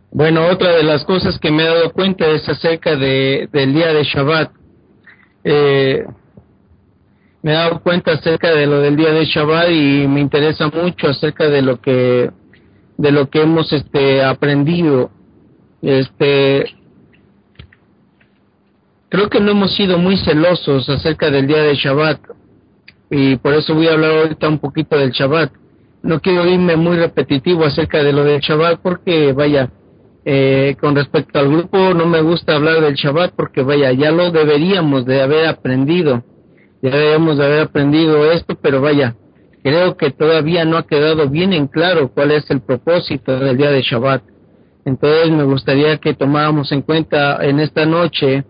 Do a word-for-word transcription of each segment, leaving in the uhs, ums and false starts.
Bueno, otra de las cosas que me he dado cuenta es acerca de, del día de Shabbat. Eh, me he dado cuenta acerca de lo del día de Shabbat y me interesa mucho acerca de lo que de lo que hemos este aprendido. Este, creo que no hemos sido muy celosos acerca del día de Shabbat y por eso voy a hablar ahorita un poquito del Shabbat. No quiero irme muy repetitivo acerca de lo del Shabbat porque vaya, eh, con respecto al grupo no me gusta hablar del Shabbat porque vaya, ya lo deberíamos de haber aprendido. Ya debemos de haber aprendido esto, pero vaya, creo que todavía no ha quedado bien en claro cuál es el propósito del día de Shabbat. Entonces me gustaría que tomáramos en cuenta en esta noche,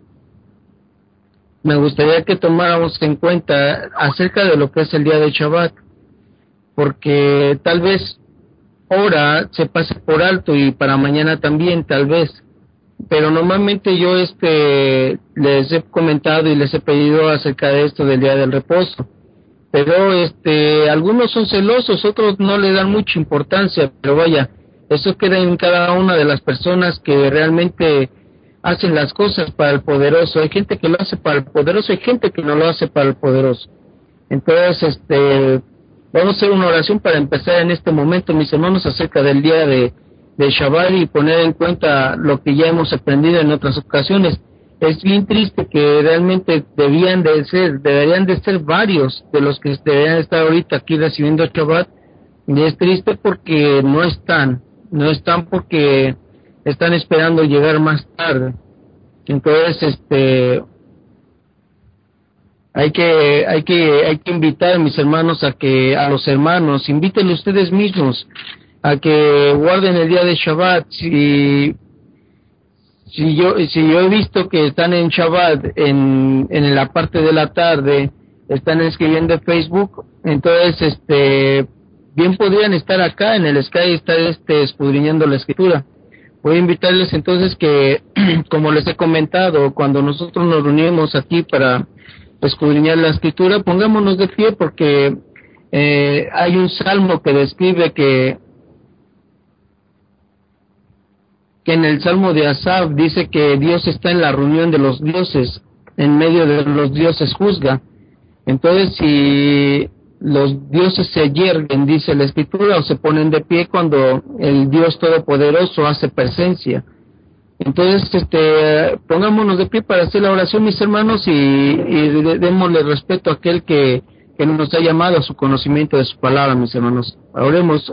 me gustaría que tomáramos en cuenta acerca de lo que es el día de Shabbat, porque tal vez ahora se pase por alto y para mañana también, tal vez. Pero normalmente yo este les he comentado y les he pedido acerca de esto del día del reposo, pero este algunos son celosos, otros no le dan mucha importancia, pero vaya, eso queda en cada una de las personas que realmente hacen las cosas para el poderoso. Hay gente que lo hace para el poderoso, hay gente que no lo hace para el poderoso. Entonces este vamos a hacer una oración para empezar en este momento, mis hermanos, acerca del día de de Shabbat y poner en cuenta lo que ya hemos aprendido en otras ocasiones. Es bien triste que realmente debían de ser, deberían de ser varios de los que deberían estar ahorita aquí recibiendo Shabbat, y es triste porque no están, no están porque están esperando llegar más tarde. Entonces, este, hay que, hay que, hay que invitar, mis hermanos, a que, a los hermanos, invítenle ustedes mismos a que guarden el día de Shabbat. Si si yo si yo he visto que están en Shabbat en en la parte de la tarde, están escribiendo en Facebook, entonces este bien podrían estar acá en el Sky, estar este escudriñando la escritura. Voy a invitarles entonces que, como les he comentado, cuando nosotros nos reunimos aquí para escudriñar la escritura, pongámonos de pie porque eh, hay un salmo que describe que que en el Salmo de Asaf dice que Dios está en la reunión de los dioses, en medio de los dioses juzga. Entonces, si los dioses se yerguen, dice la Escritura, o se ponen de pie cuando el Dios Todopoderoso hace presencia. Entonces, este, pongámonos de pie para hacer la oración, mis hermanos, y, y démosle respeto a aquel que, que nos ha llamado a su conocimiento de su palabra, mis hermanos. Oremos.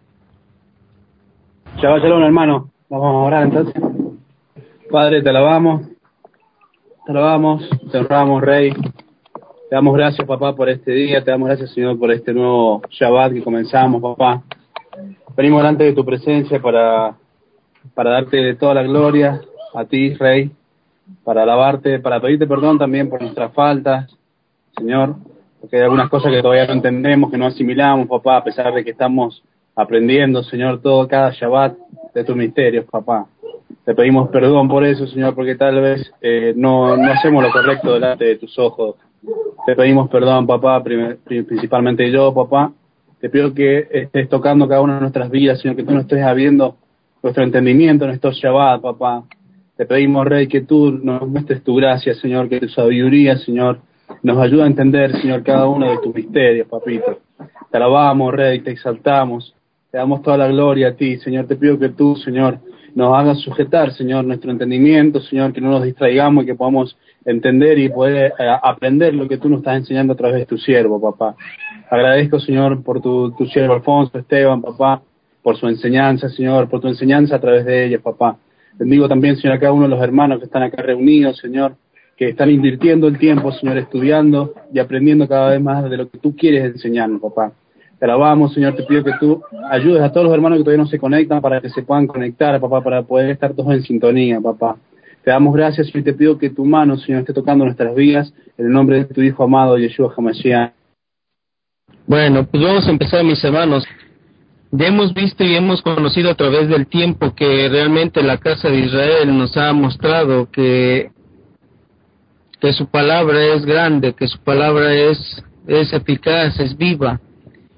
Shabbat shalom, hermano. Vamos a orar entonces. Padre, te alabamos, te alabamos, te honramos, Rey. Te damos gracias, papá, por este día. Te damos gracias, Señor, por este nuevo Shabbat que comenzamos, papá. Venimos delante de tu presencia para, para darte toda la gloria a ti, Rey, para alabarte, para pedirte perdón también por nuestras faltas, Señor, porque hay algunas cosas que todavía no entendemos, que no asimilamos, papá, a pesar de que estamos aprendiendo, Señor, todo cada Shabbat de tus misterios, papá. Te pedimos perdón por eso, Señor, porque tal vez eh, no, no hacemos lo correcto delante de tus ojos. Te pedimos perdón, papá, prim- principalmente yo, papá. Te pido que estés tocando cada una de nuestras vidas, Señor, que tú nos estés abriendo nuestro entendimiento en estos Shabbat, papá. Te pedimos, Rey, que tú nos muestres tu gracia, Señor, que tu sabiduría, Señor, nos ayude a entender, Señor, cada uno de tus misterios, papito. Te alabamos, Rey, te exaltamos. Te damos toda la gloria a ti, Señor. Te pido que tú, Señor, nos hagas sujetar, Señor, nuestro entendimiento, Señor, que no nos distraigamos y que podamos entender y poder eh, aprender lo que tú nos estás enseñando a través de tu siervo, papá. Agradezco, Señor, por tu, tu siervo Alfonso, Esteban, papá, por su enseñanza, Señor, por tu enseñanza a través de ellos, papá. Bendigo también, Señor, a cada uno de los hermanos que están acá reunidos, Señor, que están invirtiendo el tiempo, Señor, estudiando y aprendiendo cada vez más de lo que tú quieres enseñarnos, papá. Te alabamos, Señor, te pido que tú ayudes a todos los hermanos que todavía no se conectan para que se puedan conectar, papá, para poder estar todos en sintonía, papá. Te damos gracias y te pido que tu mano, Señor, esté tocando nuestras vidas, en el nombre de tu Hijo amado, Yeshua HaMashiach. Bueno, pues vamos a empezar, mis hermanos. Ya hemos visto y hemos conocido a través del tiempo que realmente la casa de Israel nos ha mostrado que, que su palabra es grande, que su palabra es, es eficaz, es viva.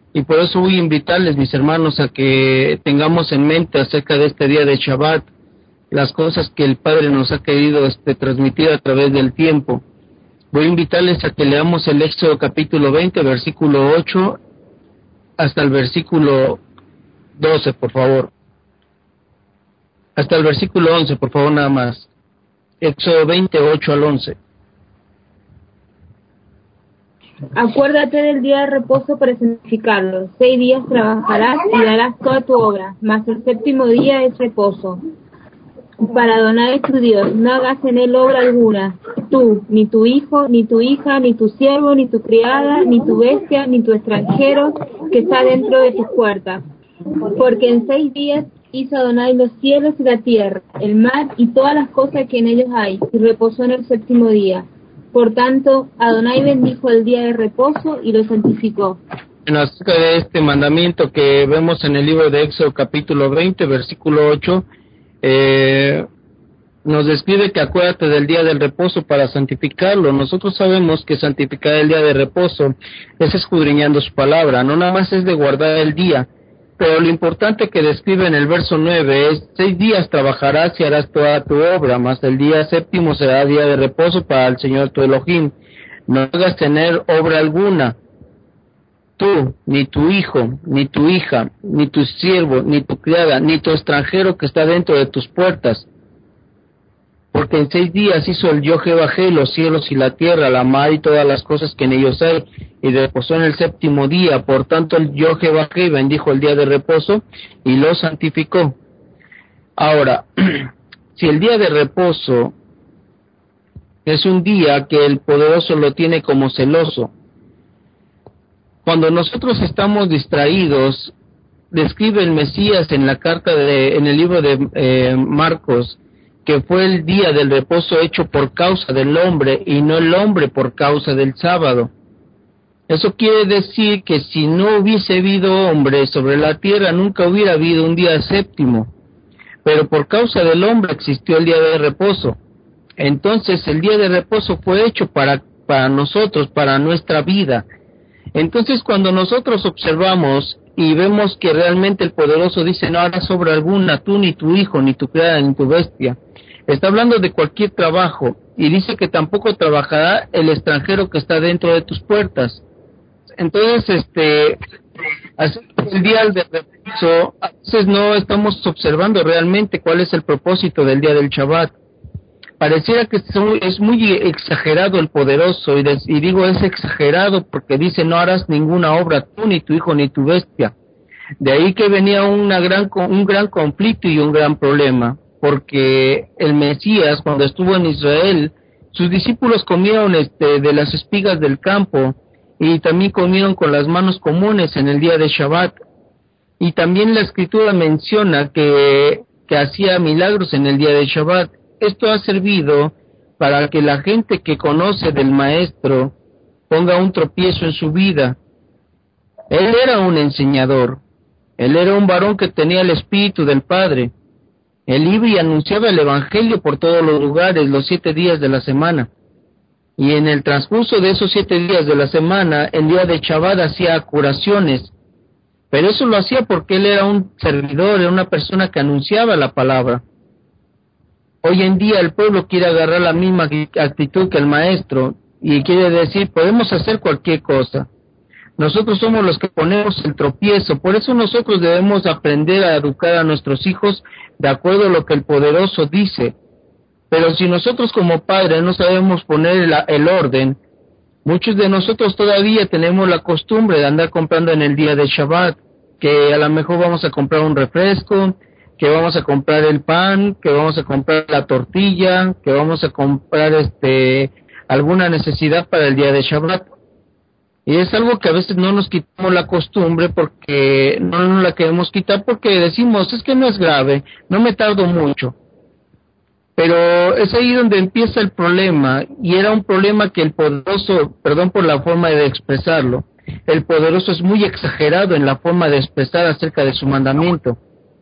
Y por eso voy a invitarles, mis hermanos, a que tengamos en mente acerca de este día de Shabbat, las cosas que el Padre nos ha querido este, transmitir a través del tiempo. Voy a invitarles a que leamos el Éxodo capítulo veinte, versículo ocho, hasta el versículo doce, por favor. Hasta el versículo once, por favor, nada más. Éxodo veinte, ocho al once. Acuérdate del día de reposo para santificarlo. Seis días trabajarás y darás toda tu obra, mas el séptimo día es reposo para Adonai tu Dios. No hagas en él obra alguna, tú, ni tu hijo, ni tu hija, ni tu siervo, ni tu criada, ni tu bestia, ni tu extranjero que está dentro de tus puertas. Porque en seis días hizo Adonai los cielos y la tierra, el mar y todas las cosas que en ellos hay, y reposó en el séptimo día. Por tanto, Adonai bendijo el día de reposo y lo santificó. Bueno, acerca de este mandamiento que vemos en el libro de Éxodo capítulo veinte, versículo ocho, eh, nos describe que acuérdate del día del reposo para santificarlo. Nosotros sabemos que santificar el día de reposo es escudriñando su palabra, no nada más es de guardar el día, pero lo importante que describe en el verso nueve es: seis días trabajarás y harás toda tu obra, mas el día séptimo será día de reposo para el Señor tu Elohim. No hagas tener obra alguna, tú, ni tu hijo, ni tu hija, ni tu siervo, ni tu criada, ni tu extranjero que está dentro de tus puertas. Porque en seis días hizo el yo Jehová los cielos y la tierra, la mar y todas las cosas que en ellos hay, y reposó en el séptimo día. Por tanto el yo Jehová bendijo el día de reposo y lo santificó. Ahora, si el día de reposo es un día que el poderoso lo tiene como celoso, cuando nosotros estamos distraídos, describe el Mesías en la carta de, en el libro de eh, Marcos, que fue el día del reposo hecho por causa del hombre y no el hombre por causa del sábado. Eso quiere decir que si no hubiese habido hombre sobre la tierra, nunca hubiera habido un día séptimo. Pero por causa del hombre existió el día de reposo. Entonces el día de reposo fue hecho para, para nosotros, para nuestra vida. Entonces cuando nosotros observamos y vemos que realmente el poderoso dice: no harás obra alguna, tú, ni tu hijo, ni tu criada, ni tu bestia. Está hablando de cualquier trabajo, y dice que tampoco trabajará el extranjero que está dentro de tus puertas. Entonces, este, el día del reposo, a veces no estamos observando realmente cuál es el propósito del día del Shabbat. Pareciera que es muy exagerado el poderoso, y, des, y digo es exagerado porque dice: no harás ninguna obra tú, ni tu hijo, ni tu bestia. De ahí que venía una gran, un gran conflicto y un gran problema, porque el Mesías, cuando estuvo en Israel, sus discípulos comieron este, de las espigas del campo, y también comieron con las manos comunes en el día de Shabbat. Y también la Escritura menciona que, que hacía milagros en el día de Shabbat. Esto ha servido para que la gente que conoce del Maestro ponga un tropiezo en su vida. Él era un enseñador, él era un varón que tenía el Espíritu del Padre. Él iba y anunciaba el Evangelio por todos los lugares los siete días de la semana. Y en el transcurso de esos siete días de la semana, el día de Shabbat hacía curaciones. Pero eso lo hacía porque él era un servidor, era una persona que anunciaba la palabra. Hoy en día el pueblo quiere agarrar la misma actitud que el maestro y quiere decir: podemos hacer cualquier cosa. Nosotros somos los que ponemos el tropiezo, por eso nosotros debemos aprender a educar a nuestros hijos de acuerdo a lo que el poderoso dice. Pero si nosotros como padres no sabemos poner el, el orden, muchos de nosotros todavía tenemos la costumbre de andar comprando en el día de Shabbat, que a lo mejor vamos a comprar un refresco, que vamos a comprar el pan, que vamos a comprar la tortilla, que vamos a comprar este alguna necesidad para el día de Shabbat. Y es algo que a veces no nos quitamos la costumbre porque no nos la queremos quitar porque decimos: es que no es grave, no me tardo mucho. Pero es ahí donde empieza el problema, y era un problema que el poderoso, perdón por la forma de expresarlo, el poderoso es muy exagerado en la forma de expresar acerca de su mandamiento.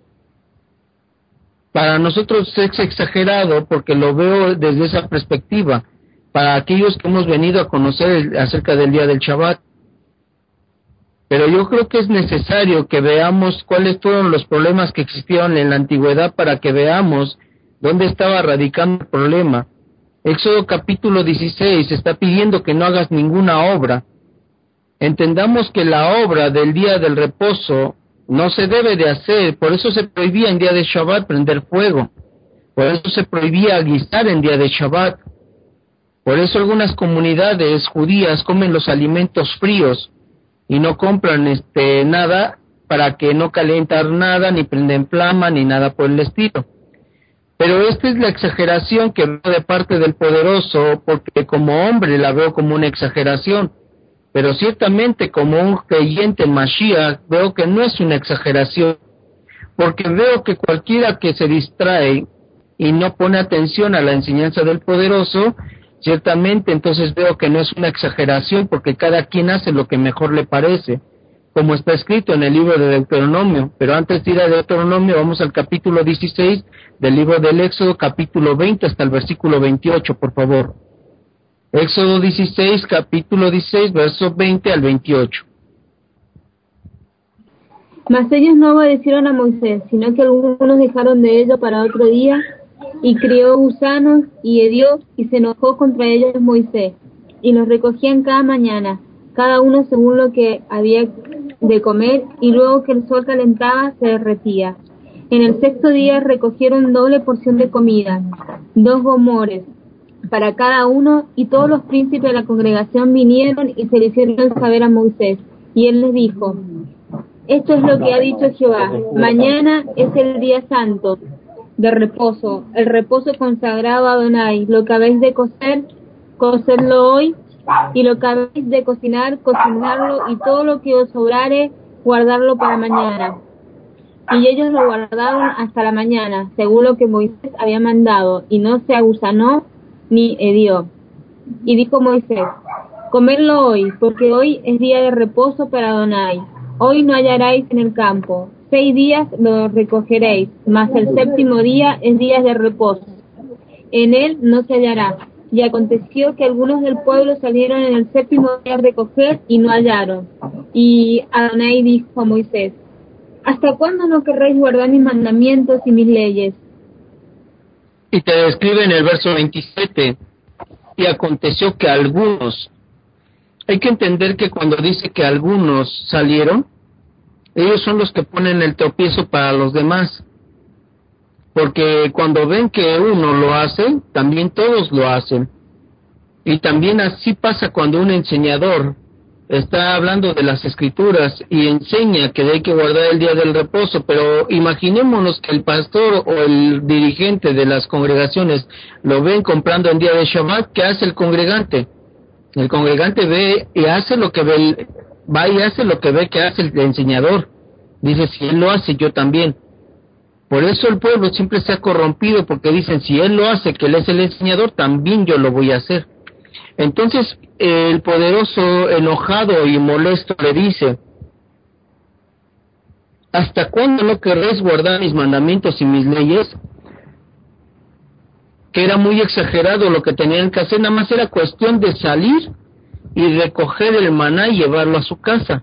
Para nosotros es exagerado porque lo veo desde esa perspectiva. Para aquellos que hemos venido a conocer el, acerca del día del Shabbat, Pero yo creo que es necesario que veamos cuáles fueron los problemas que existieron en la antigüedad para que veamos dónde estaba radicando el problema. Éxodo capítulo dieciséis está pidiendo que no hagas ninguna obra. Entendamos que la obra del día del reposo no se debe de hacer, por eso se prohibía en día de Shabbat prender fuego, por eso se prohibía guisar en día de Shabbat, por eso algunas comunidades judías comen los alimentos fríos y no compran este nada para que no calentar nada, ni prenden flama, ni nada por el estilo. Pero esta es la exageración que veo de parte del Poderoso, porque como hombre la veo como una exageración, pero ciertamente como un creyente en Mashiach veo que no es una exageración, porque veo que cualquiera que se distrae y no pone atención a la enseñanza del Poderoso, ciertamente entonces veo que no es una exageración, porque cada quien hace lo que mejor le parece, como está escrito en el libro de Deuteronomio. Pero antes de ir a Deuteronomio, vamos al capítulo dieciséis del libro del Éxodo, capítulo veinte hasta el versículo veintiocho, por favor. Éxodo dieciséis, capítulo dieciséis, versos veinte al veintiocho. Mas ellos no obedecieron a Moisés, sino que algunos dejaron de ello para otro día, y crió gusanos, y hedió, y se enojó contra ellos Moisés, y los recogían cada mañana, cada uno según lo que había de comer, y luego que el sol calentaba, se derretía. En el sexto día recogieron doble porción de comida, dos gomores, para cada uno, y todos los príncipes de la congregación vinieron y se le hicieron saber a Moisés, y él les dijo: esto es lo que ha dicho Jehová, mañana es el día santo de reposo, el reposo consagrado a Adonai, lo que habéis de cocer, cocedlo hoy, y lo que habéis de cocinar, cocinarlo, y todo lo que os sobrare, guardarlo para mañana. Y ellos lo guardaron hasta la mañana, según lo que Moisés había mandado, y no se agusanó ni hedió. Y dijo Moisés: comedlo hoy, porque hoy es día de reposo para Adonai. Hoy no hallaréis en el campo, seis días lo recogeréis, mas el séptimo día es día de reposo. En él no se hallará. Y aconteció que algunos del pueblo salieron en el séptimo día a recoger y no hallaron. Y Adonai dijo a Moisés: ¿hasta cuándo no querréis guardar mis mandamientos y mis leyes? Y te describe en el verso veintisiete, y aconteció que algunos, hay que entender que cuando dice que algunos salieron, ellos son los que ponen el tropiezo para los demás, porque cuando ven que uno lo hace, también todos lo hacen. Y también así pasa cuando un enseñador está hablando de las escrituras y enseña que hay que guardar el día del reposo, pero imaginémonos que el pastor o el dirigente de las congregaciones lo ven comprando en día de Shabbat. ¿Qué hace el congregante? El congregante ve y hace lo que ve, va y hace lo que ve que hace el enseñador. Dice: si él lo hace, yo también. Por eso el pueblo siempre se ha corrompido, porque dicen: si él lo hace, que él es el enseñador, también yo lo voy a hacer. Entonces el Poderoso, enojado y molesto, le dice: ¿hasta cuándo no querréis guardar mis mandamientos y mis leyes? Que era muy exagerado lo que tenían que hacer, nada más era cuestión de salir y recoger el maná y llevarlo a su casa.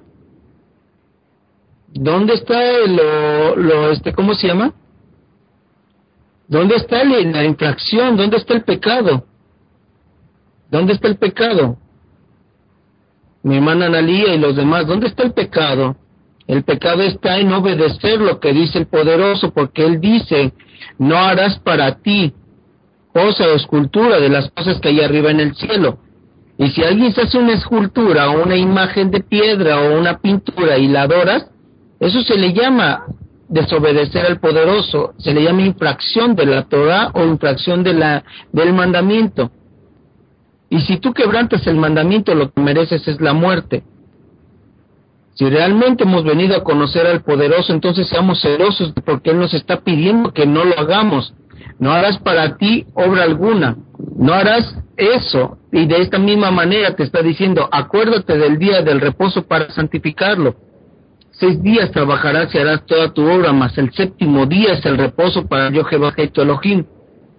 ¿Dónde está lo, lo este, cómo se llama? ¿Dónde está la infracción? ¿Dónde está el pecado? ¿Dónde está el pecado? Mi hermana Analía y los demás, ¿dónde está el pecado? El pecado está en obedecer lo que dice el Poderoso, porque Él dice: no harás para ti cosa o escultura de las cosas que hay arriba en el cielo. Y si alguien se hace una escultura o una imagen de piedra o una pintura y la adoras, eso se le llama desobedecer al Poderoso, se le llama infracción de la Torah o infracción de la del mandamiento. Y si tú quebrantas el mandamiento, lo que mereces es la muerte. Si realmente hemos venido a conocer al Poderoso, entonces seamos celosos, porque Él nos está pidiendo que no lo hagamos. No harás para ti obra alguna, no harás eso. Y de esta misma manera te está diciendo: acuérdate del día del reposo para santificarlo. Seis días trabajarás y harás toda tu obra, mas el séptimo día es el reposo para yo, Jehová tu Elohim.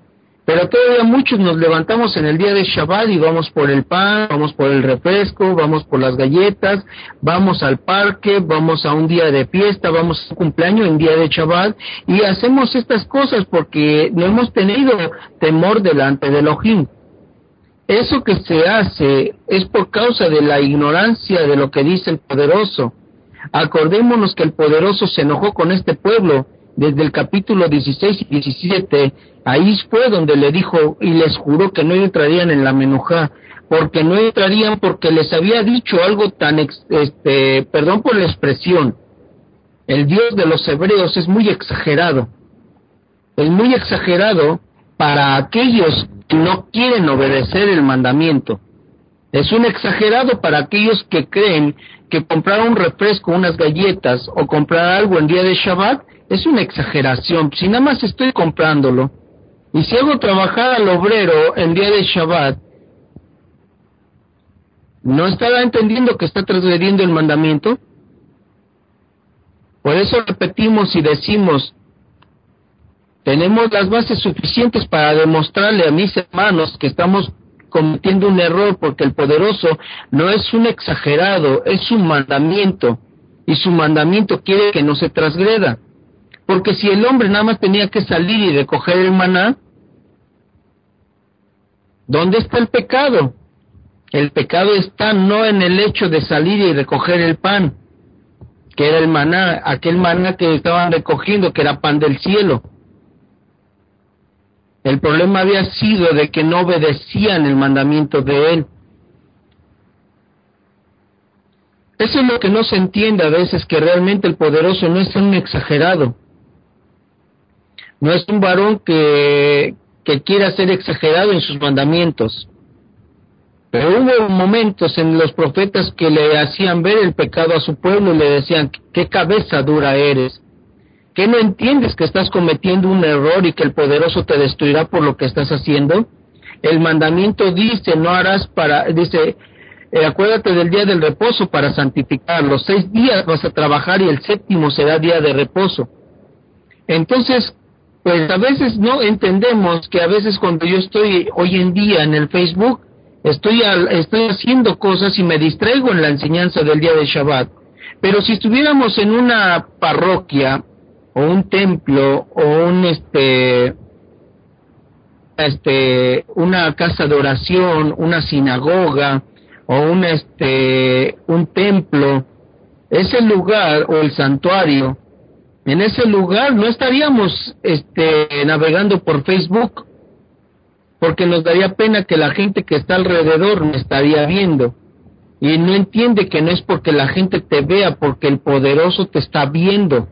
Pero todavía muchos nos levantamos en el día de Shabbat y vamos por el pan, vamos por el refresco, vamos por las galletas, vamos al parque, vamos a un día de fiesta, vamos a un cumpleaños en día de Shabbat y hacemos estas cosas porque no hemos tenido temor delante de Elohim. Eso que se hace es por causa de la ignorancia de lo que dice el Poderoso. Acordémonos que el Poderoso se enojó con este pueblo desde el capítulo dieciséis y diecisiete. Ahí fue donde le dijo y les juró que no entrarían en la menujá, porque no entrarían porque les había dicho algo tan, ex, este, perdón por la expresión, el Dios de los hebreos es muy exagerado, es muy exagerado para aquellos que no quieren obedecer el mandamiento, es un exagerado para aquellos que creen que comprar un refresco, unas galletas o comprar algo en día de Shabbat es una exageración. Si nada más estoy comprándolo y si hago trabajar al obrero en día de Shabbat, ¿no estará entendiendo que está transgrediendo el mandamiento? Por eso repetimos y decimos, tenemos las bases suficientes para demostrarle a mis hermanos que estamos cometiendo un error, porque el Poderoso no es un exagerado, es un mandamiento, y su mandamiento quiere que no se transgreda. Porque si el hombre nada más tenía que salir y recoger el maná, ¿dónde está el pecado? El pecado está no en el hecho de salir y recoger el pan, que era el maná, aquel maná que estaban recogiendo, que era pan del cielo. El problema había sido de que no obedecían el mandamiento de él. Eso es lo que no se entiende a veces, que realmente el Poderoso no es un exagerado. No es un varón que, que quiera ser exagerado en sus mandamientos. Pero hubo momentos en los profetas que le hacían ver el pecado a su pueblo y le decían, ¿qué cabeza dura eres? ¿Qué no entiendes que estás cometiendo un error y que el Poderoso te destruirá por lo que estás haciendo? El mandamiento dice, no harás para, dice, eh, acuérdate del día del reposo para santificarlo. Seis días vas a trabajar y el séptimo será día de reposo. Entonces, pues a veces no entendemos que a veces cuando yo estoy hoy en día en el Facebook, estoy, al, estoy haciendo cosas y me distraigo en la enseñanza del día de Shabbat. Pero si estuviéramos en una parroquia, o un templo, o un este, este, una casa de oración, una sinagoga, o un este, un templo, ese lugar, o el santuario, en ese lugar no estaríamos este, navegando por Facebook, porque nos daría pena que la gente que está alrededor me estaría viendo, y no entiende que no es porque la gente te vea, porque el Poderoso te está viendo.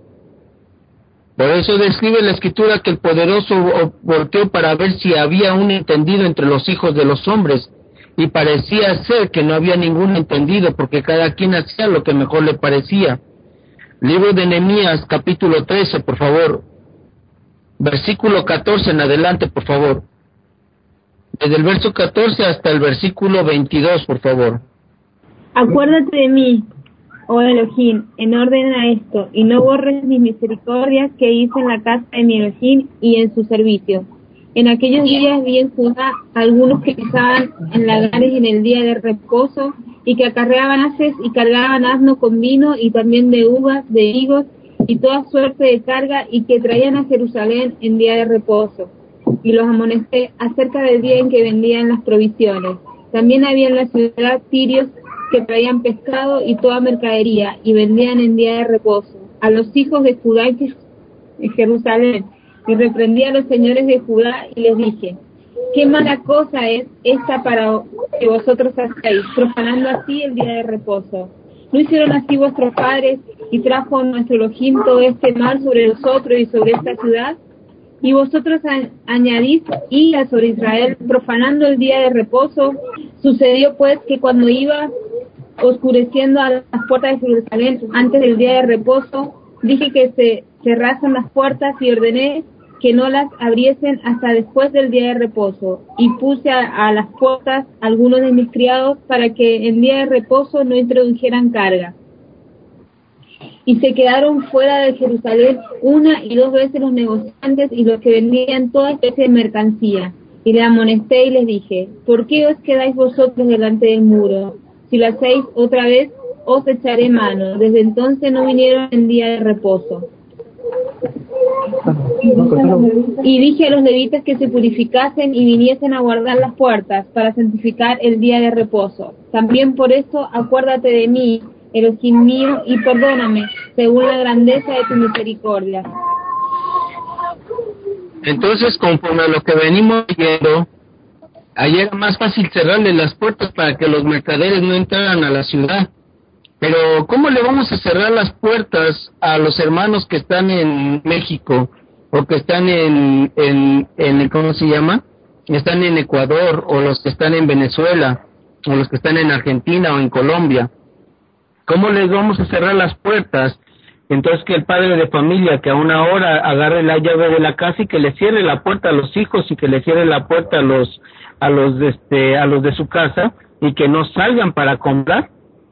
Por eso describe la Escritura que el Poderoso volteó para ver si había un entendido entre los hijos de los hombres, y parecía ser que no había ningún entendido, porque cada quien hacía lo que mejor le parecía. Libro de Nehemías, capítulo trece, por favor. Versículo catorce en adelante, por favor. Desde el verso catorce hasta el versículo veintidós, por favor. Acuérdate de mí, oh Elohim, en orden a esto, y no borres mis misericordias que hice en la casa de mi Elohim y en su servicio. En aquellos días vi en Judá algunos que pisaban en lagares en el día de reposo, y que acarreaban haces y cargaban asno con vino, y también de uvas, de higos, y toda suerte de carga, y que traían a Jerusalén en día de reposo. Y los amonesté acerca del día en que vendían las provisiones. También había en la ciudad tirios que traían pescado y toda mercadería, y vendían en día de reposo a los hijos de Judá en Jerusalén. Y reprendí a los señores de Judá y les dije, qué mala cosa es esta para que vosotros hacéis, profanando así el día de reposo. ¿No hicieron así vuestros padres, y trajo nuestro Elohim todo este mal sobre nosotros y sobre esta ciudad? Y vosotros a- añadís ira sobre Israel, profanando el día de reposo. Sucedió pues que cuando iba oscureciendo a las puertas de Jerusalén antes del día de reposo, dije que se cerrasen las puertas y ordené que no las abriesen hasta después del día de reposo, y puse a, a las puertas algunos de mis criados para que en día de reposo no introdujeran carga. Y se quedaron fuera de Jerusalén una y dos veces los negociantes y los que vendían toda especie de mercancía. Y le amonesté y les dije, ¿por qué os quedáis vosotros delante del muro? Si lo hacéis otra vez, os echaré mano. Desde entonces no vinieron en día de reposo. Y dije a los levitas que se purificasen y viniesen a guardar las puertas para santificar el día de reposo. También por eso acuérdate de mí, Elohim mío, y perdóname, según la grandeza de tu misericordia. Entonces, conforme a lo que venimos viendo, ayer era más fácil cerrarle las puertas para que los mercaderes no entraran a la ciudad. Pero, ¿cómo le vamos a cerrar las puertas a los hermanos que están en México o que están en, en, en ¿cómo se llama? Están en Ecuador, o los que están en Venezuela, o los que están en Argentina o en Colombia? ¿Cómo les vamos a cerrar las puertas? Entonces, que el padre de familia que a una hora agarre la llave de la casa y que le cierre la puerta a los hijos y que le cierre la puerta a los a los de este a los de su casa y que no salgan para comprar.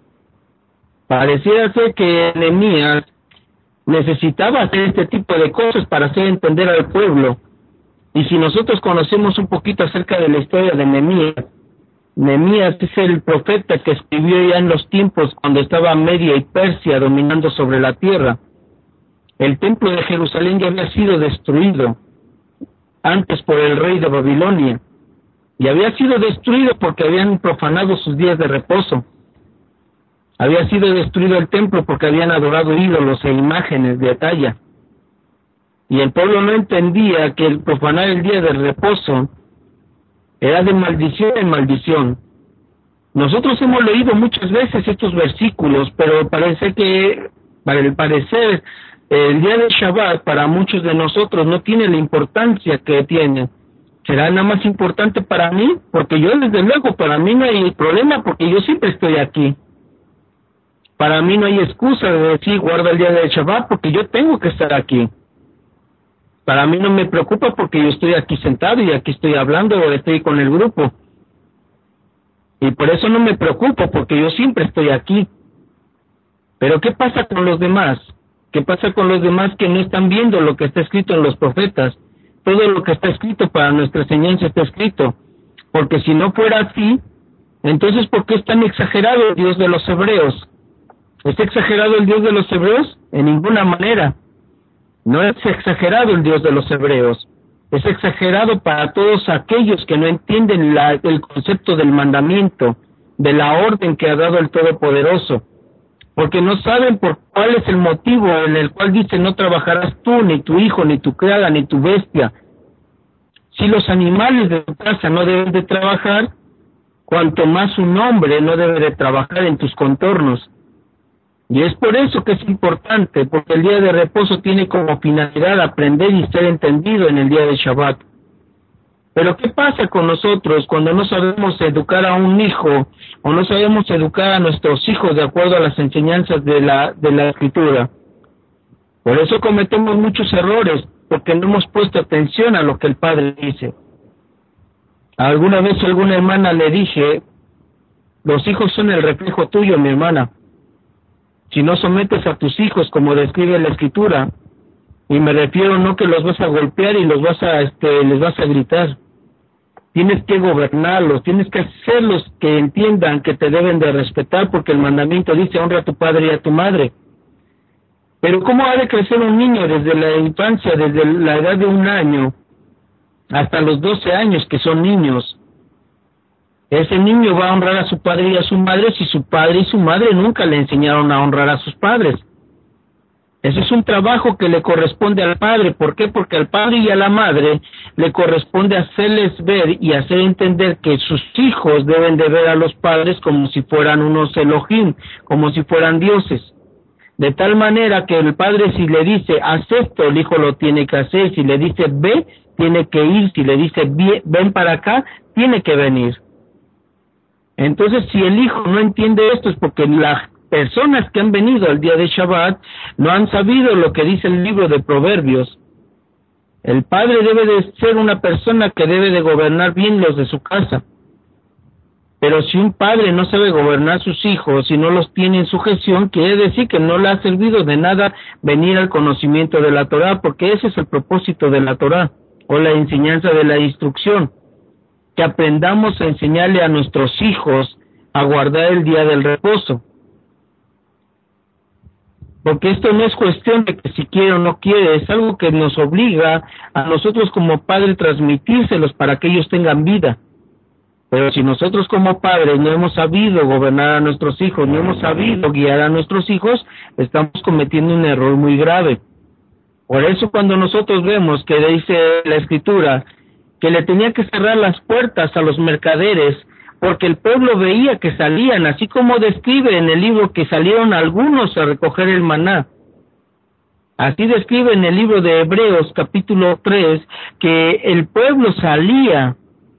Pareciera ser que Nehemías necesitaba hacer este tipo de cosas para hacer entender al pueblo. Y si nosotros conocemos un poquito acerca de la historia de Nehemías, Nehemías es el profeta que escribió ya en los tiempos cuando estaba Media y Persia dominando sobre la tierra. El templo de Jerusalén ya había sido destruido antes por el rey de Babilonia, y había sido destruido porque habían profanado sus días de reposo. Había sido destruido el templo porque habían adorado ídolos e imágenes de talla, y el pueblo no entendía que el profanar el día de reposo era de maldición en maldición. Nosotros hemos leído muchas veces estos versículos, pero parece que, para el parecer, el día de Shabbat para muchos de nosotros no tiene la importancia que tiene. ¿Será nada más importante para mí? Porque yo, desde luego, para mí no hay problema, porque yo siempre estoy aquí. Para mí no hay excusa de decir guarda el día de Shabbat, porque yo tengo que estar aquí. Para mí no me preocupa porque yo estoy aquí sentado y aquí estoy hablando o estoy con el grupo. Y por eso no me preocupo, porque yo siempre estoy aquí. Pero ¿qué pasa con los demás? ¿Qué pasa con los demás que no están viendo lo que está escrito en los profetas? Todo lo que está escrito para nuestra enseñanza está escrito. Porque si no fuera así, entonces ¿por qué es tan exagerado el Dios de los hebreos? ¿Está exagerado el Dios de los hebreos? En ninguna manera. No es exagerado el Dios de los hebreos, es exagerado para todos aquellos que no entienden la, el concepto del mandamiento, de la orden que ha dado el Todopoderoso, porque no saben por cuál es el motivo en el cual dice no trabajarás tú, ni tu hijo, ni tu criada, ni tu bestia. Si los animales de tu casa no deben de trabajar, cuanto más un hombre no debe de trabajar en tus contornos. Y es por eso que es importante, porque el día de reposo tiene como finalidad aprender y ser entendido en el día de Shabbat. Pero ¿qué pasa con nosotros cuando no sabemos educar a un hijo o no sabemos educar a nuestros hijos de acuerdo a las enseñanzas de la, de la Escritura? Por eso cometemos muchos errores, porque no hemos puesto atención a lo que el Padre dice. Alguna vez a alguna hermana le dije, los hijos son el reflejo tuyo, mi hermana. Si no sometes a tus hijos como describe la Escritura, y me refiero no que los vas a golpear y los vas a, este, les vas a gritar. Tienes que gobernarlos, tienes que hacerlos que entiendan que te deben de respetar, porque el mandamiento dice honra a tu padre y a tu madre. Pero ¿cómo ha de crecer un niño desde la infancia, desde la edad de un año hasta los doce años que son niños? Ese niño va a honrar a su padre y a su madre si su padre y su madre nunca le enseñaron a honrar a sus padres. Ese es un trabajo que le corresponde al padre. ¿Por qué? Porque al padre y a la madre le corresponde hacerles ver y hacer entender que sus hijos deben de ver a los padres como si fueran unos Elohim, como si fueran dioses. De tal manera que el padre, si le dice haz esto, el hijo lo tiene que hacer. Si le dice ve, tiene que ir. Si le dice ven para acá, tiene que venir. Entonces, si el hijo no entiende esto, es porque las personas que han venido al día de Shabbat no han sabido lo que dice el libro de Proverbios. El padre debe de ser una persona que debe de gobernar bien los de su casa. Pero si un padre no sabe gobernar sus hijos y no los tiene en sujeción, quiere decir que no le ha servido de nada venir al conocimiento de la Torá, porque ese es el propósito de la Torá, o la enseñanza de la instrucción, que aprendamos a enseñarle a nuestros hijos a guardar el día del reposo. Porque esto no es cuestión de que si quiere o no quiere, es algo que nos obliga a nosotros como padres transmitírselos para que ellos tengan vida. Pero si nosotros como padres no hemos sabido gobernar a nuestros hijos, no hemos sabido guiar a nuestros hijos, estamos cometiendo un error muy grave. Por eso cuando nosotros vemos que dice la Escritura que le tenía que cerrar las puertas a los mercaderes, porque el pueblo veía que salían, así como describe en el libro que salieron algunos a recoger el maná. Así describe en el libro de Hebreos capítulo tres que el pueblo salía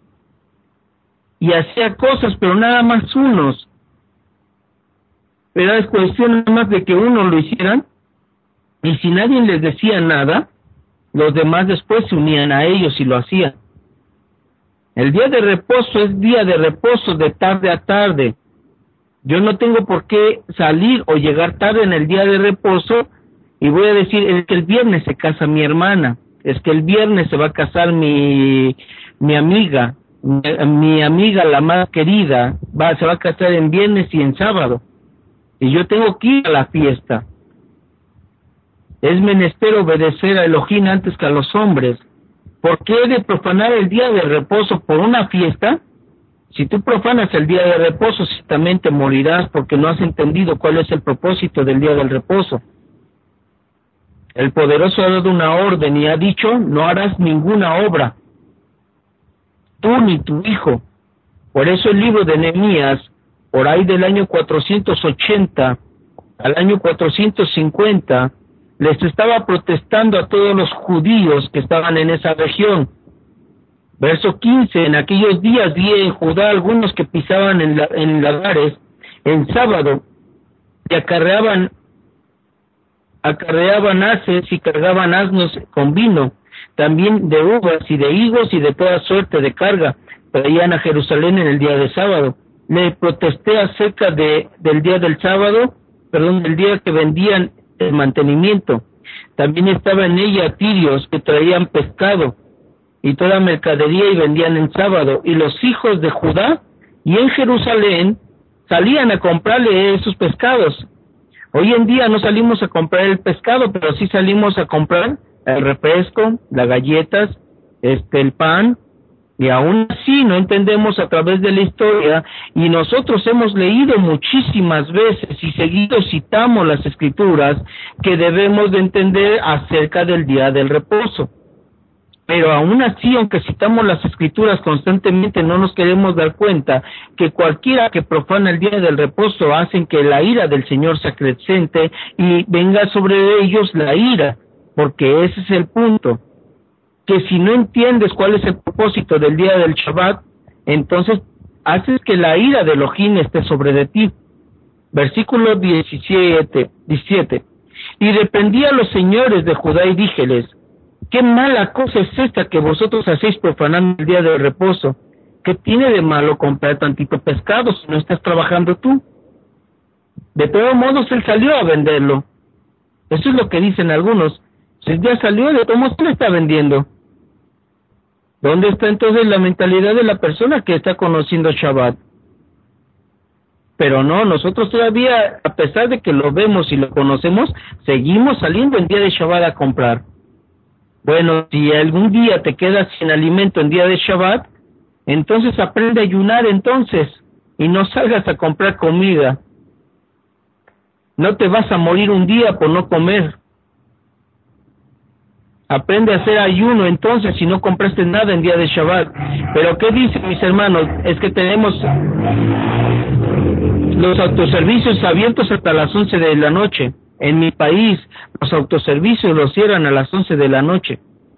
y hacía cosas, pero nada más unos. Pero es cuestión nada más de que uno lo hicieran, y si nadie les decía nada, los demás después se unían a ellos y lo hacían. El día de reposo es día de reposo de tarde a tarde. Yo no tengo por qué salir o llegar tarde en el día de reposo y voy a decir, es que el viernes se casa mi hermana, es que el viernes se va a casar mi, mi amiga, Mi, mi amiga la más querida va, se va a casar en viernes y en sábado, y yo tengo que ir a la fiesta. Es menester obedecer a Elohim antes que a los hombres. ¿Por qué he de profanar el día de reposo por una fiesta? Si tú profanas el día de reposo, ciertamente morirás, porque no has entendido cuál es el propósito del día del reposo. El poderoso ha dado una orden y ha dicho, no harás ninguna obra, tú ni tu hijo. Por eso el libro de Nehemías, por ahí del año cuatrocientos ochenta al año cuatrocientos cincuenta, les estaba protestando a todos los judíos que estaban en esa región. Verso quince, en aquellos días vi en Judá algunos que pisaban en, la, en lagares en sábado y acarreaban, acarreaban haces y cargaban asnos con vino, también de uvas y de higos y de toda suerte de carga, traían a Jerusalén en el día de sábado. Le protesté acerca de, del día del sábado, perdón, del día que vendían el mantenimiento. También estaba en ella tirios que traían pescado y toda mercadería y vendían en sábado. Y los hijos de Judá y en Jerusalén salían a comprarle esos pescados. Hoy en día no salimos a comprar el pescado, pero sí salimos a comprar el refresco, las galletas, este, el pan, y aún así no entendemos a través de la historia, y nosotros hemos leído muchísimas veces y seguido citamos las escrituras que debemos de entender acerca del día del reposo. Pero aún así, aunque citamos las escrituras constantemente, no nos queremos dar cuenta que cualquiera que profana el día del reposo hacen que la ira del Señor se acrecente y venga sobre ellos la ira, porque ese es el punto, que si no entiendes cuál es el propósito del día del Shabbat, entonces haces que la ira de Elohim esté sobre de ti. Versículo diecisiete, diecisiete. Y reprendí a los señores de Judá y díjeles, ¿qué mala cosa es esta que vosotros hacéis profanando el día del reposo? ¿Qué tiene de malo comprar tantito pescado si no estás trabajando tú? De todos modos, él salió a venderlo. Eso es lo que dicen algunos. Si ya salió, de todos modos, él está vendiendo. ¿Dónde está entonces la mentalidad de la persona que está conociendo Shabbat? Pero no, nosotros todavía, a pesar de que lo vemos y lo conocemos, seguimos saliendo en día de Shabbat a comprar. Bueno, si algún día te quedas sin alimento en día de Shabbat, entonces aprende a ayunar entonces, y no salgas a comprar comida. No te vas a morir un día por no comer. Aprende a hacer ayuno entonces si no compraste nada en día de Shabbat. Pero ¿qué dicen mis hermanos? Es que tenemos los autoservicios abiertos hasta las once de la noche. En mi país los autoservicios los cierran a las once de la noche.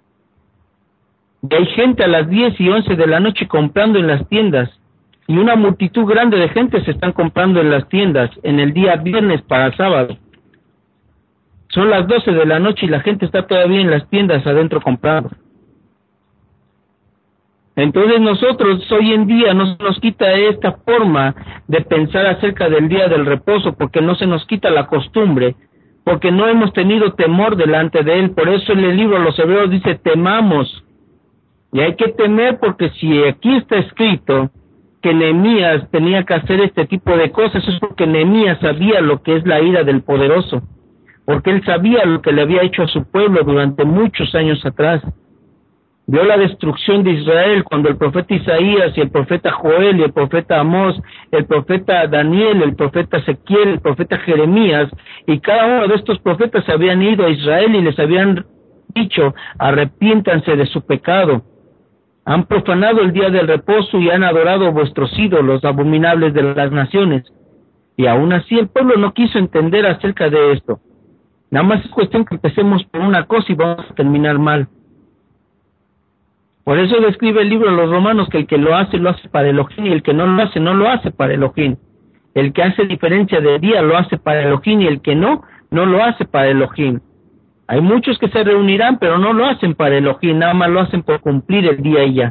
Y hay gente a las diez y once de la noche comprando en las tiendas. Y una multitud grande de gente se están comprando en las tiendas en el día viernes para sábado. Son las doce de la noche y la gente está todavía en las tiendas adentro comprando. Entonces nosotros hoy en día no se nos quita esta forma de pensar acerca del día del reposo, porque no se nos quita la costumbre, porque no hemos tenido temor delante de él. Por eso en el libro de los Hebreos dice temamos, y hay que temer, porque si aquí está escrito que Nehemías tenía que hacer este tipo de cosas, es porque Nehemías sabía lo que es la ira del poderoso, porque él sabía lo que le había hecho a su pueblo durante muchos años atrás. Vio la destrucción de Israel cuando el profeta Isaías y el profeta Joel y el profeta Amós, el profeta Daniel, el profeta Ezequiel, el profeta Jeremías, y cada uno de estos profetas habían ido a Israel y les habían dicho, arrepiéntanse de su pecado. Han profanado el día del reposo y han adorado vuestros ídolos abominables de las naciones. Y aún así el pueblo no quiso entender acerca de esto. Nada más es cuestión que empecemos por una cosa y vamos a terminar mal. Por eso describe el libro de los Romanos que el que lo hace, lo hace para Elohim, y el que no lo hace, no lo hace para Elohim. El que hace diferencia de día lo hace para Elohim, y el que no, no lo hace para Elohim. Hay muchos que se reunirán, pero no lo hacen para Elohim, nada más lo hacen por cumplir el día y ya.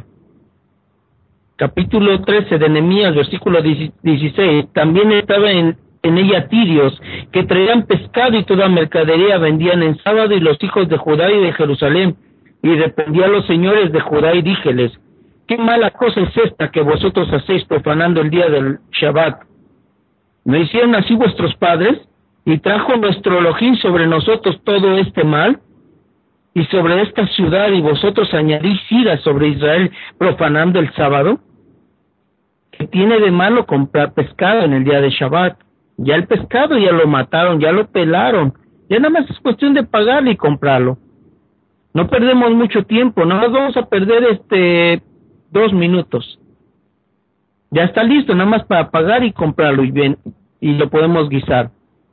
Capítulo trece de Nehemías, versículo dieciséis, también estaba en, en ella tirios, que traían pescado y toda mercadería vendían en sábado, y los hijos de Judá y de Jerusalén. Y reprendí a los señores de Judá y díjeles, ¿qué mala cosa es esta que vosotros hacéis profanando el día del Shabbat? ¿No hicieron así vuestros padres? ¿Y trajo nuestro Elohim sobre nosotros todo este mal? ¿Y sobre esta ciudad y vosotros añadís ira sobre Israel profanando el sábado? ¿Qué tiene de malo comprar pescado en el día de Shabbat? Ya el pescado ya lo mataron, ya lo pelaron, ya nada más es cuestión de pagarlo y comprarlo. No perdemos mucho tiempo, nada más vamos a perder este dos minutos. Ya está listo, nada más para pagar y comprarlo y bien, y lo podemos guisar.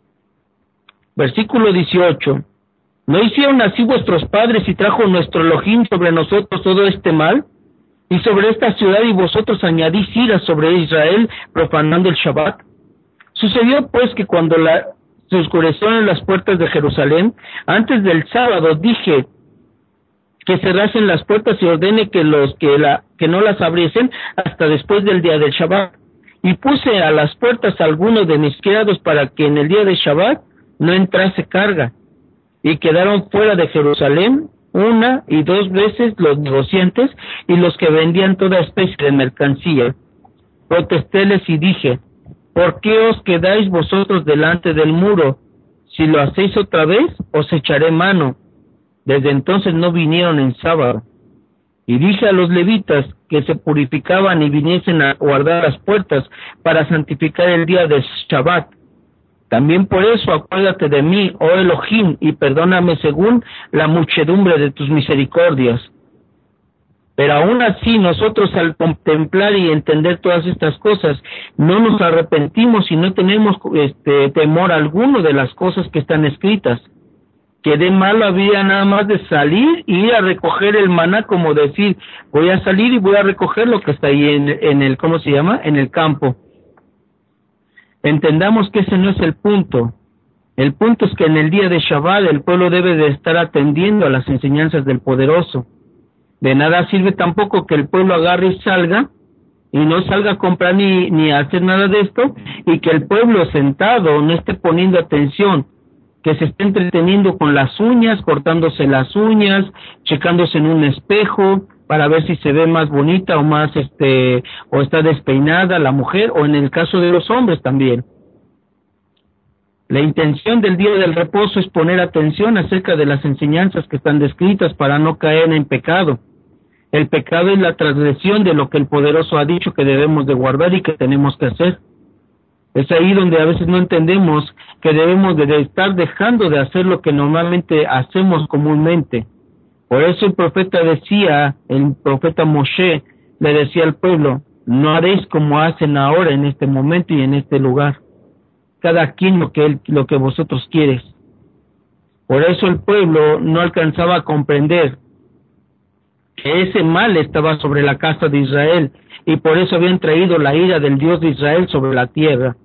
Versículo dieciocho. ¿No hicieron así vuestros padres y trajo nuestro Elohim sobre nosotros todo este mal? Y sobre esta ciudad y vosotros añadís ira sobre Israel profanando el Shabbat. Sucedió pues que cuando la, se oscurecieron las puertas de Jerusalén, antes del sábado dije que cerrasen las puertas y ordene que los que la que no las abriesen hasta después del día del Shabbat. Y puse a las puertas algunos de mis criados para que en el día de Shabbat no entrase carga. Y quedaron fuera de Jerusalén una y dos veces los negociantes y los que vendían toda especie de mercancía. Protestéles y dije, ¿por qué os quedáis vosotros delante del muro? Si lo hacéis otra vez, os echaré mano. Desde entonces no vinieron en sábado. Y dije a los levitas que se purificaban y viniesen a guardar las puertas para santificar el día de Shabbat. También por eso acuérdate de mí, oh Elohim, y perdóname según la muchedumbre de tus misericordias. Pero aún así nosotros al contemplar y entender todas estas cosas, no nos arrepentimos y no tenemos este temor alguno de las cosas que están escritas. Que de malo había nada más de salir y ir a recoger el maná, como decir, voy a salir y voy a recoger lo que está ahí en, en el, ¿cómo se llama?, en el campo. Entendamos que ese no es el punto. El punto es que en el día de Shabbat el pueblo debe de estar atendiendo a las enseñanzas del poderoso. De nada sirve tampoco que el pueblo agarre y salga, y no salga a comprar ni, ni a hacer nada de esto, y que el pueblo sentado no esté poniendo atención, que se esté entreteniendo con las uñas, cortándose las uñas, checándose en un espejo para ver si se ve más bonita o más este o está despeinada la mujer, o en el caso de los hombres también. La intención del día del reposo es poner atención acerca de las enseñanzas que están descritas para no caer en pecado. El pecado es la transgresión de lo que el poderoso ha dicho que debemos de guardar y que tenemos que hacer. Es ahí donde a veces no entendemos que debemos de estar dejando de hacer lo que normalmente hacemos comúnmente. Por eso el profeta decía, el profeta Moshe le decía al pueblo, no haréis como hacen ahora en este momento y en este lugar. Cada quien lo que él, lo que vosotros quieres. Por eso el pueblo no alcanzaba a comprender que ese mal estaba sobre la casa de Israel y por eso habían traído la ira del Dios de Israel sobre la tierra.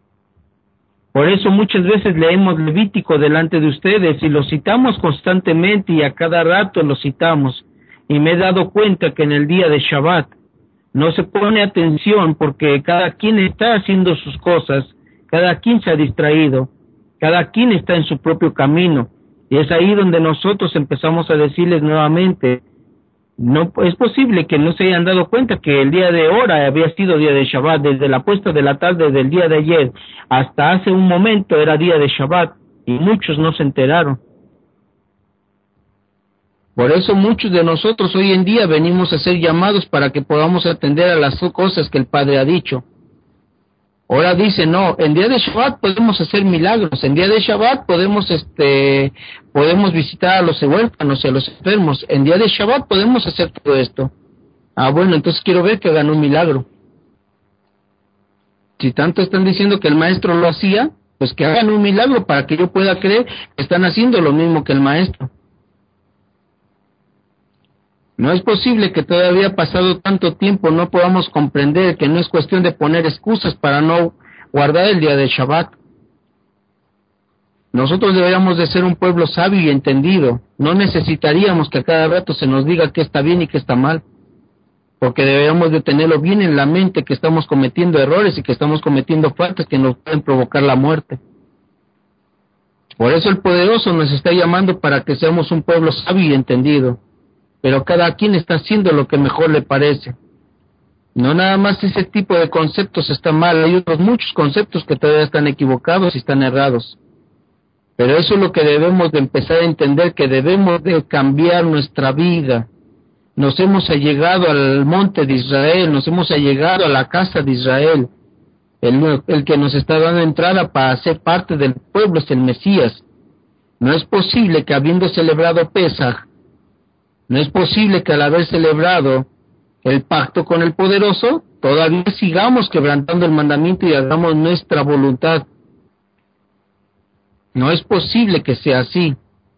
Por eso muchas veces leemos Levítico delante de ustedes y lo citamos constantemente y a cada rato lo citamos. y me he dado cuenta que en el día de Shabbat no se pone atención porque cada quien está haciendo sus cosas, cada quien se ha distraído, cada quien está en su propio camino, y es ahí donde nosotros empezamos a decirles nuevamente, no es posible que no se hayan dado cuenta que el día de hora había sido día de Shabbat, desde la puesta de la tarde del día de ayer hasta hace un momento era día de Shabbat, y muchos no se enteraron. Por eso muchos de nosotros hoy en día venimos a ser llamados para que podamos atender a las cosas que el Padre ha dicho. Ahora dice, no, en día de Shabbat podemos hacer milagros, en día de Shabbat podemos este podemos visitar a los huérfanos y a los enfermos, en día de Shabbat podemos hacer todo esto. Ah, bueno, entonces quiero ver que hagan un milagro. Si tanto están diciendo que el maestro lo hacía, pues que hagan un milagro para que yo pueda creer que están haciendo lo mismo que el maestro. No es posible que todavía pasado tanto tiempo no podamos comprender que no es cuestión de poner excusas para no guardar el día de Shabbat. Nosotros deberíamos de ser un pueblo sabio y entendido. No necesitaríamos que a cada rato se nos diga qué está bien y qué está mal, porque deberíamos de tenerlo bien en la mente que estamos cometiendo errores y que estamos cometiendo faltas que nos pueden provocar la muerte. Por eso el Poderoso nos está llamando para que seamos un pueblo sabio y entendido. Pero cada quien está haciendo lo que mejor le parece. No nada más ese tipo de conceptos está mal, hay otros muchos conceptos que todavía están equivocados y están errados. Pero eso es lo que debemos de empezar a entender, que debemos de cambiar nuestra vida. Nos hemos allegado al monte de Israel, nos hemos allegado a la casa de Israel. El, el que nos está dando entrada para ser parte del pueblo es el Mesías. No es posible que habiendo celebrado Pesaj, no es posible que al haber celebrado el pacto con el Poderoso, todavía sigamos quebrantando el mandamiento y hagamos nuestra voluntad. No es posible que sea así.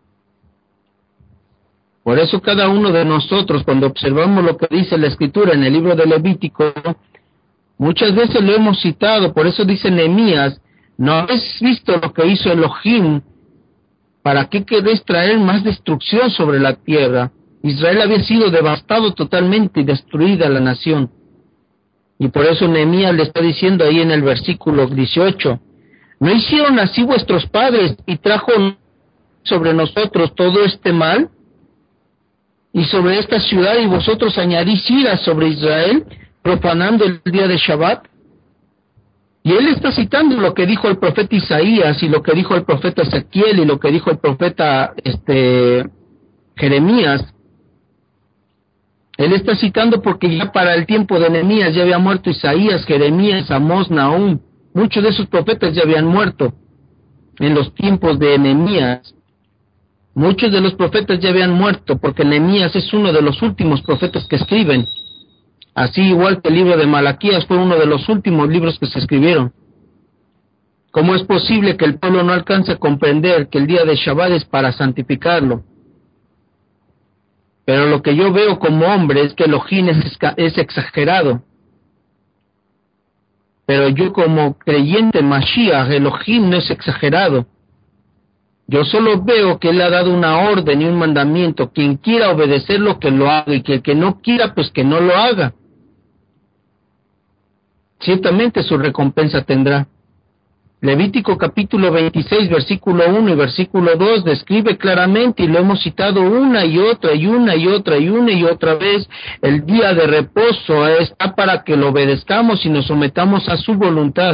Por eso cada uno de nosotros, cuando observamos lo que dice la Escritura en el libro de Levítico, muchas veces lo hemos citado, por eso dice Nehemías, ¿no habéis visto lo que hizo Elohim? ¿Para qué queréis traer más destrucción sobre la tierra? Israel había sido devastado totalmente y destruida la nación. Y por eso Nehemías le está diciendo ahí en el versículo dieciocho, ¿no hicieron así vuestros padres y trajo sobre nosotros todo este mal? Y sobre esta ciudad, y vosotros añadís ira sobre Israel, profanando el día de Shabbat. Y él está citando lo que dijo el profeta Isaías, y lo que dijo el profeta Ezequiel, y lo que dijo el profeta este Jeremías. Él está citando porque ya para el tiempo de Nehemías ya había muerto Isaías, Jeremías, Amós, Nahum. Muchos de esos profetas ya habían muerto en los tiempos de Nehemías. Muchos de los profetas ya habían muerto porque Nehemías es uno de los últimos profetas que escriben. Así igual que el libro de Malaquías fue uno de los últimos libros que se escribieron. ¿Cómo es posible que el pueblo no alcance a comprender que el día de Shabbat es para santificarlo? Pero lo que yo veo como hombre es que Elohim es, es exagerado. Pero yo como creyente Mashiach, Elohim no es exagerado. Yo solo veo que él ha dado una orden y un mandamiento. Quien quiera obedecerlo, que lo haga, y que el que no quiera, pues que no lo haga. Ciertamente su recompensa tendrá. Levítico capítulo veintiséis, versículo uno y versículo dos describe claramente, y lo hemos citado una y otra y una y otra y una y otra vez, el día de reposo está para que lo obedezcamos y nos sometamos a su voluntad.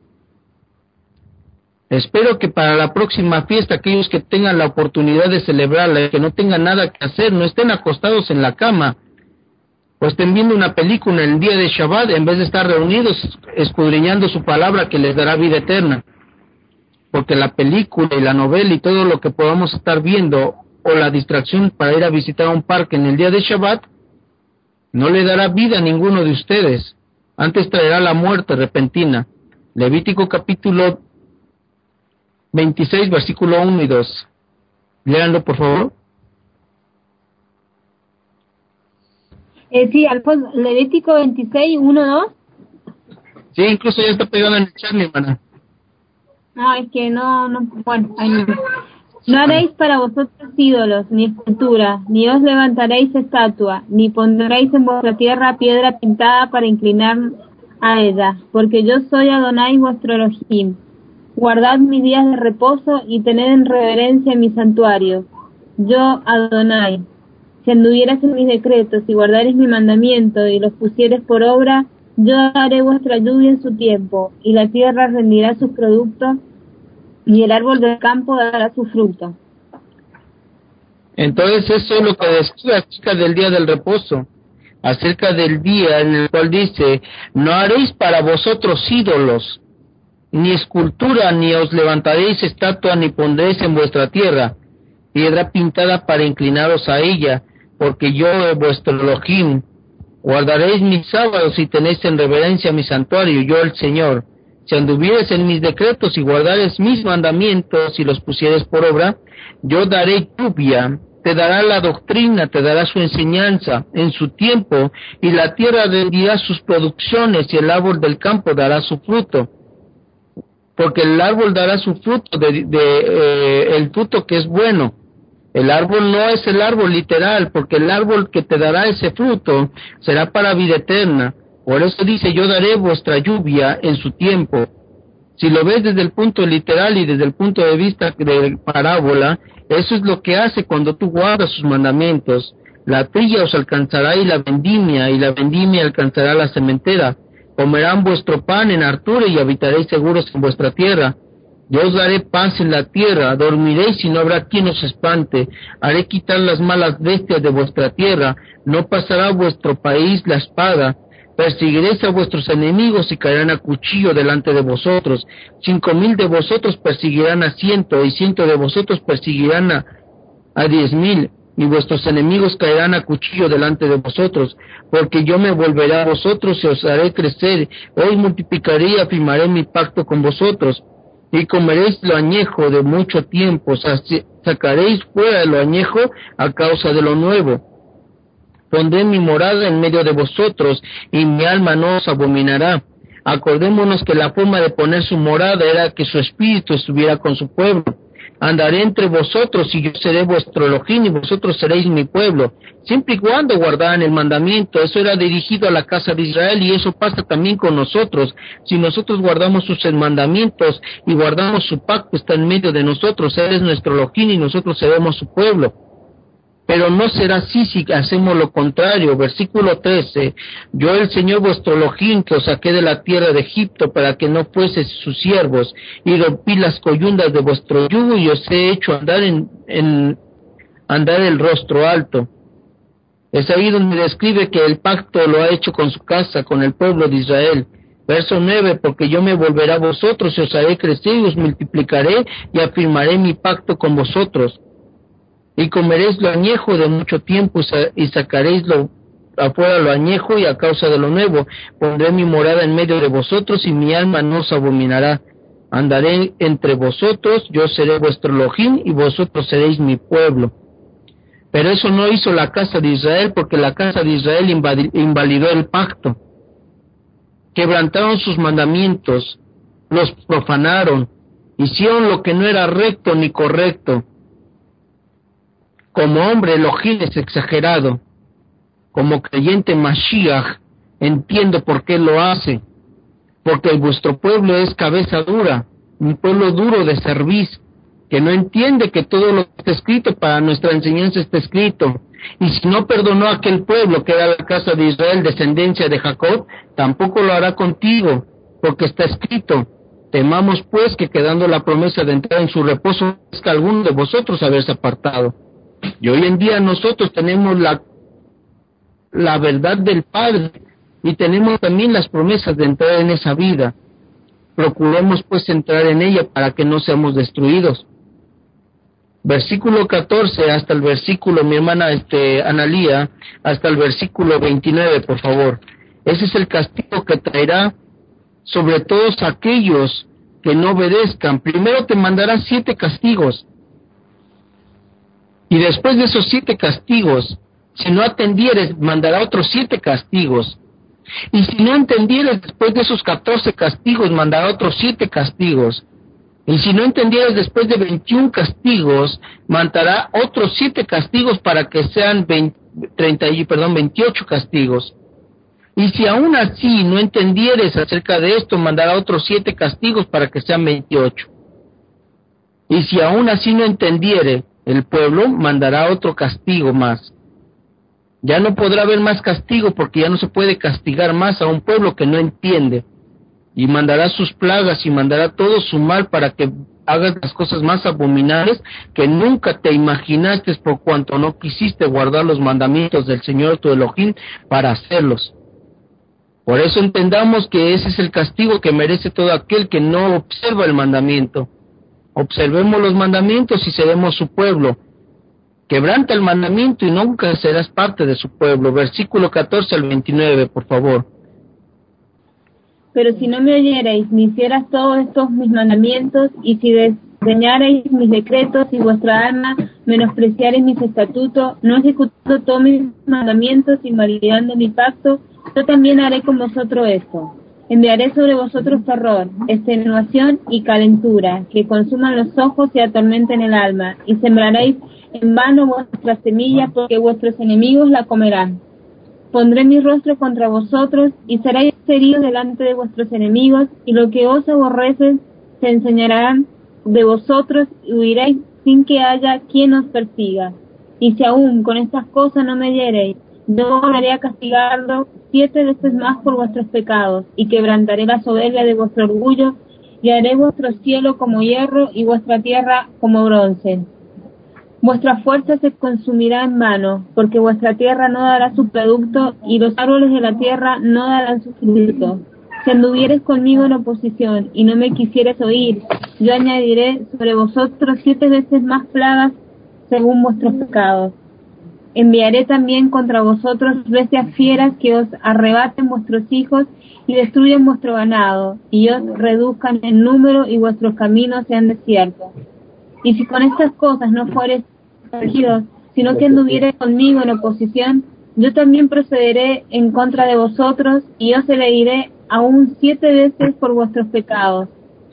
Espero que para la próxima fiesta, aquellos que tengan la oportunidad de celebrarla, que no tengan nada que hacer, no estén acostados en la cama, o estén viendo una película en el día de Shabbat, en vez de estar reunidos escudriñando su palabra que les dará vida eterna. Porque la película y la novela y todo lo que podamos estar viendo, o la distracción para ir a visitar un parque en el día de Shabbat, no le dará vida a ninguno de ustedes. Antes traerá la muerte repentina. Levítico capítulo veintiséis, versículo uno y dos. Léanlo, por favor. Eh, sí, Alfonso, Levítico veintiséis, uno, dos. Sí, incluso ya está pegado en el chat, mi hermana. No, es que no, no, bueno, ahí no. No haréis para vosotros ídolos, ni escultura, ni os levantaréis estatua, ni pondréis en vuestra tierra piedra pintada para inclinar a ella, porque yo soy Adonai vuestro Elohim. Guardad mis días de reposo y tened en reverencia mi santuario. Yo, Adonai, si anduvieras en mis decretos y guardares mi mandamiento y los pusieres por obra, yo daré vuestra lluvia en su tiempo, y la tierra rendirá sus productos, y el árbol del campo dará su fruto. Entonces eso es lo que describe acerca del día del reposo, acerca del día en el cual dice, no haréis para vosotros ídolos, ni escultura, ni os levantaréis estatua, ni pondréis en vuestra tierra piedra pintada para inclinaros a ella, porque yo, vuestro Elohim, guardaréis mis sábados y tenéis en reverencia mi santuario, yo el Señor. Si anduvieres en mis decretos y guardares mis mandamientos y los pusieres por obra, yo daré lluvia, te dará la doctrina, te dará su enseñanza en su tiempo, y la tierra rendirá sus producciones, y el árbol del campo dará su fruto. Porque el árbol dará su fruto, de, de eh, el fruto que es bueno. El árbol no es el árbol literal, porque el árbol que te dará ese fruto será para vida eterna. Por eso dice, yo daré vuestra lluvia en su tiempo. Si lo ves desde el punto literal y desde el punto de vista de parábola, eso es lo que hace cuando tú guardas sus mandamientos. La trilla os alcanzará y la vendimia, y la vendimia alcanzará la sementera. Comerán vuestro pan en hartura y habitaréis seguros en vuestra tierra. Yo os daré paz en la tierra, dormiréis y no habrá quien os espante. Haré quitar las malas bestias de vuestra tierra, no pasará a vuestro país la espada. Perseguiréis a vuestros enemigos y caerán a cuchillo delante de vosotros. Cinco mil de vosotros perseguirán a ciento, y ciento de vosotros perseguirán a, a diez mil, y vuestros enemigos caerán a cuchillo delante de vosotros, porque yo me volveré a vosotros y os haré crecer. Hoy multiplicaré y afirmaré mi pacto con vosotros, y comeréis lo añejo de mucho tiempo, sacaréis fuera lo añejo a causa de lo nuevo. Pondré mi morada en medio de vosotros, y mi alma no os abominará. Acordémonos que la forma de poner su morada era que su espíritu estuviera con su pueblo. Andaré entre vosotros, y yo seré vuestro Elohim, y vosotros seréis mi pueblo, siempre y cuando guardaran el mandamiento. Eso era dirigido a la casa de Israel, y eso pasa también con nosotros. Si nosotros guardamos sus mandamientos y guardamos su pacto, está en medio de nosotros. Él es nuestro Elohim y nosotros seremos su pueblo. Pero no será así si hacemos lo contrario. Versículo trece, yo el Señor vuestro Elohim, que os saqué de la tierra de Egipto para que no fueseis sus siervos, y rompí las coyundas de vuestro yugo, y os he hecho andar en, en andar el rostro alto. Es ahí donde describe que el pacto lo ha hecho con su casa, con el pueblo de Israel. Verso nueve, porque yo me volveré a vosotros y os haré crecer y os multiplicaré y afirmaré mi pacto con vosotros. Y comeréis lo añejo de mucho tiempo y sacaréis lo afuera lo añejo, y a causa de lo nuevo pondré mi morada en medio de vosotros, y mi alma no os abominará. Andaré entre vosotros, yo seré vuestro Elohim y vosotros seréis mi pueblo. Pero eso no hizo la casa de Israel, porque la casa de Israel invalidó el pacto. Quebrantaron sus mandamientos, los profanaron, hicieron lo que no era recto ni correcto. Como hombre, Elohim es exagerado. Como creyente Mashiach, entiendo por qué lo hace. Porque vuestro pueblo es cabeza dura, un pueblo duro de cerviz, que no entiende que todo lo que está escrito para nuestra enseñanza está escrito. Y si no perdonó a aquel pueblo que era la casa de Israel, descendencia de Jacob, tampoco lo hará contigo, porque está escrito. Temamos pues que, quedando la promesa de entrar en su reposo, es que alguno de vosotros haberse apartado. Y hoy en día nosotros tenemos la, la verdad del Padre, y tenemos también las promesas de entrar en esa vida. Procuremos pues entrar en ella para que no seamos destruidos. Versículo catorce hasta el versículo, mi hermana este Analía, hasta el versículo veintinueve, por favor. Ese es el castigo que traerá sobre todos aquellos que no obedezcan. Primero te mandará siete castigos. Y después de esos siete castigos, si no atendieres, mandará otros siete castigos. Y si no entendieres, después de esos catorce castigos, mandará otros siete castigos. Y si no entendieres, después de veintiún castigos, mandará otros siete castigos para que sean veinte, treinta y, perdón, veintiocho castigos. Y si aún así no entendieres acerca de esto, mandará otros siete castigos para que sean veintiocho. Y si aún así no entendiere el pueblo, mandará otro castigo más. Ya no podrá haber más castigo, porque ya no se puede castigar más a un pueblo que no entiende. Y mandará sus plagas y mandará todo su mal para que hagas las cosas más abominables que nunca te imaginaste, por cuanto no quisiste guardar los mandamientos del Señor tu Elohim para hacerlos. Por eso entendamos que ese es el castigo que merece todo aquel que no observa el mandamiento. Observemos los mandamientos y seremos su pueblo. Quebranta el mandamiento y nunca serás parte de su pueblo. Versículo catorce al veintinueve, por favor. Pero si no me oyereis, ni hicieras todos estos mis mandamientos, y si desdeñareis mis decretos, y vuestra alma menospreciareis mis estatutos, no ejecutando todos mis mandamientos, y invalidando mi pacto, yo también haré con vosotros esto. Enviaré sobre vosotros terror, extenuación y calentura, que consuman los ojos y atormenten el alma, y sembraréis en vano vuestras semillas, porque vuestros enemigos la comerán. Pondré mi rostro contra vosotros, y seréis heridos delante de vuestros enemigos, y lo que os aborrecen se enseñarán de vosotros, y huiréis sin que haya quien os persiga. Y si aún con estas cosas no me oyereis, yo volveré a castigarlo siete veces más por vuestros pecados, y quebrantaré la soberbia de vuestro orgullo, y haré vuestro cielo como hierro, y vuestra tierra como bronce. Vuestra fuerza se consumirá en vano, porque vuestra tierra no dará su producto, y los árboles de la tierra no darán su fruto. Si anduvieres conmigo en oposición, y no me quisieres oír, yo añadiré sobre vosotros siete veces más plagas según vuestros pecados. Enviaré también contra vosotros bestias fieras que os arrebaten vuestros hijos y destruyan vuestro ganado, y os reduzcan en número, y vuestros caminos sean desiertos. Y si con estas cosas no fueres corregidos, sino que anduvieres conmigo en oposición, yo también procederé en contra de vosotros, y os heriré aún siete veces por vuestros pecados.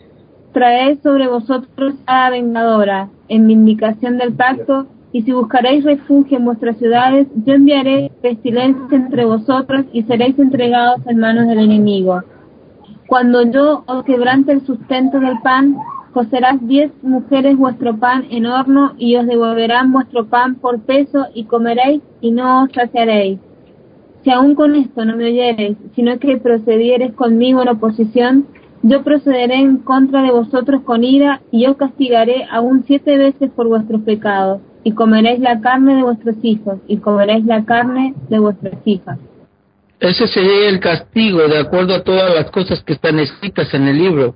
Traed sobre vosotros a vengadora, en vindicación del pacto, y si buscaréis refugio en vuestras ciudades, yo enviaré pestilencia entre vosotros, y seréis entregados en manos del enemigo. Cuando yo os quebrante el sustento del pan, cocerás diez mujeres vuestro pan en horno, y os devolverán vuestro pan por peso, y comeréis y no os saciaréis. Si aún con esto no me oyereis, sino que procediereis conmigo en oposición, yo procederé en contra de vosotros con ira, y os castigaré aún siete veces por vuestros pecados, y comeréis la carne de vuestros hijos, y comeréis la carne de vuestras hijas. Ese sería el castigo de acuerdo a todas las cosas que están escritas en el libro.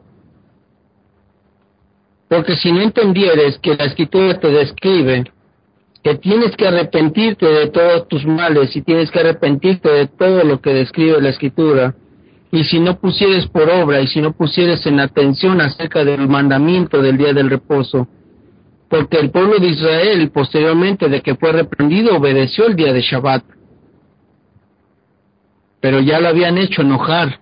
Porque si no entendieres que la Escritura te describe que tienes que arrepentirte de todos tus males y tienes que arrepentirte de todo lo que describe la Escritura, y si no pusieres por obra y si no pusieres en atención acerca del mandamiento del día del reposo, porque el pueblo de Israel, posteriormente de que fue reprendido, obedeció el día de Shabbat, pero ya lo habían hecho enojar.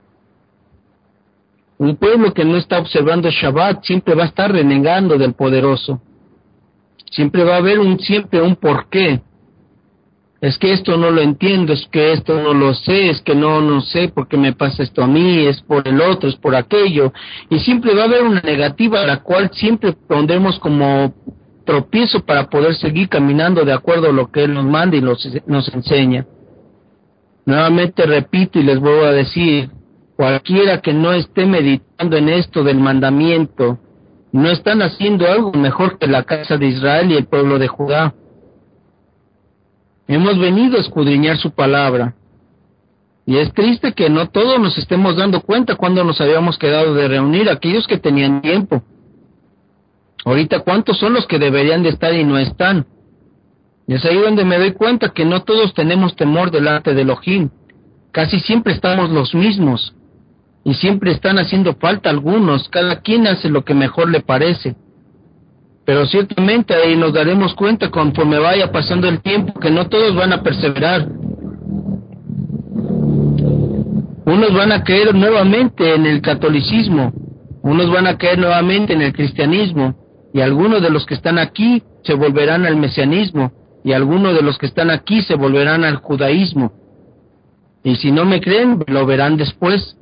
Un pueblo que no está observando Shabbat siempre va a estar renegando del poderoso. Siempre va a haber un siempre un porqué. Es que esto no lo entiendo, es que esto no lo sé, es que no, no sé por qué me pasa esto a mí, es por el otro, es por aquello. Y siempre va a haber una negativa a la cual siempre pondremos como tropiezo para poder seguir caminando de acuerdo a lo que Él nos manda y nos, nos enseña. Nuevamente repito y les vuelvo a decir, cualquiera que no esté meditando en esto del mandamiento, no están haciendo algo mejor que la casa de Israel y el pueblo de Judá. Hemos venido a escudriñar su palabra, y es triste que no todos nos estemos dando cuenta cuando nos habíamos quedado de reunir, aquellos que tenían tiempo. Ahorita, ¿cuántos son los que deberían de estar y no están? Y es ahí donde me doy cuenta que no todos tenemos temor delante de Elohim. Casi siempre estamos los mismos, y siempre están haciendo falta algunos, cada quien hace lo que mejor le parece. Pero ciertamente ahí nos daremos cuenta conforme vaya pasando el tiempo que no todos van a perseverar. Unos van a caer nuevamente en el catolicismo, Unos van a caer nuevamente en el cristianismo, y algunos de los que están aquí se volverán al mesianismo, y algunos de los que están aquí se volverán al judaísmo. Y si no me creen, lo verán después.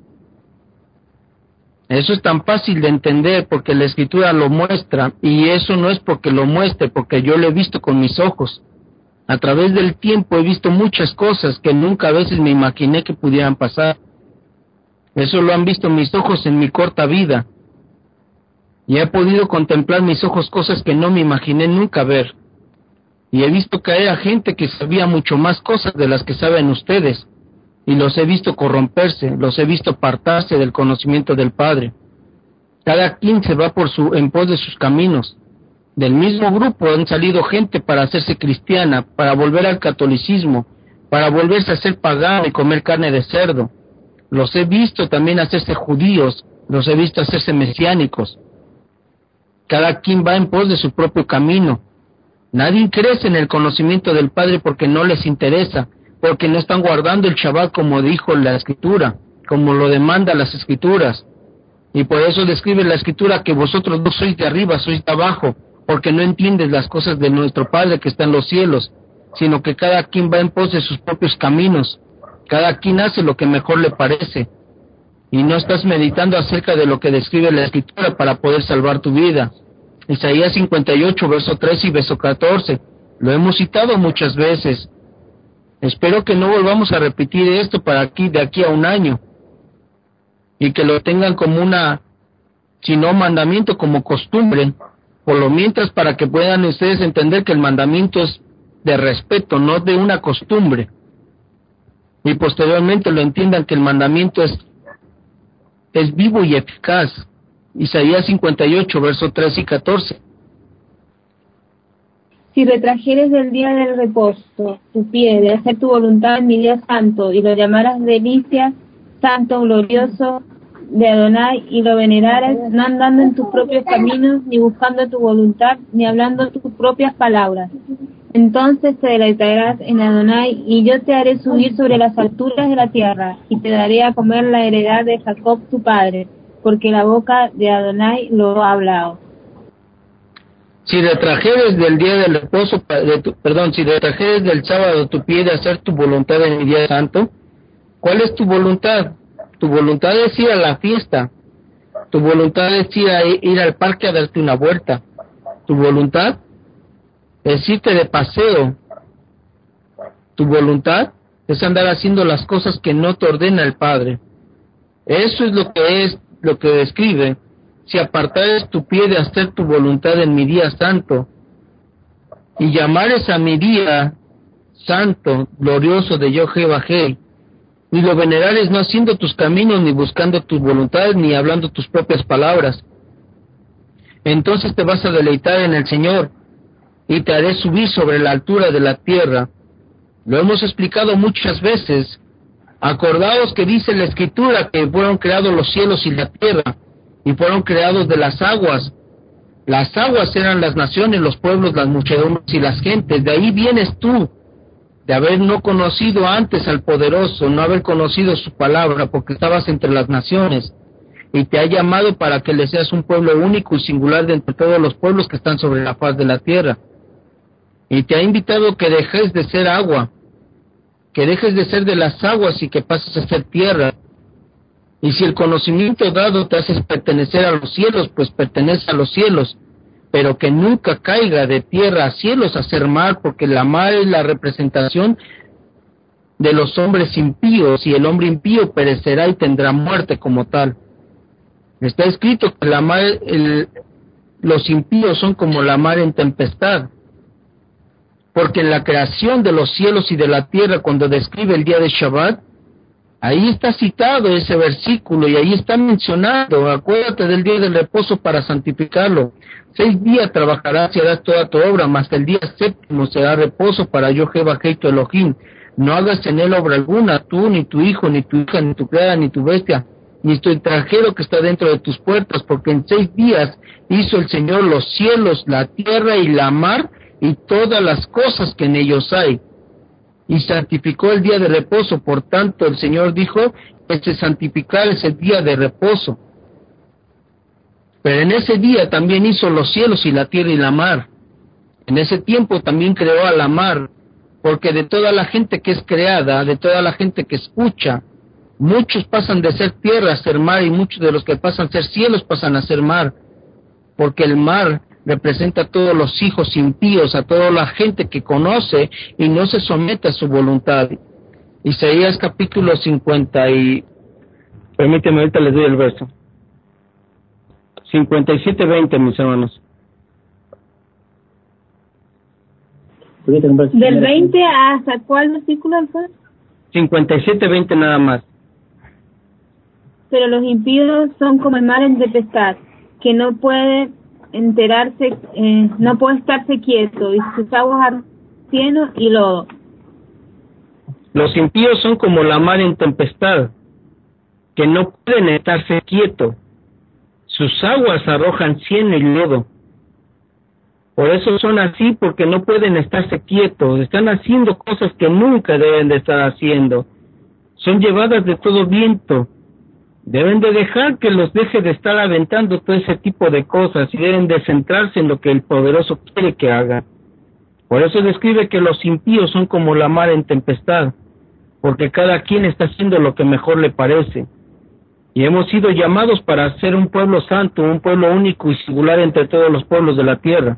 Eso es tan fácil de entender porque la Escritura lo muestra, y eso no es porque lo muestre, porque yo lo he visto con mis ojos. A través del tiempo he visto muchas cosas que nunca a veces me imaginé que pudieran pasar. Eso lo han visto mis ojos en mi corta vida. Y he podido contemplar mis ojos cosas que no me imaginé nunca ver. Y he visto caer a gente que sabía mucho más cosas de las que saben ustedes. Y los he visto corromperse, los he visto apartarse del conocimiento del Padre. Cada quien se va por su, en pos de sus caminos. Del mismo grupo han salido gente para hacerse cristiana, para volver al catolicismo, para volverse a ser pagano y comer carne de cerdo. Los he visto también hacerse judíos, los he visto hacerse mesiánicos. Cada quien va en pos de su propio camino. Nadie crece en el conocimiento del Padre porque no les interesa, porque no están guardando el Shabbat como dijo la Escritura, como lo demanda las Escrituras. Y por eso describe la Escritura que vosotros no sois de arriba, sois de abajo, porque no entiendes las cosas de nuestro Padre que está en los cielos, sino que cada quien va en pos de sus propios caminos. Cada quien hace lo que mejor le parece, y no estás meditando acerca de lo que describe la Escritura para poder salvar tu vida. Isaías cincuenta y ocho, verso trece y verso catorce, lo hemos citado muchas veces. Espero que no volvamos a repetir esto para aquí, de aquí a un año, y que lo tengan como una, si no mandamiento, como costumbre, por lo mientras para que puedan ustedes entender que el mandamiento es de respeto, no de una costumbre. Y posteriormente lo entiendan que el mandamiento es, es vivo y eficaz. Isaías cincuenta y ocho, versos trece y catorce. Si retrajeres del día del reposo tu pie de hacer tu voluntad en mi día santo, y lo llamaras delicia, santo, glorioso de Adonai, y lo veneraras, no andando en tus propios caminos, ni buscando tu voluntad, ni hablando tus propias palabras, entonces te deleitarás en Adonai, y yo te haré subir sobre las alturas de la tierra, y te daré a comer la heredad de Jacob tu padre, porque la boca de Adonai lo ha hablado. Si retrajeres del día del reposo, de tu, perdón, si retrajeres del sábado tu pie de hacer tu voluntad en mi día santo, ¿cuál es tu voluntad? Tu voluntad es ir a la fiesta, tu voluntad es ir, a, ir al parque a darte una vuelta, tu voluntad es irte de paseo, tu voluntad es andar haciendo las cosas que no te ordena el Padre. Eso es lo que es, lo que describe. Si apartares tu pie de hacer tu voluntad en mi día santo, y llamares a mi día santo, glorioso de Jehová, y lo venerares no haciendo tus caminos, ni buscando tus voluntades, ni hablando tus propias palabras, entonces te vas a deleitar en el Señor, y te haré subir sobre la altura de la tierra. Lo hemos explicado muchas veces. Acordaos que dice la Escritura que fueron creados los cielos y la tierra, y fueron creados de las aguas. Las aguas eran las naciones, los pueblos, las muchedumbres y las gentes. De ahí vienes tú, de haber no conocido antes al poderoso, no haber conocido su palabra, porque estabas entre las naciones, y te ha llamado para que le seas un pueblo único y singular de entre todos los pueblos que están sobre la faz de la tierra. Y te ha invitado que dejes de ser agua, que dejes de ser de las aguas y que pases a ser tierra. Y si el conocimiento dado te hace pertenecer a los cielos, pues pertenece a los cielos, pero que nunca caiga de tierra a cielos a ser mar, porque la mar es la representación de los hombres impíos, y el hombre impío perecerá y tendrá muerte como tal. Está escrito que la mar, el, los impíos son como la mar en tempestad, porque en la creación de los cielos y de la tierra, cuando describe el día de Shabbat, ahí está citado ese versículo, y ahí está mencionado: acuérdate del día del reposo para santificarlo. Seis días trabajarás y harás toda tu obra, mas el día séptimo será reposo para yo Jehová tu Elohim. No hagas en él obra alguna, tú, ni tu hijo, ni tu hija, ni tu criada, ni tu bestia, ni tu extranjero que está dentro de tus puertas, porque en seis días hizo el Señor los cielos, la tierra y la mar, y todas las cosas que en ellos hay, y santificó el día de reposo. Por tanto el Señor dijo que se santificar es el día de reposo. Pero en ese día también hizo los cielos y la tierra y la mar. En ese tiempo también creó a la mar, porque de toda la gente que es creada, de toda la gente que escucha, muchos pasan de ser tierra a ser mar, y muchos de los que pasan a ser cielos pasan a ser mar, porque el mar representa a todos los hijos impíos, a toda la gente que conoce y no se somete a su voluntad. Isaías capítulo cincuenta y... Permíteme, ahorita les doy el verso. cincuenta y siete veinte, mis hermanos. Del veinte hasta cuál versículo fue? cincuenta y siete veinte nada más. Pero los impíos son como el mar en tempestad, que no puede enterarse, eh, no puede estarse quieto, y sus aguas cieno y lodo. Los impíos son como la mar en tempestad, que no pueden estarse quietos. Sus aguas arrojan cieno y lodo. Por eso son así, porque no pueden estarse quietos. Están haciendo cosas que nunca deben de estar haciendo. Son llevadas de todo viento. Deben de dejar que los deje de estar aventando todo ese tipo de cosas, y deben de centrarse en lo que el Poderoso quiere que hagan. Por eso describe que los impíos son como la mar en tempestad, porque cada quien está haciendo lo que mejor le parece. Y hemos sido llamados para ser un pueblo santo, un pueblo único y singular entre todos los pueblos de la tierra.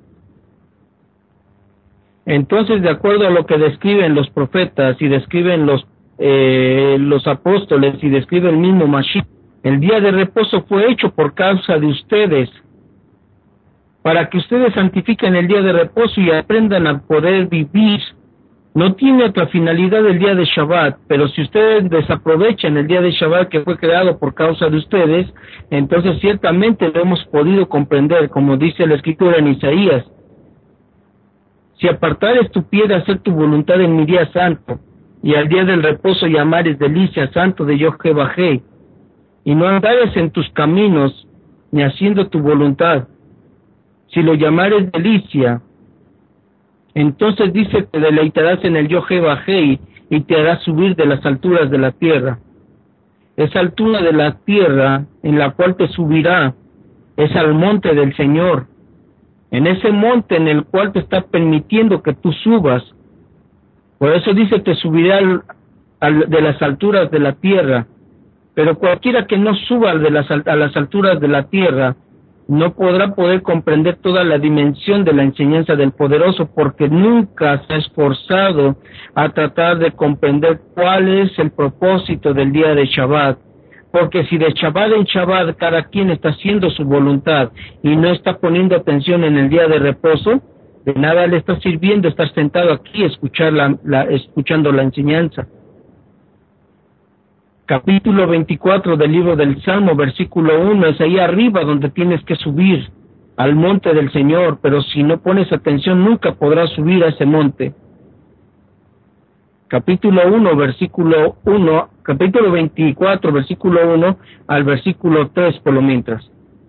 Entonces, de acuerdo a lo que describen los profetas y describen los eh, los apóstoles y describe el mismo Mashiach, el día de reposo fue hecho por causa de ustedes, para que ustedes santifiquen el día de reposo y aprendan a poder vivir. No tiene otra finalidad el día de Shabbat, pero si ustedes desaprovechan el día de Shabbat que fue creado por causa de ustedes, entonces ciertamente lo hemos podido comprender, como dice la Escritura en Isaías. Si apartares tu pie de hacer tu voluntad en mi día santo, y al día del reposo llamares delicia santo de Yod-Heh-Vah-Heh, y no andares en tus caminos, ni haciendo tu voluntad, si lo llamares delicia, entonces dice, te deleitarás en el Yod-Heh-Vah-Heh, y te harás subir de las alturas de la tierra. Esa altura de la tierra en la cual te subirá es al monte del Señor. En ese monte en el cual te está permitiendo que tú subas. Por eso dice, te subiré al, al, de las alturas de la tierra. Pero cualquiera que no suba de las, a las alturas de la tierra no podrá poder comprender toda la dimensión de la enseñanza del Poderoso, porque nunca se ha esforzado a tratar de comprender cuál es el propósito del día de Shabbat. Porque si de Shabbat en Shabbat cada quien está haciendo su voluntad y no está poniendo atención en el día de reposo, de nada le está sirviendo estar sentado aquí escuchar la, la, escuchando la enseñanza. Capítulo veinticuatro del libro del Salmo, versículo uno, es ahí arriba donde tienes que subir al monte del Señor, pero si no pones atención nunca podrás subir a ese monte. Capítulo uno, versículo uno, capítulo veinticuatro, versículo uno al versículo tres, por lo mientras.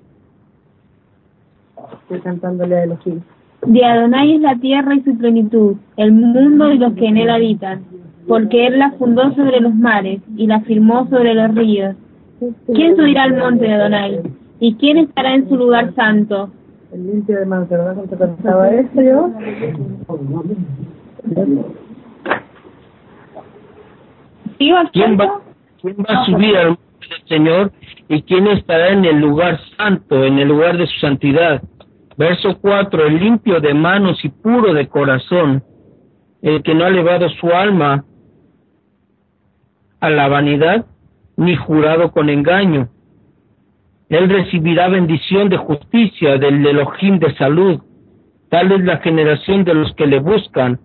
Estoy cantándole a los hijos. De Adonai es la tierra y su plenitud, el mundo y los que en él habitan, porque él la fundó sobre los mares y la firmó sobre los ríos. ¿Quién subirá al monte de Adonai? ¿Y quién estará en su lugar santo? El limpio de mano, ¿verdad? ¿Cuánto cantaba eso yo? ¿Quién va, ¿Quién va a subir al monte del Señor y quién estará en el lugar santo, en el lugar de su santidad? Verso cuatro, el limpio de manos y puro de corazón, el que no ha elevado su alma a la vanidad, ni jurado con engaño. Él recibirá bendición de justicia del Elohim de salud. Tal es la generación de los que le buscan,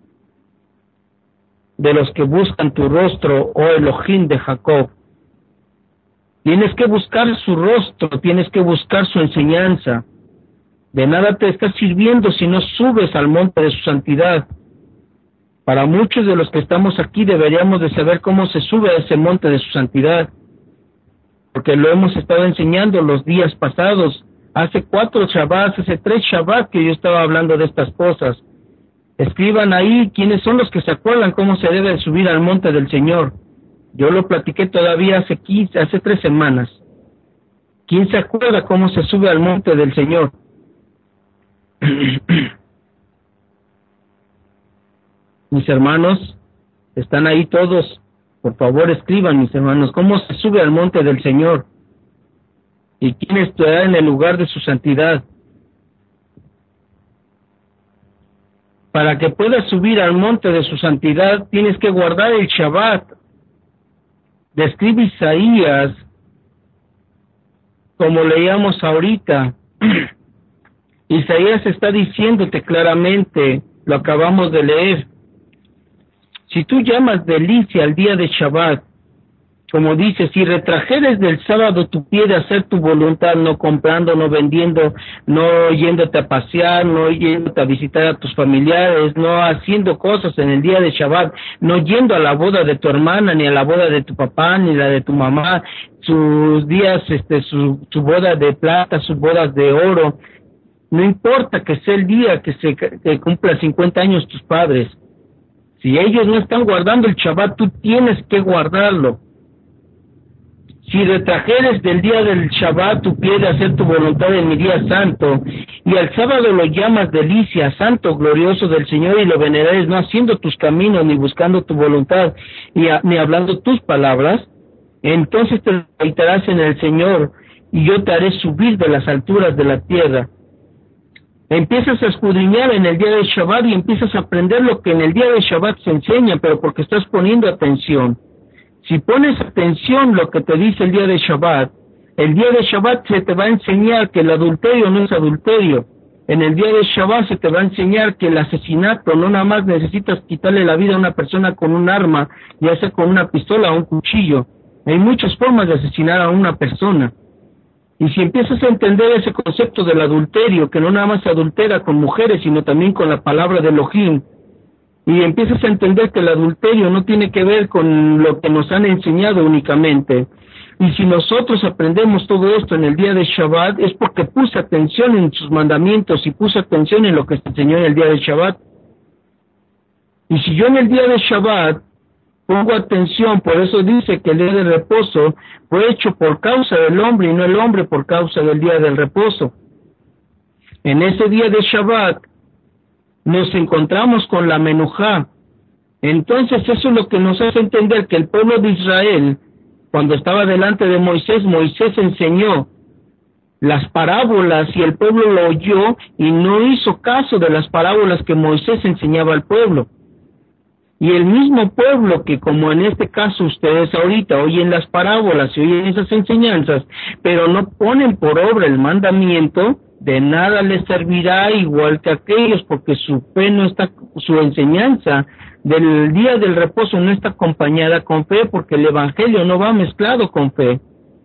de los que buscan tu rostro, oh Elohim de Jacob. Tienes que buscar su rostro, tienes que buscar su enseñanza. De nada te está sirviendo si no subes al monte de su santidad. Para muchos de los que estamos aquí deberíamos de saber cómo se sube a ese monte de su santidad, porque lo hemos estado enseñando los días pasados. Hace cuatro Shabbats, hace tres Shabbats que yo estaba hablando de estas cosas. Escriban ahí quiénes son los que se acuerdan cómo se debe subir al monte del Señor. Yo lo platiqué todavía hace quince, hace tres semanas. ¿Quién se acuerda cómo se sube al monte del Señor? Mis hermanos, están ahí todos. Por favor, escriban, mis hermanos, cómo se sube al monte del Señor. ¿Y quién estará en el lugar de su santidad? Para que puedas subir al monte de su santidad, tienes que guardar el Shabbat. Describe Isaías, como leíamos ahorita. Isaías está diciéndote claramente, lo acabamos de leer. Si tú llamas delicia al día de Shabbat, como dice, si retrajeres del sábado tu pie de hacer tu voluntad, no comprando, no vendiendo, no yéndote a pasear, no yéndote a visitar a tus familiares, no haciendo cosas en el día de Shabbat, no yendo a la boda de tu hermana, ni a la boda de tu papá, ni la de tu mamá, sus días, este, su, su boda de plata, sus bodas de oro, no importa que sea el día que se que cumpla cincuenta años tus padres, si ellos no están guardando el Shabbat, tú tienes que guardarlo. Si retrajeres del día del Shabbat tu pie de hacer tu voluntad en mi día santo, y al sábado lo llamas delicia, santo, glorioso del Señor, y lo venerares, no haciendo tus caminos, ni buscando tu voluntad, ni, a, ni hablando tus palabras, entonces te deleitarás en el Señor, y yo te haré subir de las alturas de la tierra. Empiezas a escudriñar en el día de Shabbat y empiezas a aprender lo que en el día de Shabbat se enseña, pero porque estás poniendo atención. Si pones atención lo que te dice el día de Shabbat, el día de Shabbat se te va a enseñar que el adulterio no es adulterio. En el día de Shabbat se te va a enseñar que el asesinato no nada más necesitas quitarle la vida a una persona con un arma, ya sea con una pistola o un cuchillo. Hay muchas formas de asesinar a una persona. Y si empiezas a entender ese concepto del adulterio, que no nada más se adultera con mujeres, sino también con la palabra de Elohim, y empiezas a entender que el adulterio no tiene que ver con lo que nos han enseñado únicamente, y si nosotros aprendemos todo esto en el día de Shabbat, es porque puse atención en sus mandamientos y puse atención en lo que se enseñó en el día de Shabbat. Y si yo en el día de Shabbat pongo atención, por eso dice que el día de reposo fue hecho por causa del hombre y no el hombre por causa del día del reposo. En ese día de Shabbat nos encontramos con la menujá. Entonces eso es lo que nos hace entender que el pueblo de Israel, cuando estaba delante de Moisés, Moisés enseñó las parábolas y el pueblo lo oyó y no hizo caso de las parábolas que Moisés enseñaba al pueblo. Y el mismo pueblo que, como en este caso ustedes ahorita oyen las parábolas y oyen esas enseñanzas, pero no ponen por obra el mandamiento, de nada les servirá igual que aquellos, porque su fe no está, su enseñanza del día del reposo no está acompañada con fe, porque el evangelio no va mezclado con fe.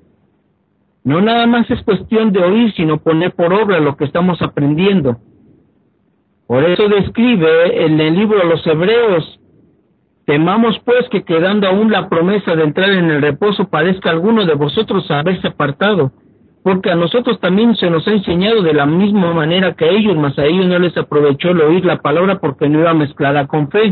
No nada más es cuestión de oír, sino poner por obra lo que estamos aprendiendo. Por eso describe en el libro de los Hebreos: temamos pues que quedando aún la promesa de entrar en el reposo, parezca alguno de vosotros haberse apartado, porque a nosotros también se nos ha enseñado de la misma manera que a ellos, mas a ellos no les aprovechó el oír la palabra porque no iba mezclada con fe.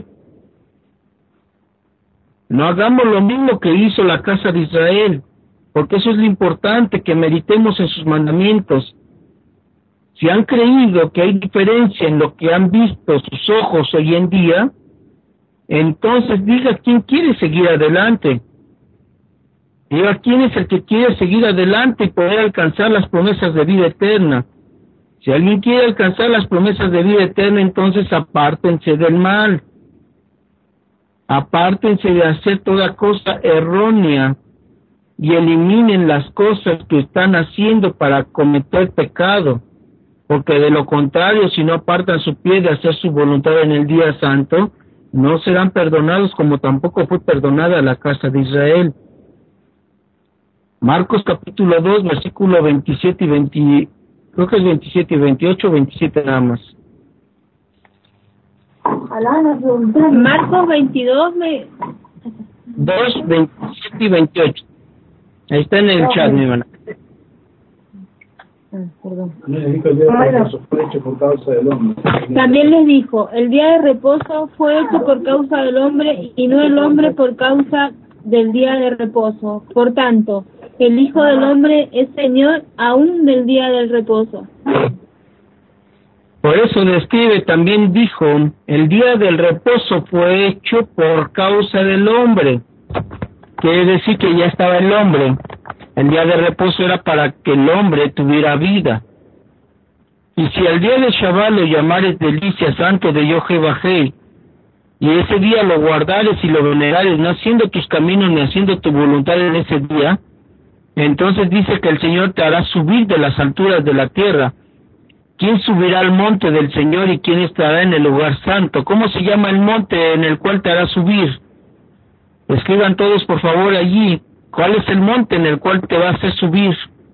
No hagamos lo mismo que hizo la casa de Israel, porque eso es lo importante, que meditemos en sus mandamientos. Si han creído que hay diferencia en lo que han visto sus ojos hoy en día, entonces diga quién quiere seguir adelante. Diga quién es el que quiere seguir adelante y poder alcanzar las promesas de vida eterna. Si alguien quiere alcanzar las promesas de vida eterna, entonces apártense del mal. Apártense de hacer toda cosa errónea y eliminen las cosas que están haciendo para cometer pecado, porque de lo contrario, si no apartan su pie de hacer su voluntad en el día santo, no serán perdonados, como tampoco fue perdonada la casa de Israel. Marcos capítulo dos, versículo veintisiete y veinte, creo que es veintisiete y veintiocho, veintisiete nada más. Marcos veintidós, me... dos, veintisiete y veintiocho. Ahí está en el chat, mi hermana. También les dijo: el día de reposo fue hecho por causa del hombre y no el hombre por causa del día de reposo. Por tanto, El Hijo del Hombre es Señor aún del día del reposo. Por eso describe, también dijo, el día del reposo fue hecho por causa del hombre. Quiere decir que ya estaba el hombre. El día de reposo era para que el hombre tuviera vida. Y si al día de Shabbat lo llamares delicia santo de Yahweh, y ese día lo guardares y lo venerares, no haciendo tus caminos ni haciendo tu voluntad en ese día, entonces dice que el Señor te hará subir de las alturas de la tierra. ¿Quién subirá al monte del Señor y quién estará en el lugar santo? ¿Cómo se llama el monte en el cual te hará subir? Escriban todos por favor allí, ¿cuál es el monte en el cual te va a hacer subir?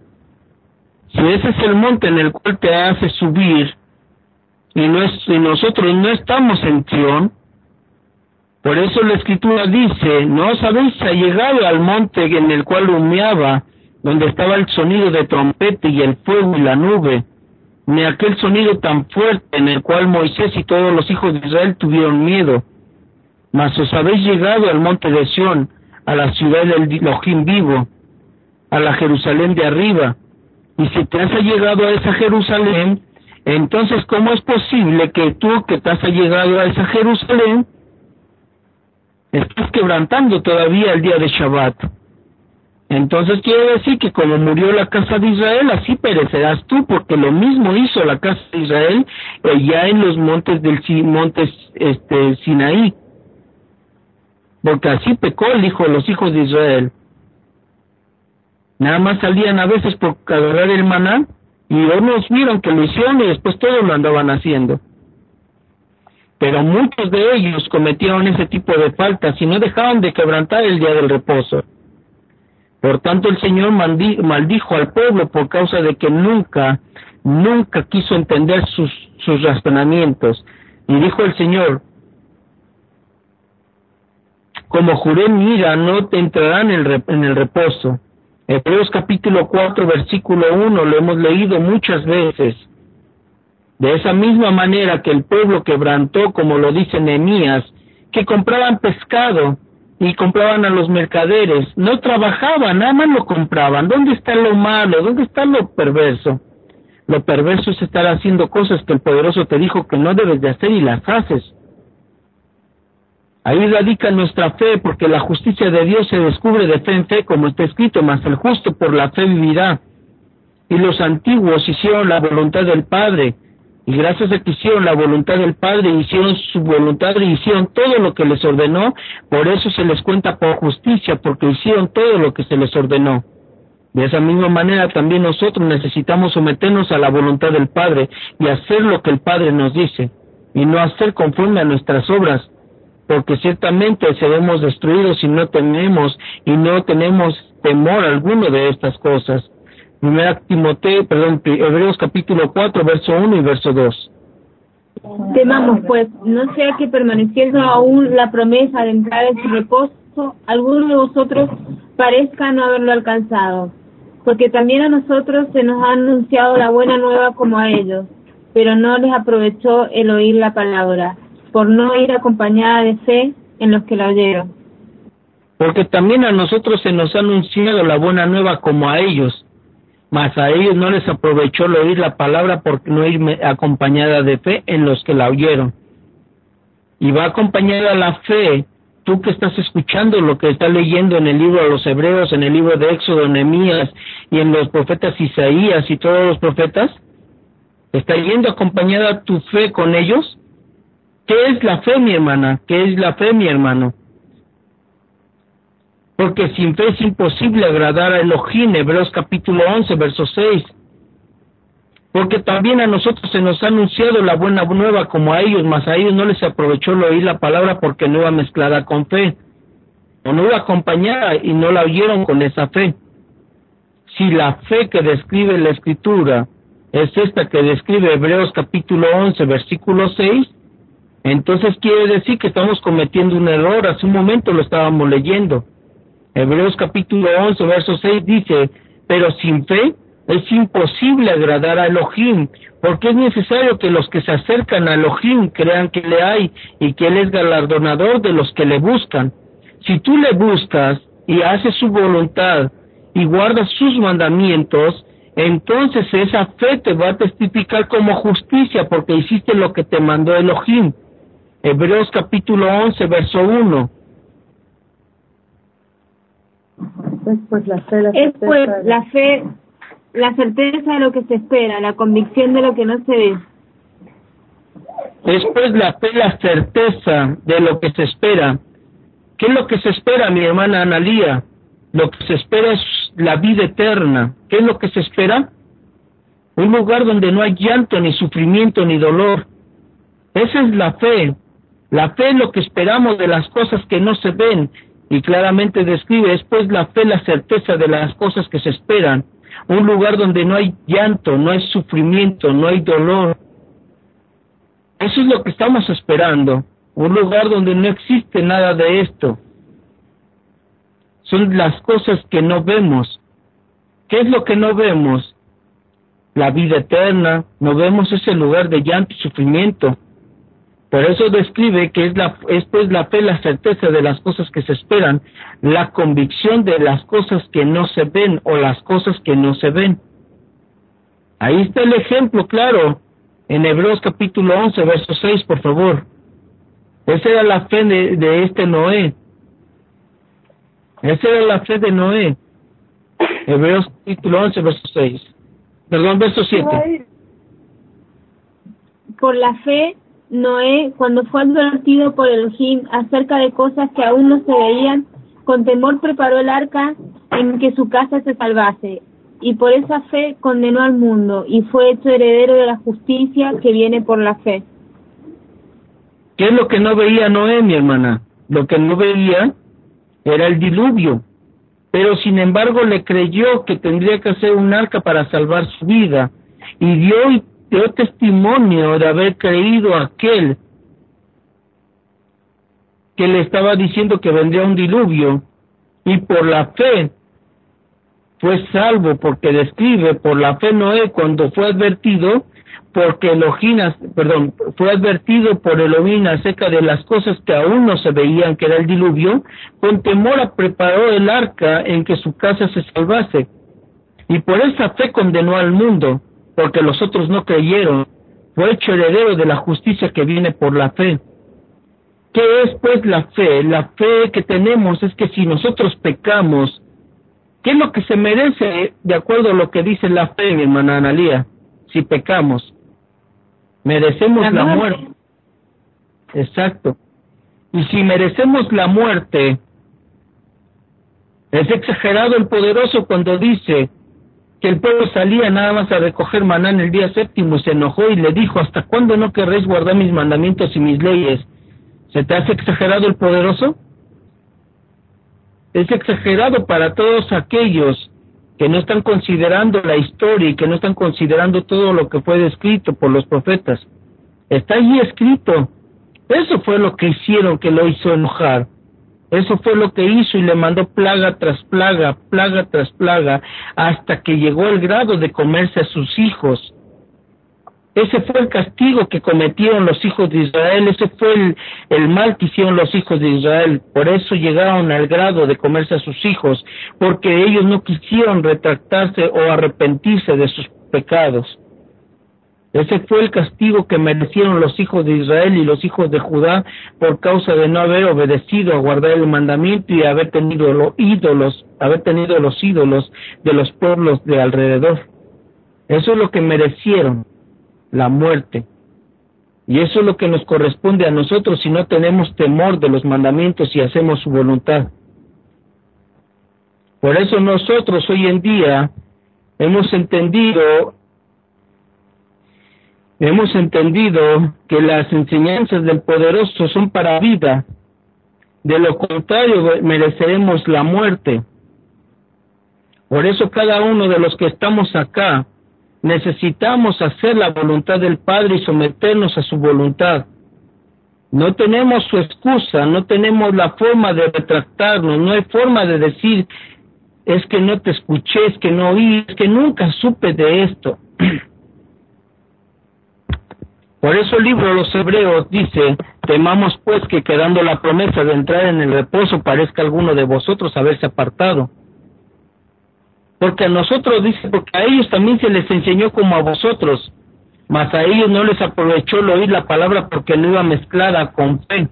Si ese es el monte en el cual te hace subir, y, no es, y nosotros no estamos en Sion, por eso la Escritura dice, no os habéis llegado al monte en el cual humeaba, donde estaba el sonido de trompeta y el fuego y la nube, ni aquel sonido tan fuerte en el cual Moisés y todos los hijos de Israel tuvieron miedo, mas os habéis llegado al monte de Sión, a la ciudad del Elohim vivo, a la Jerusalén de arriba. Y si te has llegado a esa Jerusalén, entonces ¿cómo es posible que tú que te has llegado a esa Jerusalén estás quebrantando todavía el día de Shabbat? Entonces quiere decir que como murió la casa de Israel, así perecerás tú, porque lo mismo hizo la casa de Israel eh, ya en los montes del montes este Sinaí, porque así pecó el hijo de los hijos de Israel. Nada más salían a veces por agarrar el maná y unos vieron que lo hicieron y después todos lo andaban haciendo. Pero muchos de ellos cometieron ese tipo de faltas y no dejaban de quebrantar el día del reposo. Por tanto el Señor maldijo al pueblo por causa de que nunca, nunca quiso entender sus, sus razonamientos. Y dijo el Señor, como juré en mi ira, no te entrarán en el, rep- en el reposo. Hebreos capítulo cuatro, versículo uno, lo hemos leído muchas veces. De esa misma manera que el pueblo quebrantó, como lo dice Nehemías, que compraban pescado y compraban a los mercaderes, no trabajaban, nada más lo compraban. ¿Dónde está lo malo? ¿Dónde está lo perverso? Lo perverso es estar haciendo cosas que el poderoso te dijo que no debes de hacer y las haces. Ahí radica nuestra fe, porque la justicia de Dios se descubre de fe en fe, como está escrito, mas el justo por la fe vivirá. Y los antiguos hicieron la voluntad del Padre, y gracias a que hicieron la voluntad del Padre, hicieron su voluntad y hicieron todo lo que les ordenó, por eso se les cuenta por justicia, porque hicieron todo lo que se les ordenó. De esa misma manera también nosotros necesitamos someternos a la voluntad del Padre y hacer lo que el Padre nos dice, y no hacer conforme a nuestras obras, porque ciertamente seremos destruidos si no tenemos y no tenemos temor alguno de estas cosas. Primera Timoteo, perdón, Hebreos capítulo cuatro, verso uno y verso dos. Temamos pues, no sea que permaneciendo aún la promesa de entrar en su reposo, alguno de vosotros parezca no haberlo alcanzado, porque también a nosotros se nos ha anunciado la buena nueva como a ellos, pero no les aprovechó el oír la palabra, por no ir acompañada de fe en los que la oyeron. Porque también a nosotros se nos ha anunciado la buena nueva como a ellos, mas a ellos no les aprovechó el oír la palabra por no ir acompañada de fe en los que la oyeron. Y va acompañada la fe, tú que estás escuchando lo que estás leyendo en el libro de los Hebreos, en el libro de Éxodo, Nehemías y en los profetas Isaías y todos los profetas, ¿está yendo acompañada tu fe con ellos? ¿Qué es la fe, mi hermana? ¿Qué es la fe, mi hermano? Porque sin fe es imposible agradar a Elohim, Hebreos capítulo once, verso seis. Porque también a nosotros se nos ha anunciado la buena nueva como a ellos, mas a ellos no les aprovechó el oír la palabra porque no iba mezclada con fe, o no iba acompañada y no la oyeron con esa fe. Si la fe que describe la Escritura es esta que describe Hebreos capítulo once, versículo seis, entonces quiere decir que estamos cometiendo un error. Hace un momento lo estábamos leyendo. Hebreos capítulo once, verso seis dice, pero sin fe es imposible agradar a Elohim, porque es necesario que los que se acercan a Elohim crean que le hay y que Él es galardonador de los que le buscan. Si tú le buscas y haces su voluntad y guardas sus mandamientos, entonces esa fe te va a testificar como justicia porque hiciste lo que te mandó Elohim. Hebreos capítulo once, verso uno. Es pues la fe, la Es certeza pues de- la fe, la certeza de lo que se espera, la convicción de lo que no se ve. Es pues la fe, la certeza de lo que se espera. ¿Qué es lo que se espera, mi hermana Analía? Lo que se espera es la vida eterna. ¿Qué es lo que se espera? Un lugar donde no hay llanto, ni sufrimiento, ni dolor. Esa es la fe. La fe es lo que esperamos de las cosas que no se ven. Y claramente describe, es pues la fe, la certeza de las cosas que se esperan. Un lugar donde no hay llanto, no hay sufrimiento, no hay dolor. Eso es lo que estamos esperando. Un lugar donde no existe nada de esto. Son las cosas que no vemos. ¿Qué es lo que no vemos? La vida eterna. No vemos ese lugar de llanto y sufrimiento. Por eso describe que es la es pues la fe, la certeza de las cosas que se esperan, la convicción de las cosas que no se ven o las cosas que no se ven. Ahí está el ejemplo claro en Hebreos capítulo once, verso seis, por favor. Esa era la fe de, de este Noé. Esa era la fe de Noé. Hebreos capítulo once, verso seis. Perdón, verso siete. Por la fe, Noé, cuando fue advertido por Elohim acerca de cosas que aún no se veían, con temor preparó el arca en que su casa se salvase, y por esa fe condenó al mundo, y fue hecho heredero de la justicia que viene por la fe. ¿Qué es lo que no veía Noé, mi hermana? Lo que no veía era el diluvio, pero sin embargo le creyó que tendría que hacer un arca para salvar su vida, y dio, dio testimonio de haber creído a aquel que le estaba diciendo que vendría un diluvio, y por la fe fue salvo, porque describe, por la fe Noé, cuando fue advertido, porque Elohim, perdón, fue advertido por Elohim acerca de las cosas que aún no se veían, que era el diluvio, con temor preparó el arca en que su casa se salvase, y por esa fe condenó al mundo, porque los otros no creyeron, fue hecho heredero de la justicia que viene por la fe. ¿Qué es pues la fe? La fe que tenemos es que si nosotros pecamos, ¿qué es lo que se merece de acuerdo a lo que dice la fe, mi hermana Analía? Si pecamos, merecemos la, la muerte. Exacto. Y si merecemos la muerte, es exagerado el poderoso cuando dice que el pueblo salía nada más a recoger maná en el día séptimo y se enojó y le dijo, ¿hasta cuándo no querréis guardar mis mandamientos y mis leyes? ¿Se te hace exagerado el poderoso? Es exagerado para todos aquellos que no están considerando la historia y que no están considerando todo lo que fue descrito por los profetas. Está allí escrito. Eso fue lo que hicieron, que lo hizo enojar. Eso fue lo que hizo y le mandó plaga tras plaga, plaga tras plaga, hasta que llegó el grado de comerse a sus hijos. Ese fue el castigo que cometieron los hijos de Israel, ese fue el, el mal que hicieron los hijos de Israel. Por eso llegaron al grado de comerse a sus hijos, porque ellos no quisieron retractarse o arrepentirse de sus pecados. Ese fue el castigo que merecieron los hijos de Israel y los hijos de Judá por causa de no haber obedecido a guardar el mandamiento y haber tenido los ídolos, haber tenido los ídolos de los pueblos de alrededor. Eso es lo que merecieron, la muerte. Y eso es lo que nos corresponde a nosotros si no tenemos temor de los mandamientos y hacemos su voluntad. Por eso nosotros hoy en día hemos entendido Hemos entendido que las enseñanzas del poderoso son para vida. De lo contrario, mereceremos la muerte. Por eso cada uno de los que estamos acá necesitamos hacer la voluntad del Padre y someternos a su voluntad. No tenemos su excusa, no tenemos la forma de retractarnos, no hay forma de decir, es que no te escuché, es que no oí, es que nunca supe de esto. Por eso el libro de los Hebreos dice, temamos pues que quedando la promesa de entrar en el reposo parezca alguno de vosotros haberse apartado. porque a nosotros, dice, porque a ellos también se les enseñó como a vosotros, mas a ellos no les aprovechó el oír la palabra porque no iba mezclada con fe.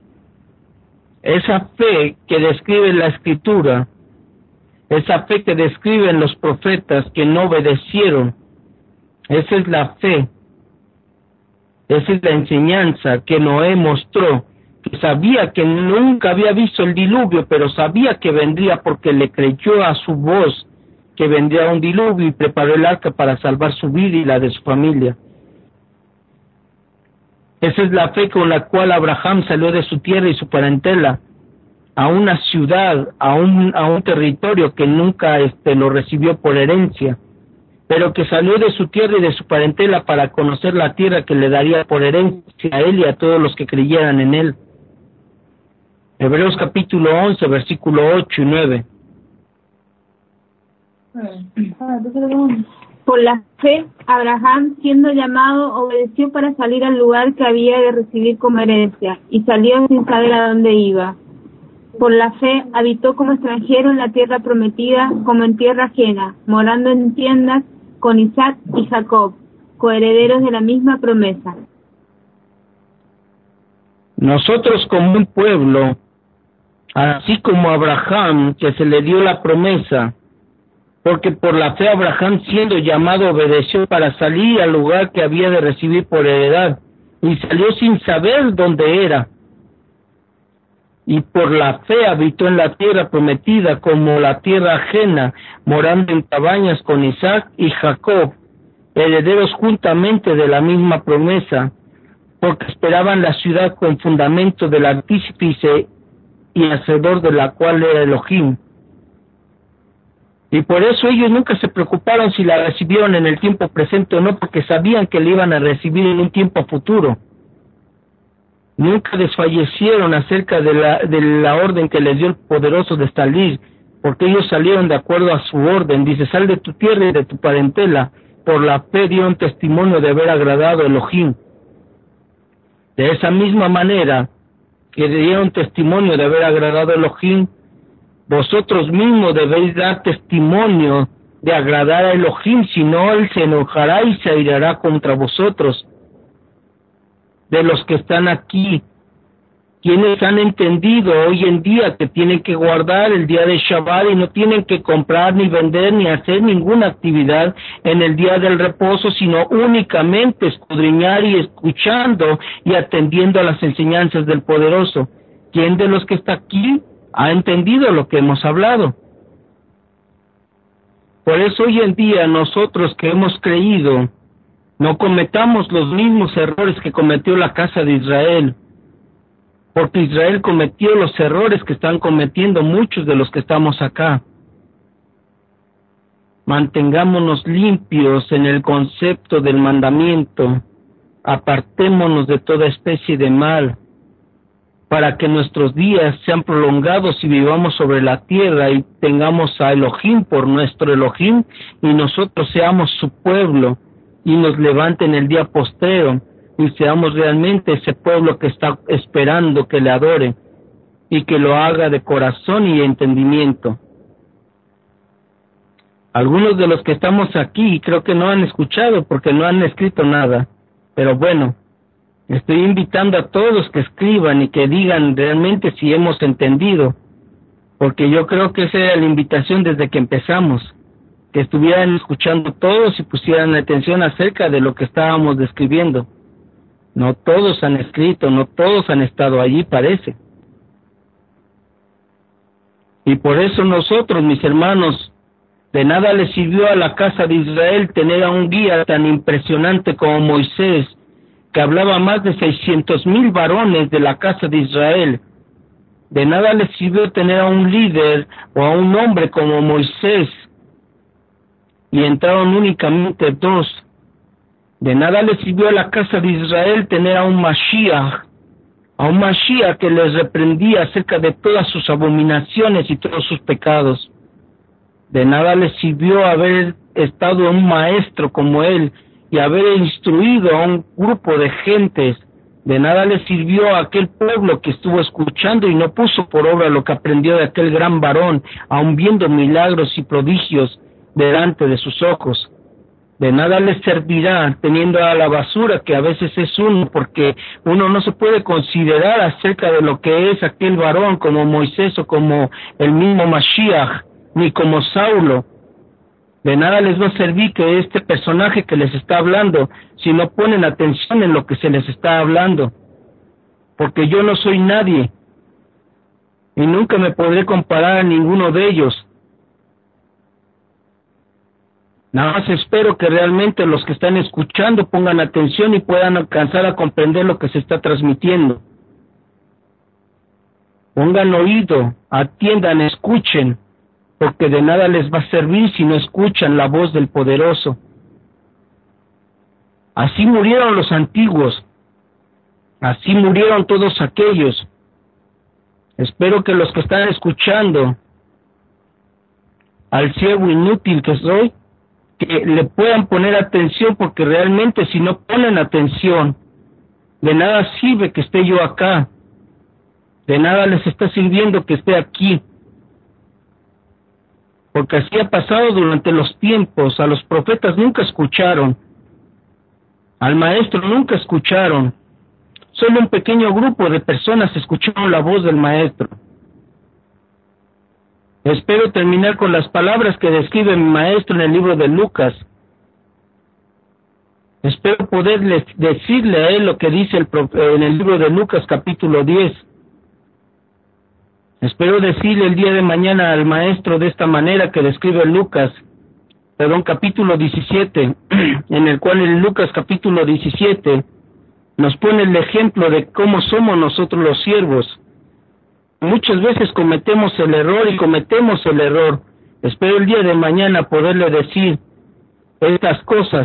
Esa fe que describe la Escritura, esa fe que describen los profetas que no obedecieron, esa es la fe, esa es la enseñanza que Noé mostró, que sabía que nunca había visto el diluvio, pero sabía que vendría porque le creyó a su voz, que vendría un diluvio y preparó el arca para salvar su vida y la de su familia. Esa es la fe con la cual Abraham salió de su tierra y su parentela a una ciudad, a un, a un territorio que nunca este, lo recibió por herencia, pero que salió de su tierra y de su parentela para conocer la tierra que le daría por herencia a él y a todos los que creyeran en él. Hebreos capítulo once, versículo ocho y nueve. Por la fe, Abraham, siendo llamado, obedeció para salir al lugar que había de recibir como herencia, y salió sin saber a dónde iba. Por la fe, habitó como extranjero en la tierra prometida, como en tierra ajena, morando en tiendas con Isaac y Jacob, coherederos de la misma promesa. Nosotros como un pueblo, así como Abraham, que se le dio la promesa, porque por la fe Abraham, siendo llamado, obedeció para salir al lugar que había de recibir por heredad, y salió sin saber dónde era. Y por la fe habitó en la tierra prometida como la tierra ajena, morando en cabañas con Isaac y Jacob, herederos juntamente de la misma promesa, porque esperaban la ciudad con fundamento del artífice y hacedor de la cual era Elohim. Y por eso ellos nunca se preocuparon si la recibieron en el tiempo presente o no, porque sabían que la iban a recibir en un tiempo futuro. Nunca desfallecieron acerca de la, de la orden que les dio el poderoso de salir, porque ellos salieron de acuerdo a su orden. Dice, sal de tu tierra y de tu parentela. Por la fe dieron testimonio de haber agradado a Elohim. De esa misma manera que dieron testimonio de haber agradado a Elohim, vosotros mismos debéis dar testimonio de agradar a Elohim, si no, Él se enojará y se airará contra vosotros. De los que están aquí, quienes han entendido hoy en día que tienen que guardar el día de Shabbat y no tienen que comprar, ni vender, ni hacer ninguna actividad en el día del reposo, sino únicamente escudriñar y escuchando y atendiendo a las enseñanzas del Poderoso. ¿Quién de los que está aquí ha entendido lo que hemos hablado? Por eso hoy en día nosotros que hemos creído, no cometamos los mismos errores que cometió la casa de Israel, porque Israel cometió los errores que están cometiendo muchos de los que estamos acá. Mantengámonos limpios en el concepto del mandamiento, apartémonos de toda especie de mal, para que nuestros días sean prolongados y vivamos sobre la tierra y tengamos a Elohim por nuestro Elohim y nosotros seamos su pueblo y nos levanten el día postrero y seamos realmente ese pueblo que está esperando que le adore y que lo haga de corazón y entendimiento. Algunos de los que estamos aquí creo que no han escuchado porque no han escrito nada, pero bueno, estoy invitando a todos que escriban y que digan realmente si hemos entendido, porque yo creo que esa era la invitación desde que empezamos, que estuvieran escuchando todos y pusieran atención acerca de lo que estábamos describiendo. No todos han escrito, no todos han estado allí, parece. Y por eso nosotros, mis hermanos, de nada les sirvió a la casa de Israel tener a un guía tan impresionante como Moisés, que hablaba más de seiscientos mil varones de la casa de Israel. De nada les sirvió tener a un líder o a un hombre como Moisés, y entraron únicamente dos. De nada les sirvió a la casa de Israel tener a un Mashiach, a un Mashiach que les reprendía acerca de todas sus abominaciones y todos sus pecados. De nada les sirvió haber estado un maestro como él y haber instruido a un grupo de gentes. De nada les sirvió a aquel pueblo que estuvo escuchando y no puso por obra lo que aprendió de aquel gran varón, aun viendo milagros y prodigios delante de sus ojos. De nada les servirá teniendo a la basura, que a veces es uno, porque uno no se puede considerar acerca de lo que es aquel varón como Moisés o como el mismo Mashiach, ni como Saulo. De nada les va a servir que este personaje que les está hablando, si no ponen atención en lo que se les está hablando, porque yo no soy nadie y nunca me podré comparar a ninguno de ellos. Nada más espero que realmente los que están escuchando pongan atención y puedan alcanzar a comprender lo que se está transmitiendo. Pongan oído, atiendan, escuchen, porque de nada les va a servir si no escuchan la voz del Poderoso. Así murieron los antiguos, así murieron todos aquellos. Espero que los que están escuchando al siervo inútil que soy, que le puedan poner atención, porque realmente si no ponen atención, de nada sirve que esté yo acá, de nada les está sirviendo que esté aquí, porque así ha pasado durante los tiempos. A los profetas nunca escucharon, al maestro nunca escucharon, solo un pequeño grupo de personas escucharon la voz del maestro. Espero terminar con las palabras que describe mi maestro en el libro de Lucas. Espero poderles decirle a él lo que dice el profe- en el libro de Lucas capítulo diez. Espero decirle el día de mañana al maestro de esta manera que describe Lucas, perdón, capítulo diecisiete, en el cual en Lucas capítulo diecisiete nos pone el ejemplo de cómo somos nosotros los siervos. Muchas veces cometemos el error y cometemos el error. Espero el día de mañana poderle decir estas cosas,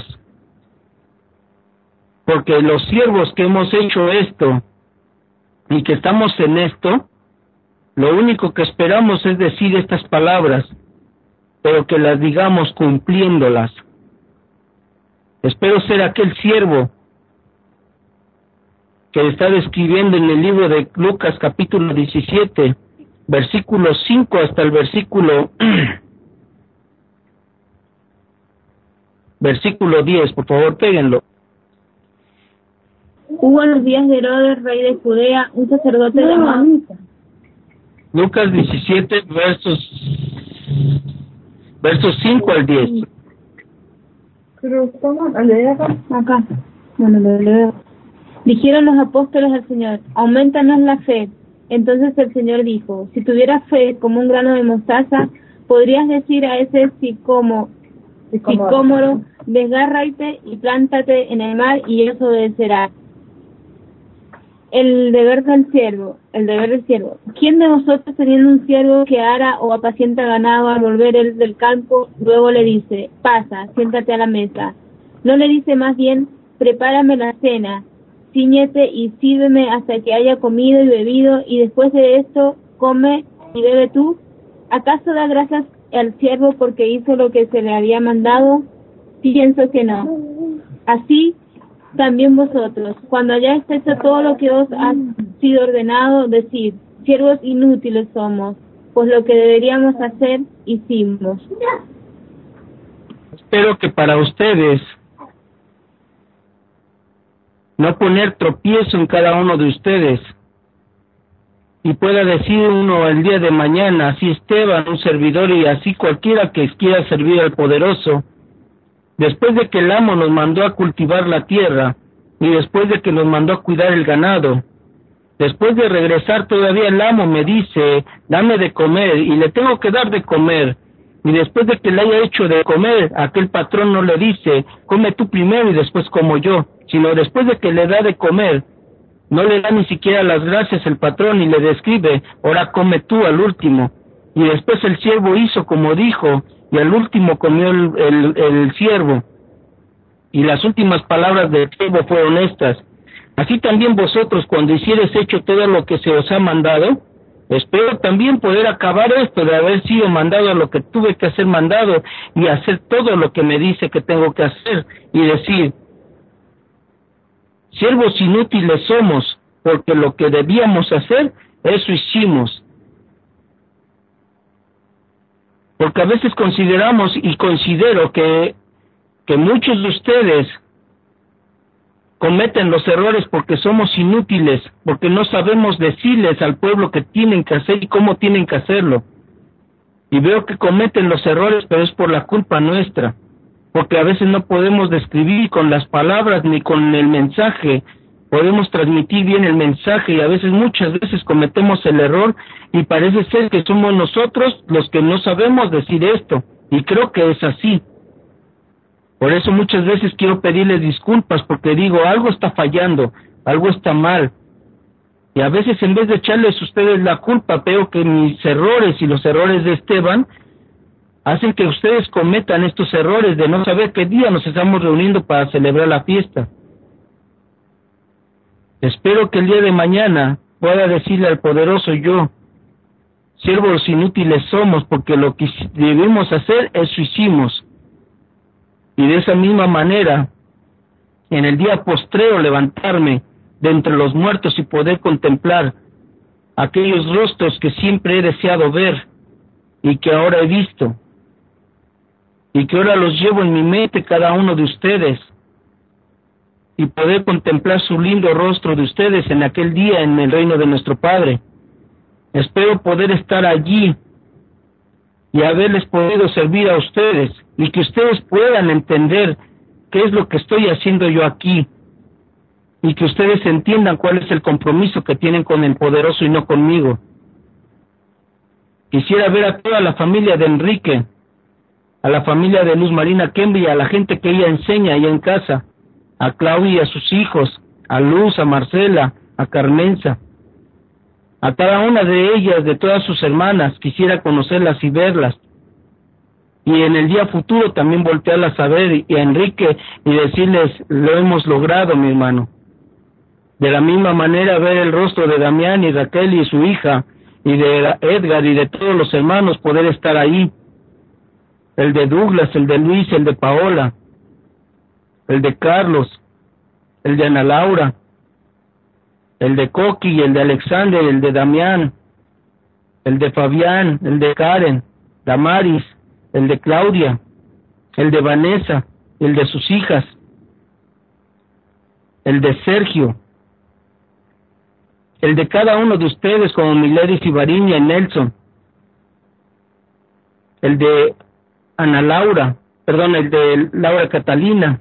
porque los siervos que hemos hecho esto y que estamos en esto, lo único que esperamos es decir estas palabras, pero que las digamos cumpliéndolas. Espero ser aquel siervo que está describiendo en el libro de Lucas capítulo diecisiete, versículo cinco hasta el versículo versículo diez, por favor, péguenlo. Hubo en los días de Herodes, rey de Judea, un sacerdote llamado... Lucas diecisiete, versos versos cinco al diez. Pero ¿cómo? Acá. Bueno, lo leo. Dijeron los apóstoles al Señor: aumentanos la fe. Entonces el Señor dijo: si tuvieras fe como un grano de mostaza, podrías decir a ese sicómoro, sicómoro, desgárrate y plántate en el mar, y eso obedecerá. El deber del siervo, el deber del siervo. ¿Quién de vosotros, teniendo un siervo que ara o apacienta ganado, al volver él del campo, luego le dice: pasa, siéntate a la mesa? ¿No le dice más bien: prepárame la cena, cíñete y sírveme hasta que haya comido y bebido, y después de esto come y bebe tú? ¿Acaso da gracias al siervo porque hizo lo que se le había mandado? Pienso que no. Así también vosotros, cuando hayáis hecho todo lo que os ha sido ordenado, decid: siervos inútiles somos, pues lo que deberíamos hacer hicimos. Espero que para ustedes no poner tropiezo en cada uno de ustedes, y pueda decir uno el día de mañana, así Esteban, un servidor, y así cualquiera que quiera servir al Poderoso, después de que el amo nos mandó a cultivar la tierra, y después de que nos mandó a cuidar el ganado, después de regresar todavía el amo me dice: dame de comer, y le tengo que dar de comer, y después de que le haya hecho de comer, aquel patrón no le dice: come tú primero y después como yo, sino después de que le da de comer, no le da ni siquiera las gracias el patrón y le describe: ahora come tú al último. Y después el siervo hizo como dijo, y al último comió el, el, el siervo. Y las últimas palabras del siervo fueron estas: así también vosotros, cuando hicieres hecho todo lo que se os ha mandado, espero también poder acabar esto de haber sido mandado a lo que tuve que hacer mandado, y hacer todo lo que me dice que tengo que hacer, y decir: siervos inútiles somos, porque lo que debíamos hacer, eso hicimos. porque a veces consideramos y considero que, que muchos de ustedes cometen los errores porque somos inútiles, porque no sabemos decirles al pueblo que tienen que hacer y cómo tienen que hacerlo. Y veo que cometen los errores, pero es por la culpa nuestra, porque a veces no podemos describir con las palabras ni con el mensaje, podemos transmitir bien el mensaje, y a veces, muchas veces cometemos el error y parece ser que somos nosotros los que no sabemos decir esto, y creo que es así. Por eso muchas veces quiero pedirles disculpas, porque digo, algo está fallando, algo está mal. Y a veces, en vez de echarles a ustedes la culpa, veo que mis errores y los errores de Esteban hacen que ustedes cometan estos errores de no saber qué día nos estamos reuniendo para celebrar la fiesta. Espero que el día de mañana pueda decirle al poderoso yo, siervos inútiles somos, porque lo que debemos hacer, eso hicimos. Y de esa misma manera, en el día postrero, levantarme de entre los muertos y poder contemplar aquellos rostros que siempre he deseado ver y que ahora he visto, y que ahora los llevo en mi mente cada uno de ustedes, y poder contemplar su lindo rostro de ustedes en aquel día en el reino de nuestro Padre. Espero poder estar allí y haberles podido servir a ustedes, y que ustedes puedan entender qué es lo que estoy haciendo yo aquí, y que ustedes entiendan cuál es el compromiso que tienen con el poderoso y no conmigo. Quisiera ver a toda la familia de Enrique, a la familia de Luz Marina Kemby, a la gente que ella enseña allá en casa, a Claudia, a sus hijos, a Luz, a Marcela, a Carmenza, a cada una de ellas, de todas sus hermanas. Quisiera conocerlas y verlas, y en el día futuro también voltearlas a ver, y a Enrique, y decirles, lo hemos logrado, mi hermano. De la misma manera, ver el rostro de Damián y Raquel y su hija, y de Edgar y de todos los hermanos, poder estar ahí, el de Douglas, el de Luis, el de Paola, el de Carlos, el de Ana Laura, el de Coqui, el de Alexander, el de Damián, el de Fabián, el de Karen, Damaris, el de Claudia, el de Vanessa, el de sus hijas, el de Sergio, el de cada uno de ustedes, como Miledis y Variña y Nelson, el de Ana Laura, perdón, el de Laura Catalina,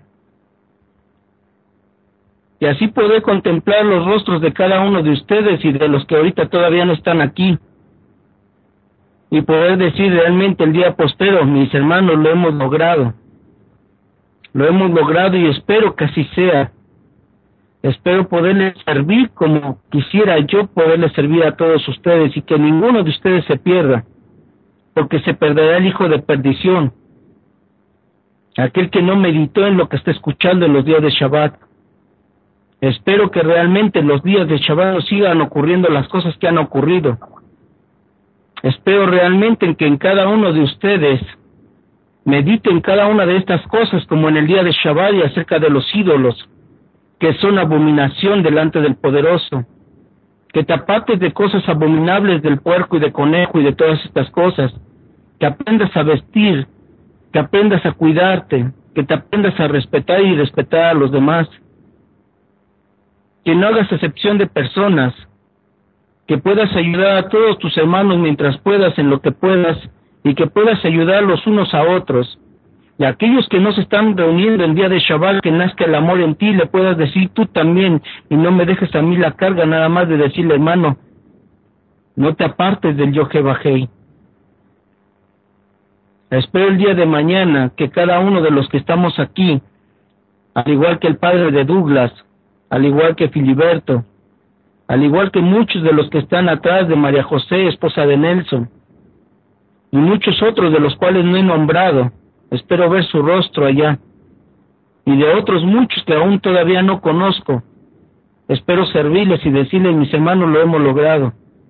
y así poder contemplar los rostros de cada uno de ustedes y de los que ahorita todavía no están aquí, y poder decir realmente el día postero, mis hermanos, lo hemos logrado, lo hemos logrado, y espero que así sea. Espero poderles servir como quisiera yo poderles servir a todos ustedes, y que ninguno de ustedes se pierda, porque se perderá el hijo de perdición, aquel que no meditó en lo que está escuchando en los días de Shabbat. Espero que realmente en los días de Shabbat sigan ocurriendo las cosas que han ocurrido. Espero realmente en que en cada uno de ustedes mediten cada una de estas cosas, como en el día de Shabbat, y acerca de los ídolos, que son abominación delante del poderoso. Que te apartes de cosas abominables del puerco y de conejo y de todas estas cosas. Que aprendas a vestir, que aprendas a cuidarte, que te aprendas a respetar y respetar a los demás. Que no hagas excepción de personas, que puedas ayudar a todos tus hermanos mientras puedas, en lo que puedas, y que puedas ayudar los unos a otros. Y a aquellos que no se están reuniendo en día de Shabbat, que nazca el amor en ti, le puedas decir tú también, y no me dejes a mí la carga nada más de decirle, hermano, no te apartes del Yohevahei. Espero el día de mañana que cada uno de los que estamos aquí, al igual que el padre de Douglas, al igual que Filiberto, al igual que muchos de los que están atrás de María José, esposa de Nelson, y muchos otros de los cuales no he nombrado, espero ver su rostro allá, y de otros muchos que aún todavía no conozco, espero servirles y decirles, mis hermanos, lo hemos logrado.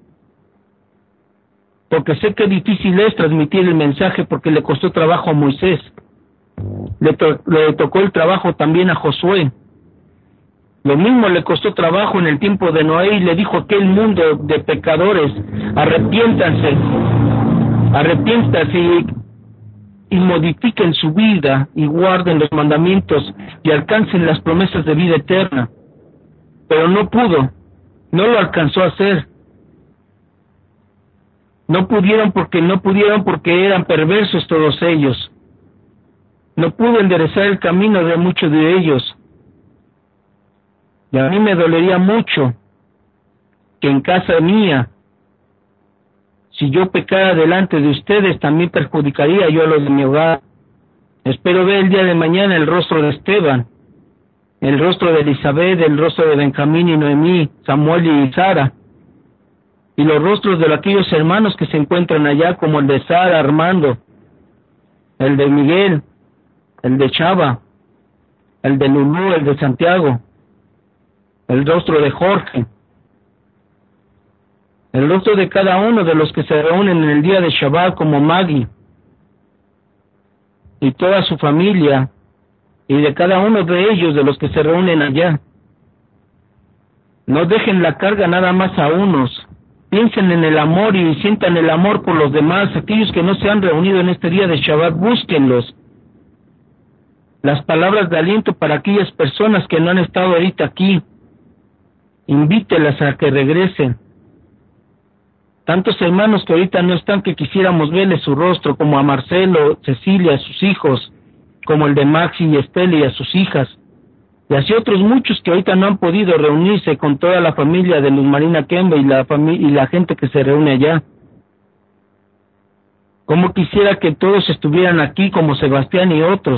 Porque sé que difícil es transmitir el mensaje, porque le costó trabajo a Moisés, le, to- le tocó el trabajo también a Josué. Lo mismo le costó trabajo en el tiempo de Noé, y le dijo a aquel mundo de pecadores, arrepiéntanse, arrepiéntanse y, y modifiquen su vida y guarden los mandamientos y alcancen las promesas de vida eterna. Pero no pudo, no lo alcanzó a hacer. No pudieron porque no pudieron porque eran perversos todos ellos. No pudo enderezar el camino de muchos de ellos. Y a mí me dolería mucho que en casa mía, si yo pecara delante de ustedes, también perjudicaría yo a los de mi hogar. Espero ver el día de mañana el rostro de Esteban, el rostro de Elizabeth, el rostro de Benjamín y Noemí, Samuel y Sara, y los rostros de aquellos hermanos que se encuentran allá, como el de Sara, Armando, el de Miguel, el de Chava, el de Lulú, el de Santiago, el rostro de Jorge, el rostro de cada uno de los que se reúnen en el día de Shabbat, como Maggie y toda su familia, y de cada uno de ellos, de los que se reúnen allá. No dejen la carga nada más a unos. Piensen en el amor y sientan el amor por los demás. Aquellos que no se han reunido en este día de Shabbat, búsquenlos. Las palabras de aliento para aquellas personas que no han estado ahorita aquí, invítelas a que regresen. Tantos hermanos que ahorita no están, que quisiéramos verles su rostro, como a Marcelo, Cecilia, a sus hijos, como el de Maxi y Estela y a sus hijas, y así otros muchos que ahorita no han podido reunirse con toda la familia de Luz Marina Kembe y la familia y la gente que se reúne allá. Como quisiera que todos estuvieran aquí, como Sebastián y otros.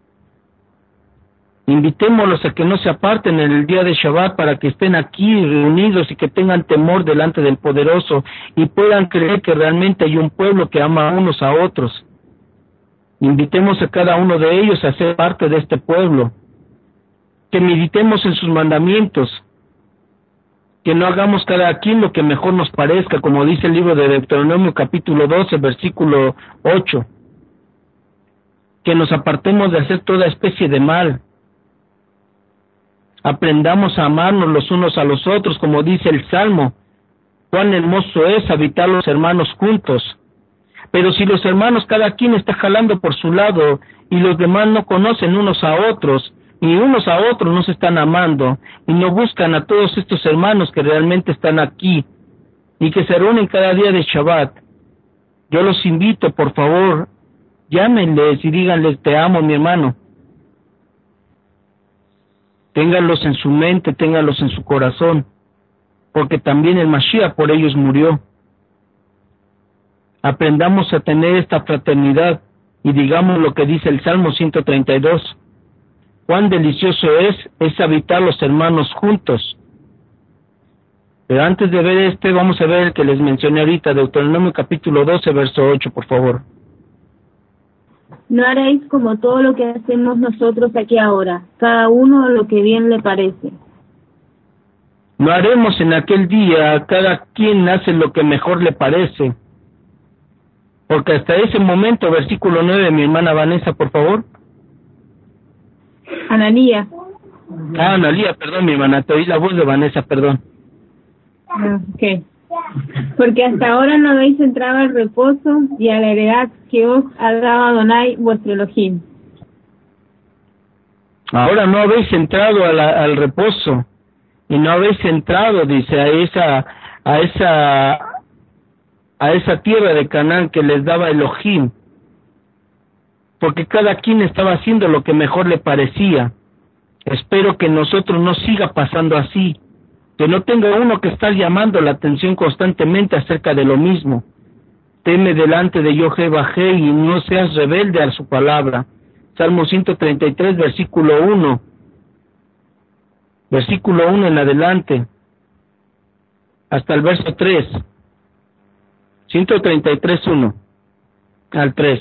Invitémoslos a que no se aparten en el día de Shabbat, para que estén aquí reunidos y que tengan temor delante del Poderoso y puedan creer que realmente hay un pueblo que ama unos a otros. Invitemos a cada uno de ellos a ser parte de este pueblo, que meditemos en sus mandamientos, que no hagamos cada quien lo que mejor nos parezca, como dice el libro de Deuteronomio capítulo doce, versículo ocho, que nos apartemos de hacer toda especie de mal. Aprendamos a amarnos los unos a los otros, como dice el Salmo. Cuán hermoso es habitar los hermanos juntos. Pero si los hermanos cada quien está jalando por su lado y los demás no conocen unos a otros y unos a otros no se están amando y no buscan a todos estos hermanos que realmente están aquí y que se reúnen cada día de Shabbat, yo los invito, por favor, llámenles y díganles: te amo, mi hermano. Ténganlos en su mente, ténganlos en su corazón, porque también el Mashiach por ellos murió. Aprendamos a tener esta fraternidad y digamos lo que dice el Salmo ciento treinta y dos. Cuán delicioso es, es habitar los hermanos juntos. Pero antes de ver este, vamos a ver el que les mencioné ahorita, Deuteronomio capítulo doce, verso ocho, por favor. No haréis como todo lo que hacemos nosotros aquí ahora, cada uno lo que bien le parece. No haremos en aquel día, cada quien hace lo que mejor le parece. Porque hasta ese momento, versículo nueve, mi hermana Vanessa, por favor. Analía. Ah, Analía, perdón, mi hermana, te oí la voz de Vanessa, perdón. Ah, ok. Porque hasta ahora no habéis entrado al reposo y a la heredad que os ha dado Adonai vuestro Elohim. Ahora no habéis entrado a la, al reposo y no habéis entrado, dice, a esa, a esa, a esa tierra de Canaán que les daba Elohim, porque cada quien estaba haciendo lo que mejor le parecía. Espero que nosotros no siga pasando así, que no tenga uno que estar llamando la atención constantemente acerca de lo mismo. Teme delante de Yohe Bajé y no seas rebelde a su palabra. Salmo ciento treinta y tres, versículo uno. Versículo uno en adelante, hasta el verso tres. ciento treinta y tres, uno al tres.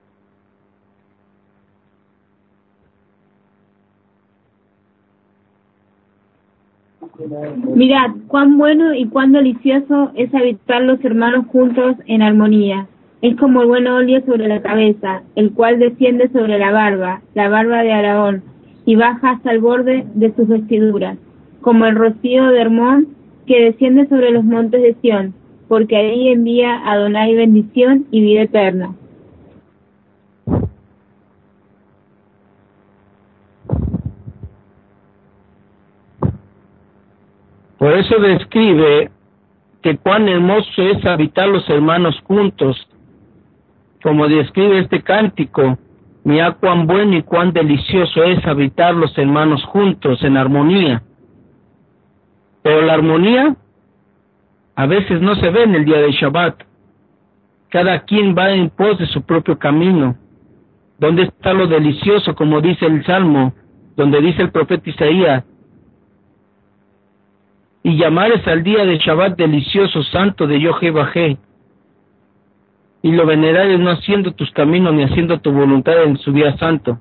Mirad, cuán bueno y cuán delicioso es habitar los hermanos juntos en armonía. Es como el buen óleo sobre la cabeza, el cual desciende sobre la barba, la barba de Aarón, y baja hasta el borde de sus vestiduras, como el rocío de Hermón que desciende sobre los montes de Sión, porque ahí envía a Adonai bendición y vida eterna. Por eso describe que cuán hermoso es habitar los hermanos juntos, como describe este cántico. Mira cuán bueno y cuán delicioso es habitar los hermanos juntos en armonía. Pero la armonía a veces no se ve en el día de Shabbat. Cada quien va en pos de su propio camino. ¿Dónde está lo delicioso, como dice el Salmo, donde dice el profeta Isaías? Y llamares al día de Shabbat delicioso, santo de Yojebajé, y lo venerares no haciendo tus caminos ni haciendo tu voluntad en su día santo.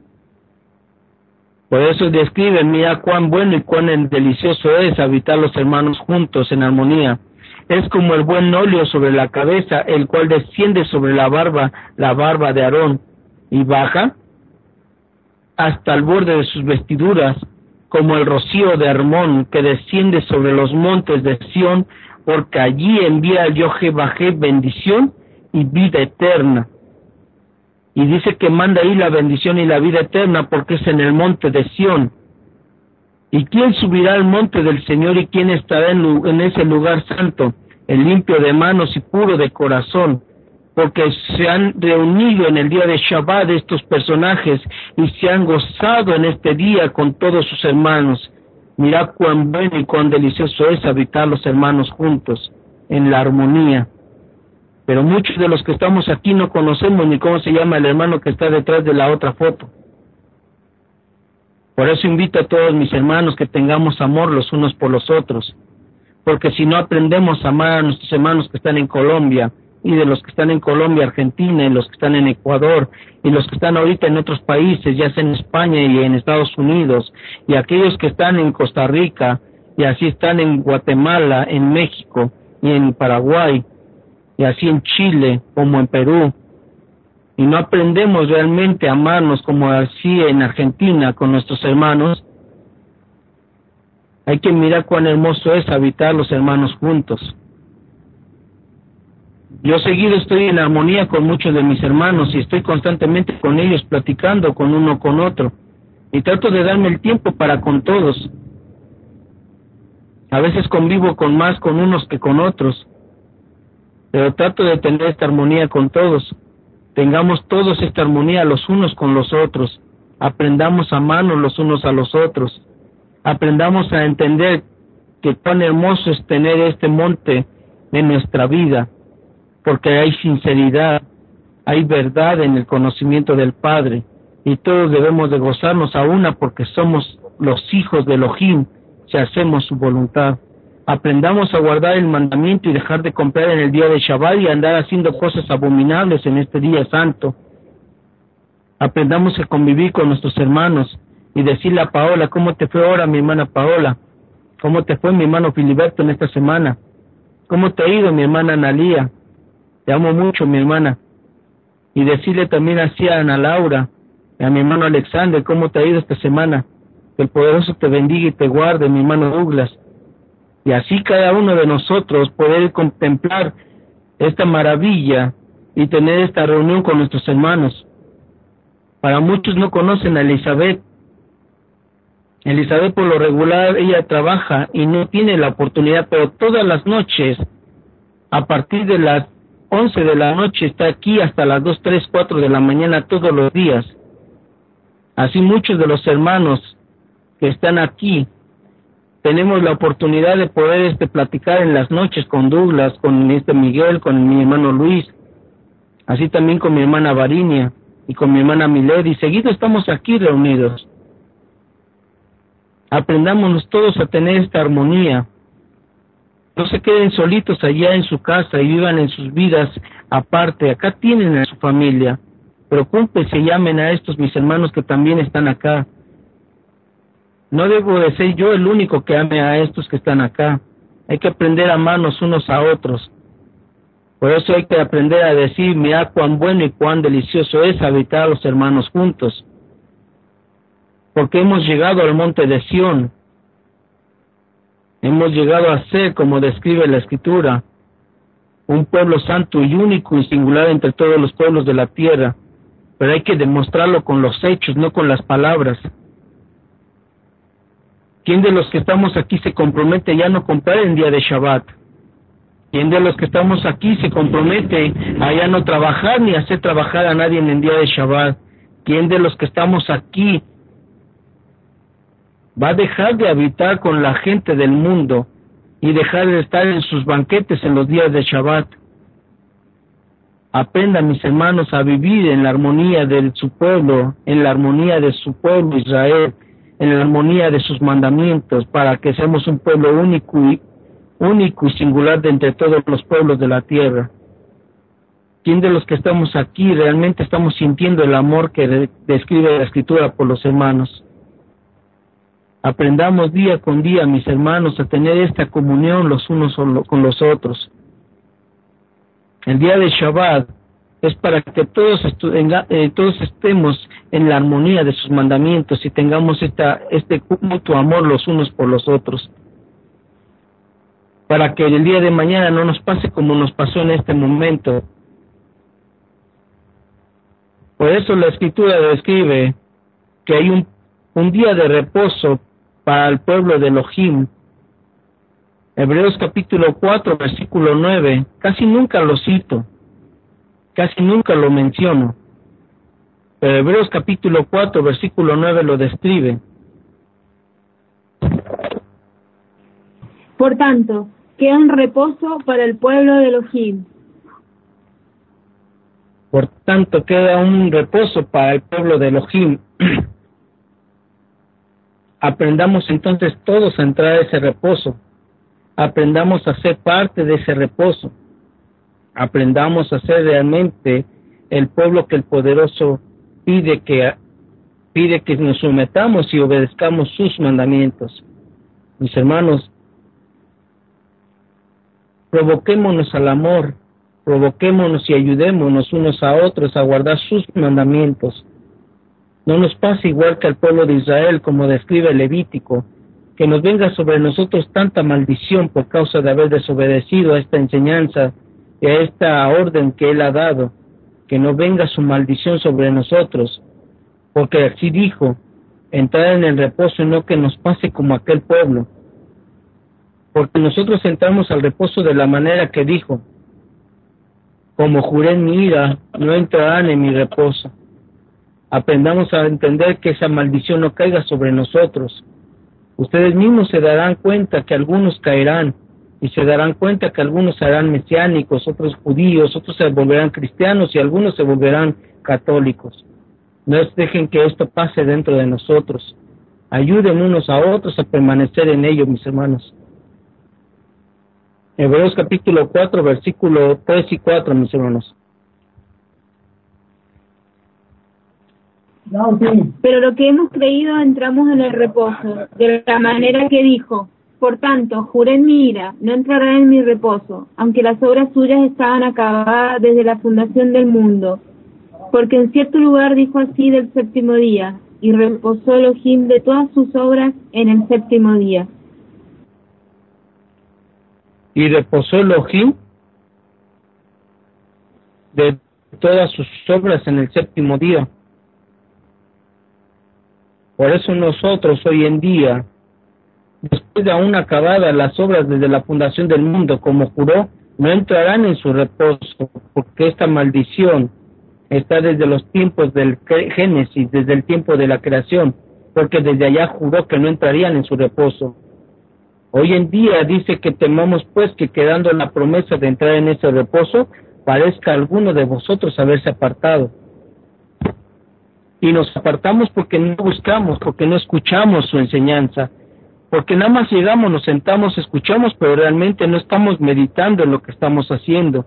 Por eso describe, mira cuán bueno y cuán delicioso es habitar los hermanos juntos en armonía. Es como el buen óleo sobre la cabeza, el cual desciende sobre la barba, la barba de Aarón, y baja hasta el borde de sus vestiduras, como el rocío de Hermón que desciende sobre los montes de Sión, porque allí envía el Yojebajé bendición y vida eterna. Y dice que manda ahí la bendición y la vida eterna porque es en el monte de Sión. ¿Y quién subirá al monte del Señor y quién estará en, en ese lugar santo? El limpio de manos y puro de corazón, porque se han reunido en el día de Shabbat estos personajes y se han gozado en este día con todos sus hermanos. Mirad cuán bueno y cuán delicioso es habitar los hermanos juntos en la armonía. Pero muchos de los que estamos aquí no conocemos ni cómo se llama el hermano que está detrás de la otra foto. Por eso invito a todos mis hermanos que tengamos amor los unos por los otros, porque si no aprendemos a amar a nuestros hermanos que están en Colombia, y de los que están en Colombia, Argentina, y los que están en Ecuador, y los que están ahorita en otros países, ya sea en España y en Estados Unidos, y aquellos que están en Costa Rica, y así están en Guatemala, en México, y en Paraguay, y así en Chile, como en Perú, y no aprendemos realmente a amarnos como así en Argentina con nuestros hermanos, hay que mirar cuán hermoso es habitar los hermanos juntos. Yo seguido estoy en armonía con muchos de mis hermanos y estoy constantemente con ellos platicando con uno con otro y trato de darme el tiempo para con todos. A veces convivo con más con unos que con otros, pero trato de tener esta armonía con todos. Tengamos todos esta armonía los unos con los otros. Aprendamos a amarnos los unos a los otros. Aprendamos a entender que tan hermoso es tener este monte en nuestra vida, porque hay sinceridad, hay verdad en el conocimiento del Padre, y todos debemos de gozarnos a una porque somos los hijos de Elohim, si hacemos su voluntad. Aprendamos a guardar el mandamiento y dejar de comprar en el día de Shabbat y andar haciendo cosas abominables en este día santo. Aprendamos a convivir con nuestros hermanos y decirle a Paola, ¿cómo te fue ahora mi hermana Paola? ¿Cómo te fue mi hermano Filiberto en esta semana? ¿Cómo te ha ido mi hermana Analía? Te amo mucho mi hermana. Y decirle también así a Ana Laura y a mi hermano Alexander, ¿cómo te ha ido esta semana? Que el poderoso te bendiga y te guarde, mi hermano Douglas. Y así cada uno de nosotros poder contemplar esta maravilla y tener esta reunión con nuestros hermanos. Para muchos no conocen a Elizabeth. Elizabeth por lo regular ella trabaja y no tiene la oportunidad, pero todas las noches, a partir de las once de la noche, está aquí hasta las dos, tres, cuatro de la mañana todos los días. Así muchos de los hermanos que están aquí tenemos la oportunidad de poder este platicar en las noches con Douglas, con este Miguel, con mi hermano Luis, así también con mi hermana Varinia y con mi hermana Milady. Seguido estamos aquí reunidos. Aprendámonos todos a tener esta armonía. No se queden solitos allá en su casa y vivan en sus vidas aparte. Acá tienen a su familia. Preocúpense y llamen a estos mis hermanos que también están acá. No debo de ser yo el único que ame a estos que están acá. Hay que aprender a amarnos unos a otros. Por eso hay que aprender a decir, mira cuán bueno y cuán delicioso es habitar a los hermanos juntos. Porque hemos llegado al monte de Sión. Hemos llegado a ser, como describe la Escritura, un pueblo santo y único y singular entre todos los pueblos de la tierra, pero hay que demostrarlo con los hechos, no con las palabras. ¿Quién de los que estamos aquí se compromete ya no comprar en día de Shabbat? ¿Quién de los que estamos aquí se compromete a ya no trabajar ni hacer trabajar a nadie en el día de Shabbat? ¿Quién de los que estamos aquí va a dejar de habitar con la gente del mundo y dejar de estar en sus banquetes en los días de Shabbat? Aprendan, mis hermanos, a vivir en la armonía de su pueblo, en la armonía de su pueblo Israel, en la armonía de sus mandamientos, para que seamos un pueblo único y, único y singular de entre todos los pueblos de la tierra. ¿Quién de los que estamos aquí realmente estamos sintiendo el amor que de, describe la Escritura por los hermanos? Aprendamos día con día, mis hermanos, a tener esta comunión los unos con los otros. El día de Shabbat es para que todos, eh, todos estemos en la armonía de sus mandamientos y tengamos esta, este mutuo amor los unos por los otros. Para que el día de mañana no nos pase como nos pasó en este momento. Por eso la Escritura describe que hay un, un día de reposo para el pueblo de Elohim. Hebreos capítulo cuatro, versículo nueve, casi nunca lo cito, casi nunca lo menciono, pero Hebreos capítulo cuatro, versículo nueve lo describe. Por tanto, queda un reposo para el pueblo de Elohim. Por tanto, queda un reposo para el pueblo de Elohim. Aprendamos entonces todos a entrar a ese reposo. Aprendamos a ser parte de ese reposo. Aprendamos a ser realmente el pueblo que el Poderoso pide que pide que nos sometamos y obedezcamos sus mandamientos. Mis hermanos, provoquémonos al amor, provoquémonos y ayudémonos unos a otros a guardar sus mandamientos. No nos pase igual que al pueblo de Israel, como describe el Levítico, que nos venga sobre nosotros tanta maldición por causa de haber desobedecido a esta enseñanza y a esta orden que Él ha dado, que no venga su maldición sobre nosotros, porque así dijo, entrar en el reposo y no que nos pase como aquel pueblo, porque nosotros entramos al reposo de la manera que dijo, como juré en mi ira, no entrarán en mi reposo. Aprendamos a entender que esa maldición no caiga sobre nosotros. Ustedes mismos se darán cuenta que algunos caerán, y se darán cuenta que algunos serán mesiánicos, otros judíos, otros se volverán cristianos y algunos se volverán católicos. No dejen que esto pase dentro de nosotros. Ayuden unos a otros a permanecer en ello, mis hermanos. Hebreos capítulo cuatro, versículo tres y cuatro, mis hermanos. Pero lo que hemos creído entramos en el reposo, de la manera que dijo, por tanto, juré en mi ira, no entrará en mi reposo, aunque las obras suyas estaban acabadas desde la fundación del mundo. Porque en cierto lugar dijo así del séptimo día, y reposó Elohim de todas sus obras en el séptimo día. Y reposó Elohim de todas sus obras en el séptimo día. Por eso nosotros hoy en día, después de aún acabadas las obras desde la fundación del mundo, como juró, no entrarán en su reposo, porque esta maldición está desde los tiempos del Génesis, desde el tiempo de la creación, porque desde allá juró que no entrarían en su reposo. Hoy en día dice que temamos pues que quedando la promesa de entrar en ese reposo, parezca alguno de vosotros haberse apartado. Y nos apartamos porque no buscamos, porque no escuchamos su enseñanza, porque nada más llegamos, nos sentamos, escuchamos, pero realmente no estamos meditando en lo que estamos haciendo.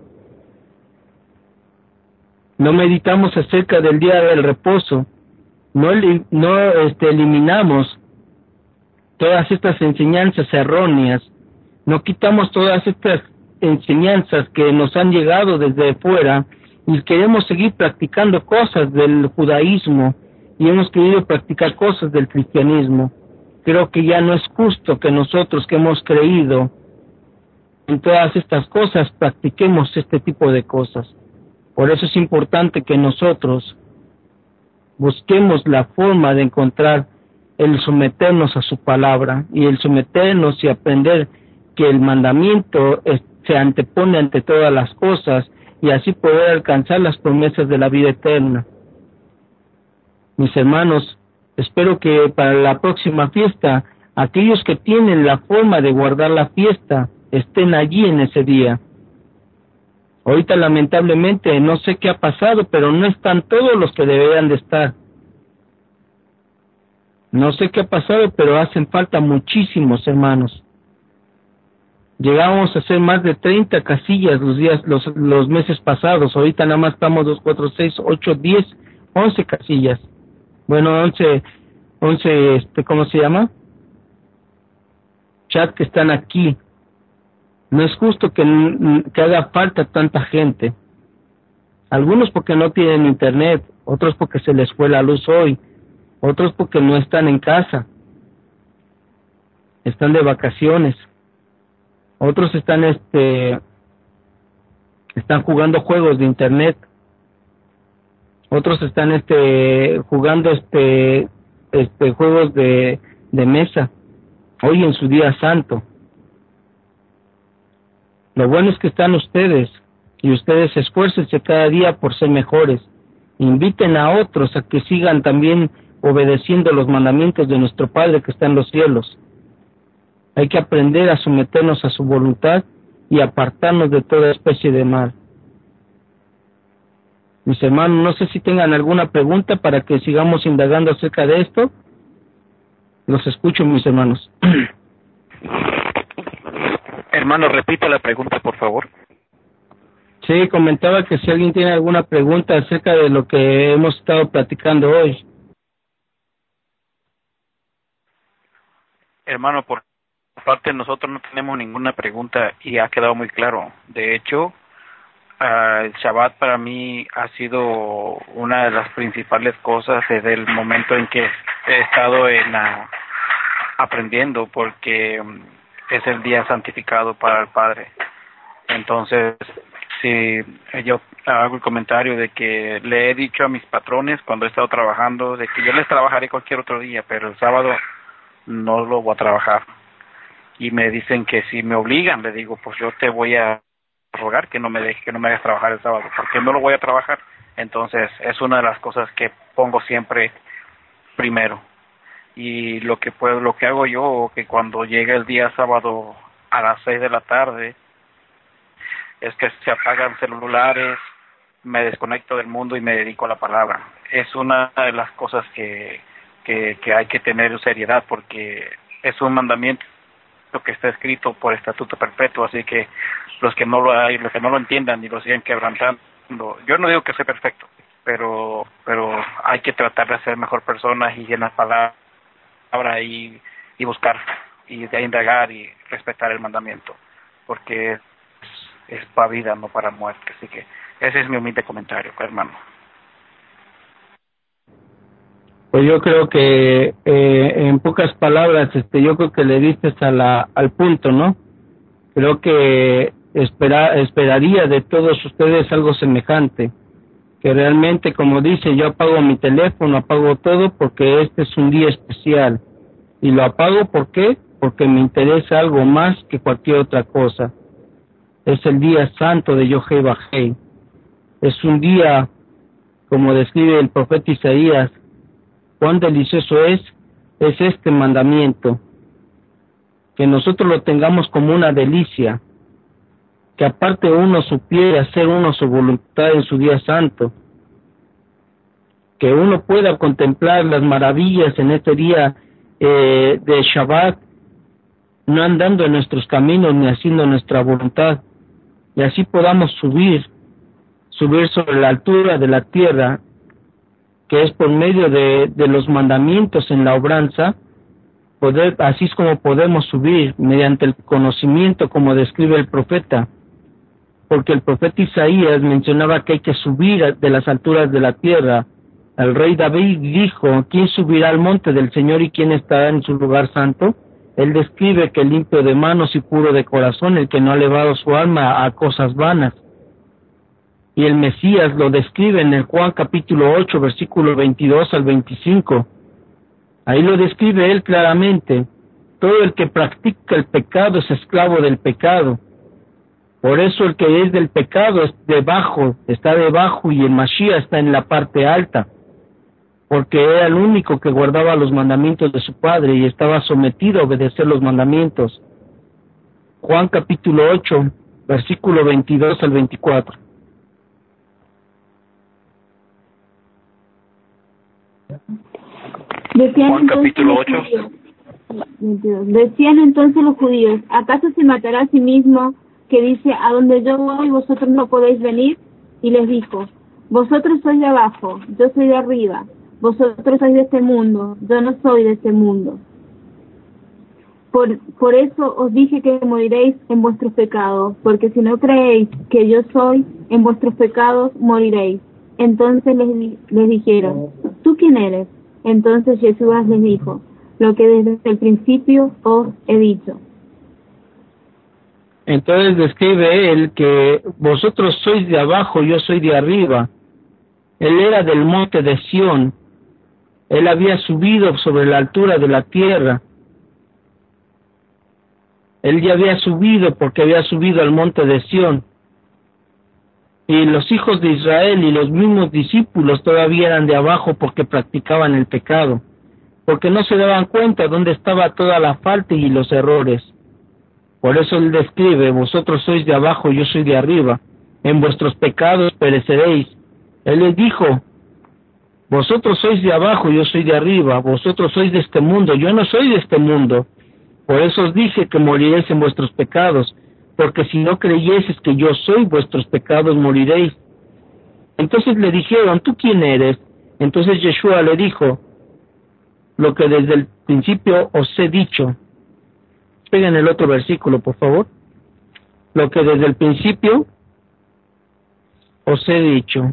No meditamos acerca del día del reposo, no, no este, eliminamos todas estas enseñanzas erróneas, no quitamos todas estas enseñanzas que nos han llegado desde fuera y queremos seguir practicando cosas del judaísmo y hemos querido practicar cosas del cristianismo. Creo que ya no es justo que nosotros que hemos creído en todas estas cosas, practiquemos este tipo de cosas. Por eso es importante que nosotros busquemos la forma de encontrar el someternos a su palabra y el someternos y aprender que el mandamiento es, se antepone ante todas las cosas y así poder alcanzar las promesas de la vida eterna. Mis hermanos, espero que para la próxima fiesta, aquellos que tienen la forma de guardar la fiesta estén allí en ese día. Ahorita lamentablemente no sé qué ha pasado, pero no están todos los que deberían de estar. No sé qué ha pasado, pero hacen falta muchísimos hermanos. Llegamos a hacer más de treinta casillas los días, los, los meses pasados. Ahorita nada más estamos dos, cuatro, seis, ocho, diez, once casillas. Bueno, once, once, este, ¿cómo se llama? Chat que están aquí. No es justo que, que haga falta tanta gente. Algunos porque no tienen internet, otros porque se les fue la luz hoy, otros porque no están en casa, están de vacaciones, otros están este están jugando juegos de internet, otros están este jugando este este juegos de de mesa hoy en su día santo. Lo bueno es que están ustedes, y ustedes esfuércense cada día por ser mejores. Inviten a otros a que sigan también obedeciendo los mandamientos de nuestro Padre que está en los cielos. Hay que aprender a someternos a su voluntad y apartarnos de toda especie de mal. Mis hermanos, no sé si tengan alguna pregunta para que sigamos indagando acerca de esto. Los escucho, mis hermanos. Hermano, repita la pregunta, por favor. Sí, comentaba que si alguien tiene alguna pregunta acerca de lo que hemos estado platicando hoy. Hermano, por parte de nosotros no tenemos ninguna pregunta y ha quedado muy claro. De hecho, uh, el Shabbat para mí ha sido una de las principales cosas desde el momento en que he estado en la, aprendiendo, porque um, es el día santificado para el Padre. Entonces, si yo hago el comentario de que le he dicho a mis patrones cuando he estado trabajando de que yo les trabajaré cualquier otro día, pero el sábado no lo voy a trabajar. Y me dicen que si me obligan, le digo, pues yo te voy a rogar que no me dejes, que no me hagas trabajar el sábado, porque no lo voy a trabajar. Entonces, es una de las cosas que pongo siempre primero. Y lo que puedo, lo que hago yo, que cuando llega el día sábado a las seis de la tarde, es que se apagan celulares, me desconecto del mundo y me dedico a la palabra. Es una de las cosas que, que, que hay que tener seriedad, porque es un mandamiento que está escrito por estatuto perpetuo, así que los que no lo hay, los que no lo entiendan y lo siguen quebrantando, yo no digo que sea perfecto, pero pero hay que tratar de ser mejor personas y en las palabras y, y buscar y de indagar y respetar el mandamiento, porque es, es para vida, no para muerte. Así que ese es mi humilde comentario, hermano. Pues yo creo que eh, en pocas palabras, este, yo creo que le diste a la, al punto, ¿no? Creo que espera, esperaría de todos ustedes algo semejante, que realmente, como dice, yo apago mi teléfono, apago todo porque este es un día especial, y lo apago, ¿por qué? Porque me interesa algo más que cualquier otra cosa. Es el día santo de Yohei Bajei. Es un día, como describe el profeta Isaías, cuán delicioso es, es este mandamiento, que nosotros lo tengamos como una delicia, que aparte uno supiera hacer uno su voluntad en su día santo, que uno pueda contemplar las maravillas en este día eh, de Shabbat, no andando en nuestros caminos ni haciendo nuestra voluntad, y así podamos subir, subir sobre la altura de la tierra, que es por medio de, de los mandamientos en la obranza, poder, así es como podemos subir mediante el conocimiento, como describe el profeta, porque el profeta Isaías mencionaba que hay que subir de las alturas de la tierra. El rey David dijo, ¿quién subirá al monte del Señor y quién estará en su lugar santo? Él describe que limpio de manos y puro de corazón, el que no ha elevado su alma a cosas vanas. Y el Mesías lo describe en el Juan capítulo ocho, versículo veintidós al veinticinco. Ahí lo describe él claramente. Todo el que practica el pecado es esclavo del pecado. Por eso el que es del pecado es debajo, está debajo, y el Mashiach está en la parte alta, porque era el único que guardaba los mandamientos de su Padre y estaba sometido a obedecer los mandamientos. Juan capítulo ocho, versículo veintidós al veinticuatro. Decían Juan entonces capítulo los ocho. judíos- veintidós. Decían entonces los judíos, ¿acaso se matará a sí mismo, que dice, a donde yo voy vosotros no podéis venir? Y les dijo, vosotros sois de abajo, yo soy de arriba, vosotros sois de este mundo, yo no soy de este mundo. Por, por eso os dije que moriréis en vuestros pecados, porque si no creéis que yo soy, en vuestros pecados moriréis. Entonces les, di- les dijeron, ¿tú quién eres? Entonces Jesús les dijo, lo que desde el principio os he dicho. Entonces describe él que vosotros sois de abajo, yo soy de arriba. Él era del monte de Sión. Él había subido sobre la altura de la tierra. Él ya había subido porque había subido al monte de Sión. Y los hijos de Israel y los mismos discípulos todavía eran de abajo porque practicaban el pecado, porque no se daban cuenta dónde estaba toda la falta y los errores. Por eso él describe, vosotros sois de abajo, yo soy de arriba, en vuestros pecados pereceréis. Él les dijo, vosotros sois de abajo, yo soy de arriba, vosotros sois de este mundo, yo no soy de este mundo. Por eso os dije que moriréis en vuestros pecados, porque si no creyeseis que yo soy, vuestros pecados moriréis. Entonces le dijeron, ¿tú quién eres? Entonces Yeshua le dijo, lo que desde el principio os he dicho. Peguen el otro versículo, por favor. Lo que desde el principio os he dicho.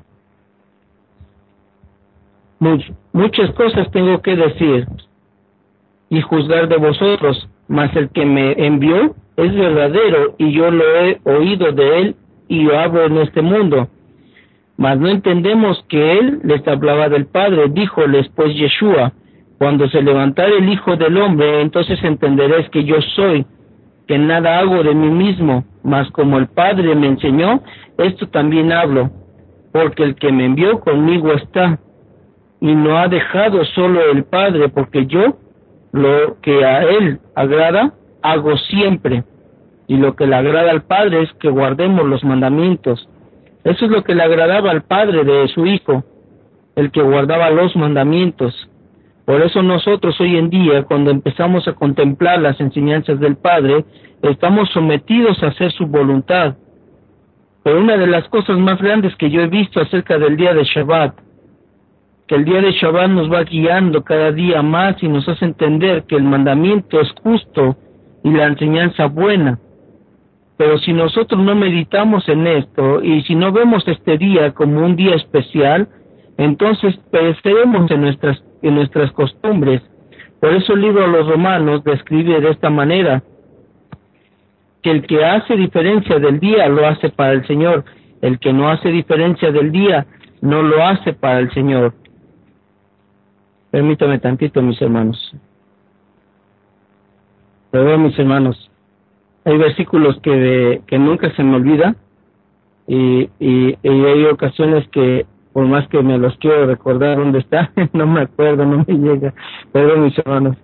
Much, muchas cosas tengo que decir y juzgar de vosotros, mas el que me envió es verdadero, y yo lo he oído de él, y yo hablo en este mundo. Mas no entendemos que él les hablaba del Padre. Díjoles pues Yeshua, cuando se levantare el Hijo del Hombre, entonces entenderéis que yo soy, que nada hago de mí mismo, mas como el Padre me enseñó, esto también hablo, porque el que me envió conmigo está, y no ha dejado solo el Padre, porque yo lo que a él agrada hago siempre, y lo que le agrada al Padre es que guardemos los mandamientos. Eso es lo que le agradaba al Padre de su Hijo, el que guardaba los mandamientos. Por eso nosotros hoy en día, cuando empezamos a contemplar las enseñanzas del Padre, estamos sometidos a hacer su voluntad. Pero una de las cosas más grandes que yo he visto acerca del día de Shabbat, que el día de Shabbat nos va guiando cada día más y nos hace entender que el mandamiento es justo y la enseñanza buena. Pero si nosotros no meditamos en esto y si no vemos este día como un día especial, entonces pereceremos en nuestras, en nuestras costumbres. Por eso el libro a los Romanos describe de esta manera, que el que hace diferencia del día lo hace para el Señor, el que no hace diferencia del día no lo hace para el Señor. Permítame tantito, mis hermanos. Perdón, mis hermanos. Hay versículos que, que nunca se me olvida y, y, y hay ocasiones que por más que me los quiero recordar dónde está, no me acuerdo, no me llega. Perdón, mis hermanos.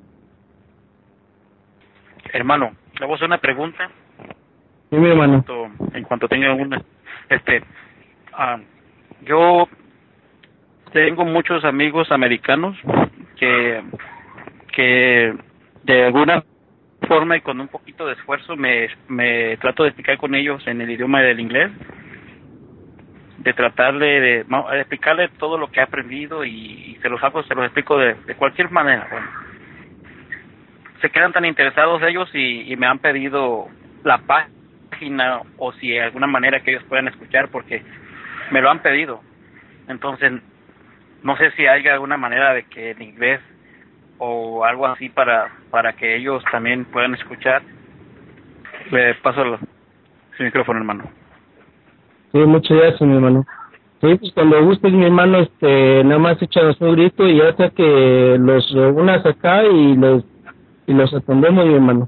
Hermano, le voy a hacer una pregunta. Sí, mi hermano. En cuanto, en cuanto tenga alguna, este, ah, yo tengo muchos amigos americanos que, que de alguna forma y con un poquito de esfuerzo me, me trato de explicar con ellos en el idioma del inglés, de tratarle de, de explicarle todo lo que he aprendido y, y se los hago, se los explico de, de cualquier manera. Bueno, se quedan tan interesados ellos y, y me han pedido la página o si de alguna manera que ellos puedan escuchar porque me lo han pedido. Entonces no sé si hay alguna manera de que en inglés o algo así para para que ellos también puedan escuchar. Le paso el, su micrófono, hermano. Sí, muchas gracias, mi hermano. Sí, pues cuando gustes, mi hermano, este, nada más échanos un grito y ya sea que los reúnas acá y los y los atendemos, mi hermano.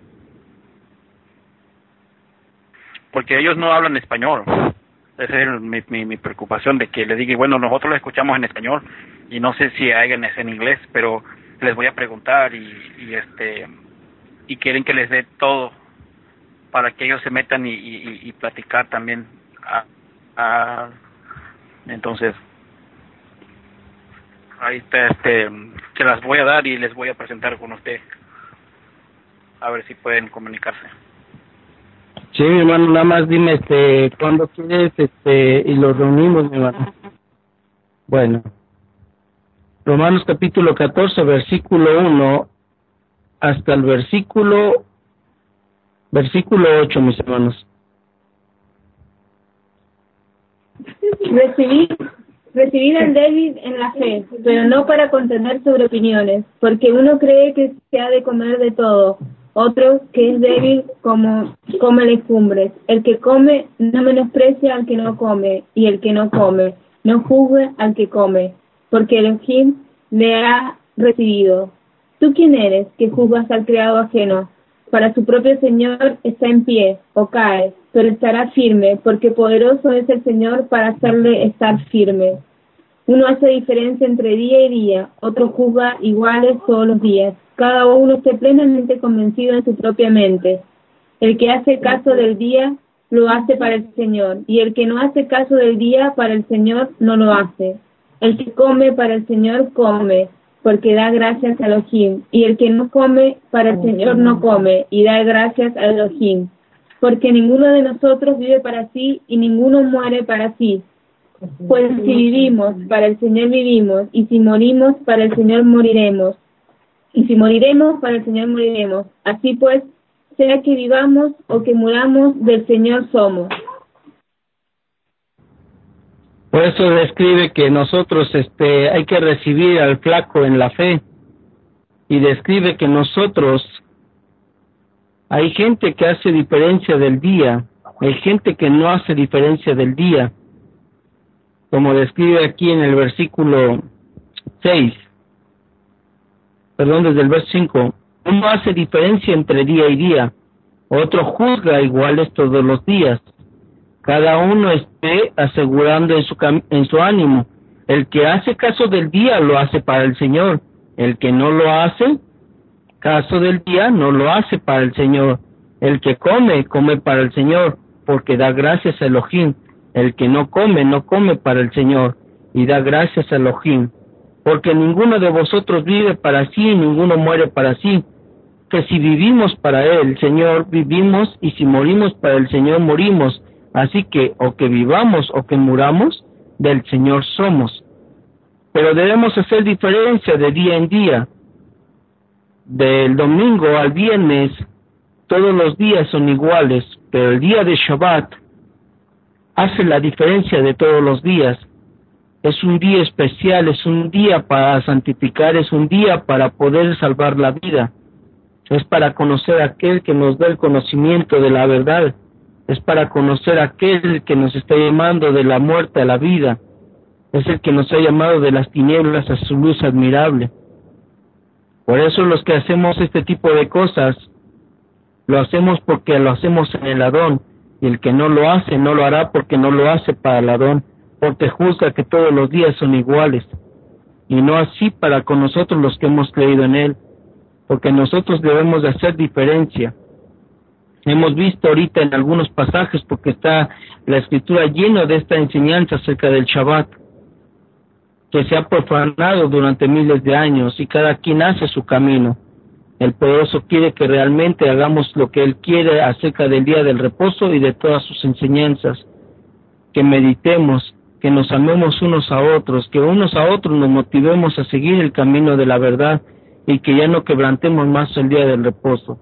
Porque ellos no hablan español. Esa es mi, mi, mi preocupación, de que le diga, bueno, nosotros lo escuchamos en español y no sé si hayan en inglés, pero les voy a preguntar y, y este y quieren que les dé todo para que ellos se metan y, y, y platicar también. A, a, entonces, ahí está, este, se las voy a dar y les voy a presentar con usted, a ver si pueden comunicarse. Sí, mi hermano, nada más dime, este, cuándo quieres, este, y los reunimos, mi hermano. Bueno, Romanos capítulo catorce, versículo uno, hasta el versículo, versículo ocho, mis hermanos. Recibid, recibid al débil en la fe, pero no para contender sobre opiniones, porque uno cree que se ha de comer de todo, otro que es débil como come legumbres. El que come no menosprecia al que no come, y el que no come no juzgue al que come, porque Elohim le ha recibido. ¿Tú quién eres que juzgas al criado ajeno? Para su propio Señor está en pie, o cae, pero estará firme, porque poderoso es el Señor para hacerle estar firme. Uno hace diferencia entre día y día, otro juzga iguales todos los días. Cada uno esté plenamente convencido en su propia mente. El que hace caso del día, lo hace para el Señor, y el que no hace caso del día, para el Señor no lo hace. El que come para el Señor, come, porque da gracias a Elohim, y el que no come, para el Señor no come, y da gracias a Elohim. Porque ninguno de nosotros vive para sí, y ninguno muere para sí. Pues si vivimos, para el Señor vivimos, y si morimos, para el Señor moriremos. Y si moriremos, para el Señor moriremos. Así pues, sea que vivamos o que muramos, del Señor somos. Por eso describe que nosotros, este, hay que recibir al flaco en la fe, y describe que nosotros, hay gente que hace diferencia del día, hay gente que no hace diferencia del día, como describe aquí en el versículo seis, perdón, desde el verso cinco. Uno hace diferencia entre día y día, otro juzga iguales todos los días. Cada uno esté asegurando en su, en su ánimo. El que hace caso del día lo hace para el Señor. El que no lo hace caso del día no lo hace para el Señor. El que come, come para el Señor, porque da gracias a Elohim. El que no come, no come para el Señor, y da gracias a Elohim. Porque ninguno de vosotros vive para sí, y ninguno muere para sí. Que si vivimos para Él, Señor, vivimos, y si morimos para el Señor, morimos. Así que, o que vivamos o que muramos, del Señor somos. Pero debemos hacer diferencia de día en día. Del domingo al viernes, todos los días son iguales, pero el día de Shabbat hace la diferencia de todos los días. Es un día especial, es un día para santificar, es un día para poder salvar la vida. Es para conocer a aquel que nos da el conocimiento de la verdad. Es para conocer a aquel que nos está llamando de la muerte a la vida. Es el que nos ha llamado de las tinieblas a su luz admirable. Por eso los que hacemos este tipo de cosas, lo hacemos porque lo hacemos en el Adón, y el que no lo hace, no lo hará porque no lo hace para el Adón, porque juzga que todos los días son iguales, y no así para con nosotros los que hemos creído en Él, porque nosotros debemos de hacer diferencia. Hemos visto ahorita en algunos pasajes, porque está la Escritura llena de esta enseñanza acerca del Shabbat, que se ha profanado durante miles de años, y cada quien hace su camino. El Poderoso quiere que realmente hagamos lo que Él quiere acerca del día del reposo y de todas sus enseñanzas, que meditemos, que nos amemos unos a otros, que unos a otros nos motivemos a seguir el camino de la verdad, y que ya no quebrantemos más el día del reposo.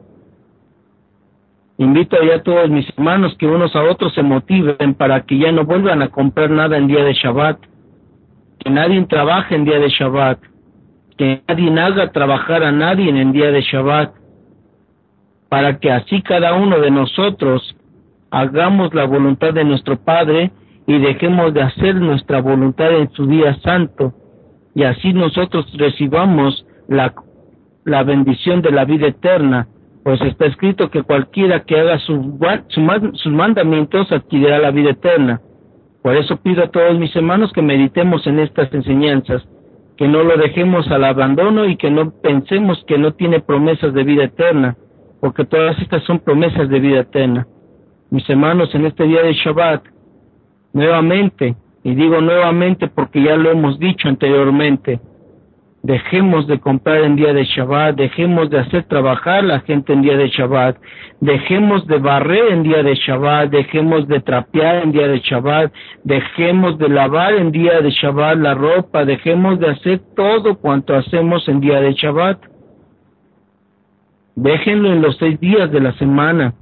Invito ya a todos mis hermanos que unos a otros se motiven para que ya no vuelvan a comprar nada en día de Shabbat, que nadie trabaje en día de Shabbat, que nadie haga trabajar a nadie en el día de Shabbat, para que así cada uno de nosotros hagamos la voluntad de nuestro Padre y dejemos de hacer nuestra voluntad en su día santo, y así nosotros recibamos la, la bendición de la vida eterna, pues está escrito que cualquiera que haga su, su, sus mandamientos adquirirá la vida eterna. Por eso pido a todos mis hermanos que meditemos en estas enseñanzas, que no lo dejemos al abandono y que no pensemos que no tiene promesas de vida eterna, porque todas estas son promesas de vida eterna. Mis hermanos, en este día de Shabbat, nuevamente, y digo nuevamente porque ya lo hemos dicho anteriormente, dejemos de comprar en día de Shabbat, dejemos de hacer trabajar la gente en día de Shabbat, dejemos de barrer en día de Shabbat, dejemos de trapear en día de Shabbat, dejemos de lavar en día de Shabbat la ropa, dejemos de hacer todo cuanto hacemos en día de Shabbat. Déjenlo en los seis días de la semana.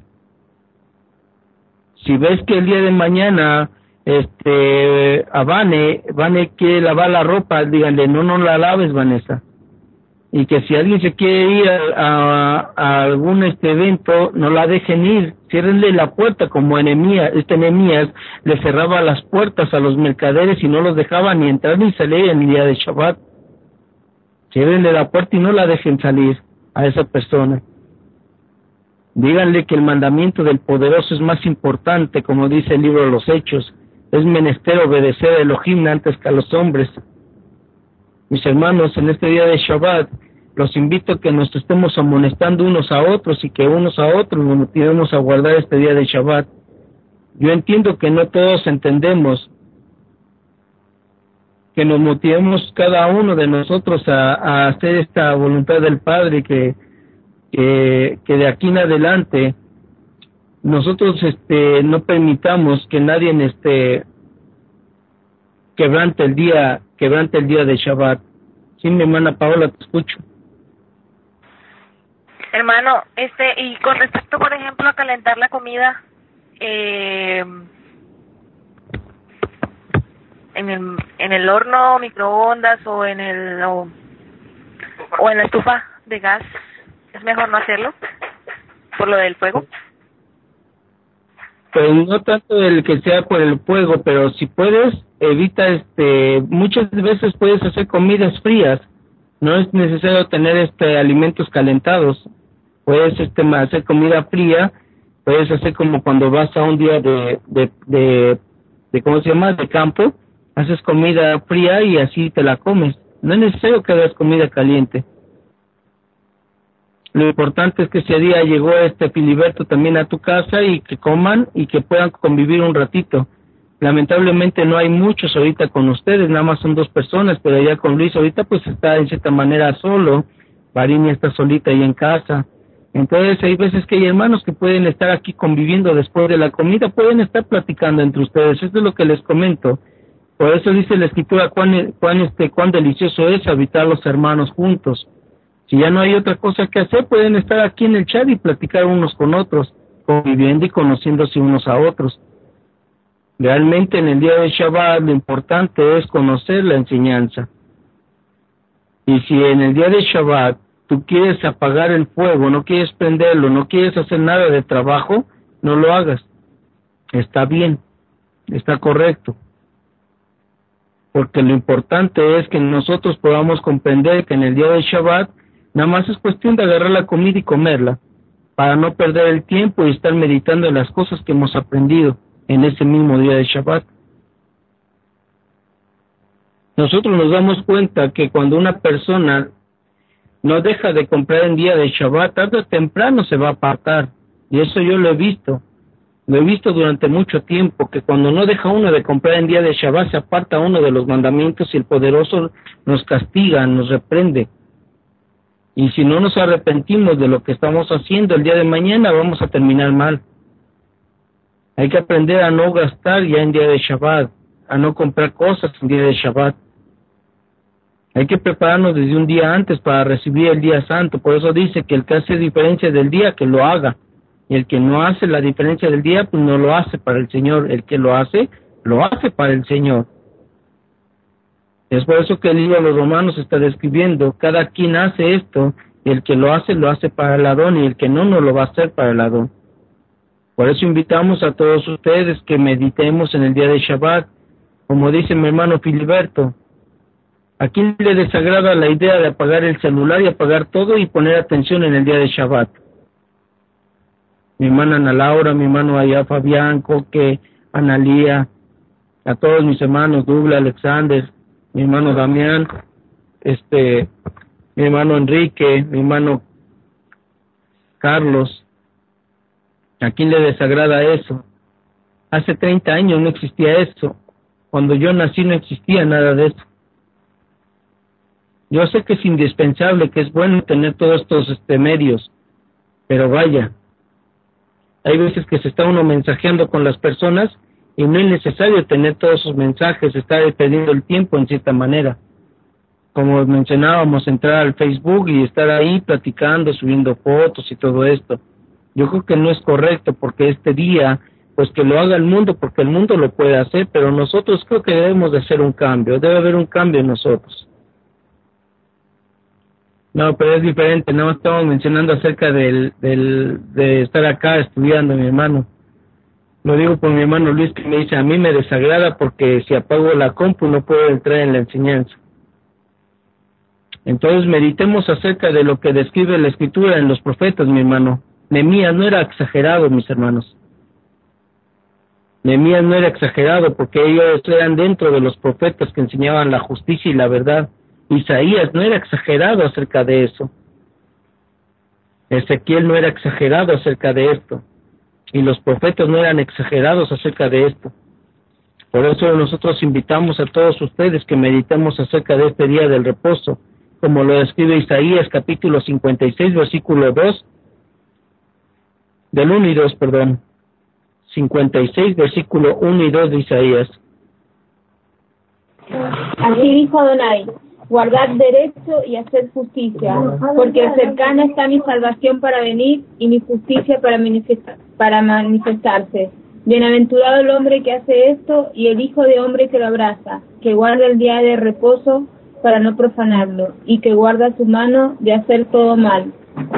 Si ves que el día de mañana este a Vane, Vane quiere lavar la ropa, díganle, no, no la laves, Vanessa. Y que si alguien se quiere ir a, a, a algún este evento, no la dejen ir, ciérrenle la puerta, como Nehemías, este Nehemías le cerraba las puertas a los mercaderes y no los dejaba ni entrar ni salir en el día de Shabbat. Ciérrenle la puerta y no la dejen salir a esa persona. Díganle que el mandamiento del poderoso es más importante, como dice el libro de los Hechos. Es menester obedecer a Elohim antes que a los hombres. Mis hermanos, en este día de Shabbat, los invito a que nos estemos amonestando unos a otros y que unos a otros nos motivemos a guardar este día de Shabbat. Yo entiendo que no todos entendemos, que nos motivemos cada uno de nosotros a, a hacer esta voluntad del Padre, que, que, que de aquí en adelante nosotros este no permitamos que nadie este quebrante el día quebrante el día de Shabbat. Sí, mi hermana Paola, te escucho. Hermano, este y con respecto, por ejemplo, a calentar la comida eh, en el en el horno, microondas o en el o, o en la estufa de gas, ¿es mejor no hacerlo por lo del fuego? Pues no tanto el que sea por el fuego, pero si puedes, evita, este, muchas veces puedes hacer comidas frías, no es necesario tener este alimentos calentados, puedes este hacer comida fría, puedes hacer como cuando vas a un día de, de, de, de ¿cómo se llama?, de campo, haces comida fría y así te la comes, no es necesario que hagas comida caliente. Lo importante es que ese día llegó este Filiberto también a tu casa y que coman y que puedan convivir un ratito. Lamentablemente no hay muchos ahorita con ustedes, nada más son dos personas, pero ya con Luis ahorita pues está en cierta manera solo, Varinia está solita ahí en casa. Entonces hay veces que hay hermanos que pueden estar aquí conviviendo después de la comida, pueden estar platicando entre ustedes, esto es lo que les comento. Por eso dice la Escritura cuán, cuán, este, cuán delicioso es habitar los hermanos juntos. Si ya no hay otra cosa que hacer, pueden estar aquí en el chat y platicar unos con otros, conviviendo y conociéndose unos a otros. Realmente en el día de Shabbat lo importante es conocer la enseñanza. Y si en el día de Shabbat tú quieres apagar el fuego, no quieres prenderlo, no quieres hacer nada de trabajo, no lo hagas. Está bien, está correcto. Porque lo importante es que nosotros podamos comprender que en el día de Shabbat nada más es cuestión de agarrar la comida y comerla, para no perder el tiempo y estar meditando en las cosas que hemos aprendido en ese mismo día de Shabbat. Nosotros nos damos cuenta que cuando una persona no deja de comprar en día de Shabbat, tarde o temprano se va a apartar, y eso yo lo he visto, lo he visto durante mucho tiempo, que cuando no deja uno de comprar en día de Shabbat, se aparta uno de los mandamientos y el poderoso nos castiga, nos reprende. Y si no nos arrepentimos de lo que estamos haciendo el día de mañana, vamos a terminar mal. Hay que aprender a no gastar ya en día de Shabbat, a no comprar cosas en día de Shabbat. Hay que prepararnos desde un día antes para recibir el día santo. Por eso dice que el que hace diferencia del día, que lo haga. Y el que no hace la diferencia del día, pues no lo hace para el Señor. El que lo hace, lo hace para el Señor. Es por eso que el libro de los Romanos está describiendo, cada quien hace esto, y el que lo hace, lo hace para el Adón, y el que no, no lo va a hacer para el Adón. Por eso invitamos a todos ustedes que meditemos en el día de Shabbat, como dice mi hermano Filiberto. ¿A quién le desagrada la idea de apagar el celular y apagar todo y poner atención en el día de Shabbat? Mi hermana Ana Laura, mi hermano allá Fabián, Coque, Analía, a todos mis hermanos, Douglas, Alexander, mi hermano Damián, este, mi hermano Enrique, mi hermano Carlos. ¿A quién le desagrada eso? Hace treinta años no existía eso. Cuando yo nací no existía nada de eso. Yo sé que es indispensable, que es bueno tener todos estos este, medios, pero vaya, hay veces que se está uno mensajeando con las personas y no es necesario tener todos esos mensajes, estar perdiendo el tiempo en cierta manera. Como mencionábamos, entrar al Facebook y estar ahí platicando, subiendo fotos y todo esto. Yo creo que no es correcto, porque este día, pues que lo haga el mundo, porque el mundo lo puede hacer, pero nosotros creo que debemos de hacer un cambio, debe haber un cambio en nosotros. No, pero es diferente, no estamos mencionando acerca del, del, de estar acá estudiando, mi hermano. Lo digo por mi hermano Luis, que me dice, a mí me desagrada porque si apago la compu no puedo entrar en la enseñanza. Entonces meditemos acerca de lo que describe la escritura en los profetas, mi hermano. Nehemías no era exagerado, mis hermanos. Nehemías no era exagerado porque ellos eran dentro de los profetas que enseñaban la justicia y la verdad. Isaías no era exagerado acerca de eso. Ezequiel no era exagerado acerca de esto. Y los profetas no eran exagerados acerca de esto. Por eso nosotros invitamos a todos ustedes que meditemos acerca de este día del reposo, como lo describe Isaías capítulo cincuenta y seis, versículo dos, del uno y dos, perdón. cincuenta y seis, versículo uno y dos de Isaías. Así dijo Adonai: guardad derecho y haced justicia, porque cercana está mi salvación para venir y mi justicia para, manifestar, para manifestarse. Bienaventurado el hombre que hace esto y el hijo de hombre que lo abraza, que guarda el día de reposo para no profanarlo, y que guarda su mano de hacer todo mal.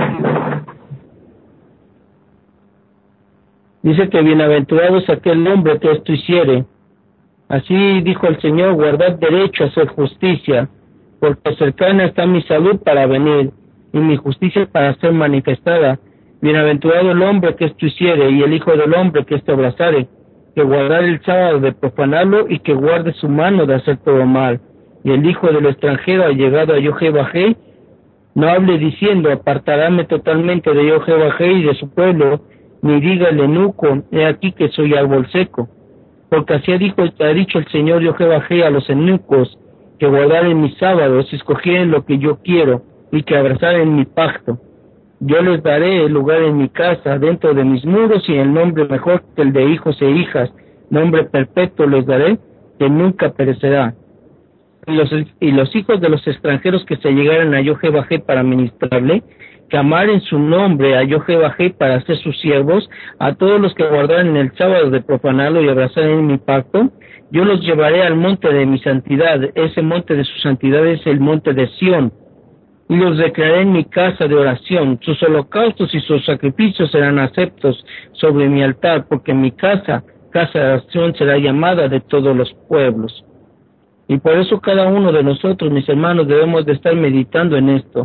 Dice que bienaventurado es aquel hombre que esto hiciere. Así dijo el Señor: guardad derecho a hacer justicia, porque cercana está mi salud para venir, y mi justicia para ser manifestada. Bienaventurado el hombre que esto hiciere, y el hijo del hombre que esto abrazare, que guardar el sábado de profanarlo, y que guarde su mano de hacer todo mal. Y el hijo del extranjero, allegado a Yojebajé, no hable diciendo: apartaráme totalmente de Yojebajé y de su pueblo, ni diga el eunuco: he aquí que soy árbol seco. Porque así ha, dicho, ha dicho el Señor Yojebajé a los eunucos, que guardaren mis sábados, y escogieren lo que yo quiero, y que abrazaren mi pacto. Yo les daré el lugar en mi casa, dentro de mis muros, y el nombre mejor que el de hijos e hijas, nombre perpetuo les daré, que nunca perecerá. Y los, y los hijos de los extranjeros que se llegaran a Yojebajé para ministrarle, que amaren su nombre a Yojebajé para ser sus siervos, a todos los que guardaran el sábado de profanarlo y abrazaren mi pacto, yo los llevaré al monte de mi santidad. Ese monte de su santidad es el monte de Sión, y los declararé en mi casa de oración. Sus holocaustos y sus sacrificios serán aceptos sobre mi altar, porque mi casa, casa de oración, será llamada de todos los pueblos. Y por eso cada uno de nosotros, mis hermanos, debemos de estar meditando en esto.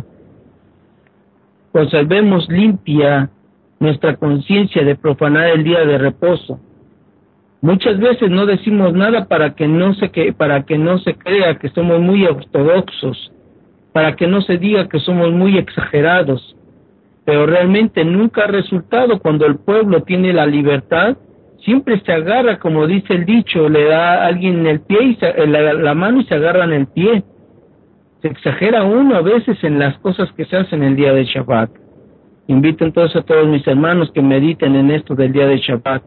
Conservemos limpia nuestra conciencia de profanar el día de reposo. Muchas veces no decimos nada para que no se que para que no se crea que somos muy ortodoxos, para que no se diga que somos muy exagerados, pero realmente nunca ha resultado. Cuando el pueblo tiene la libertad, siempre se agarra, como dice el dicho, le da a alguien en el pie y se, la, la mano y se agarra en el pie. Se exagera uno a veces en las cosas que se hacen el día de Shabbat. Invito entonces a todos mis hermanos que mediten en esto del día de Shabbat,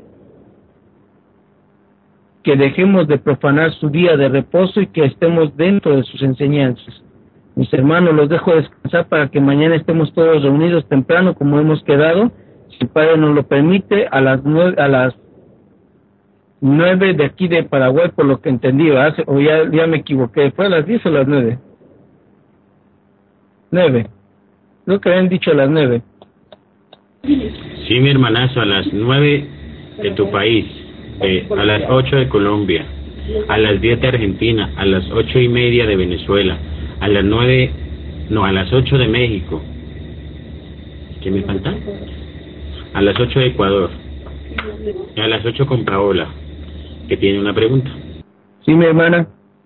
que dejemos de profanar su día de reposo y que estemos dentro de sus enseñanzas. Mis hermanos, los dejo descansar para que mañana estemos todos reunidos temprano como hemos quedado, si el Padre nos lo permite, a las nueve, a las nueve de aquí de Paraguay, por lo que entendí, ¿verdad? O ya, ya me equivoqué, ¿fue a las diez o a las nueve? nueve. Creo que habían dicho a las nueve. Sí, mi hermanazo, a las nueve de tu país, eh, a las ocho de Colombia, a las diez de Argentina, a las ocho y media de Venezuela, a las nueve, no, a las ocho de México. ¿Qué me falta? A las ocho de Ecuador, y a las ocho con Paola, que tiene una pregunta. Sí, mi hermana.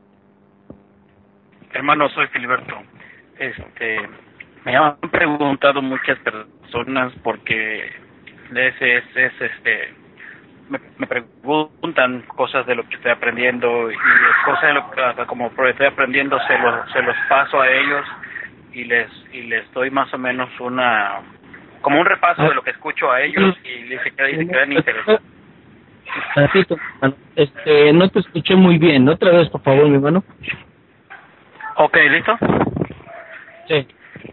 Hermano, soy Filiberto. Este, me han preguntado muchas personas porque es, es, es este, me, me preguntan cosas de lo que estoy aprendiendo y cosas de lo que como estoy aprendiendo se los se los paso a ellos y les y les doy más o menos una como un repaso de lo que escucho a ellos y les se quedan, se quedan interesados. Tantito, este, no te escuché muy bien. Otra vez, por favor, mi hermano. Ok, ¿listo? Sí.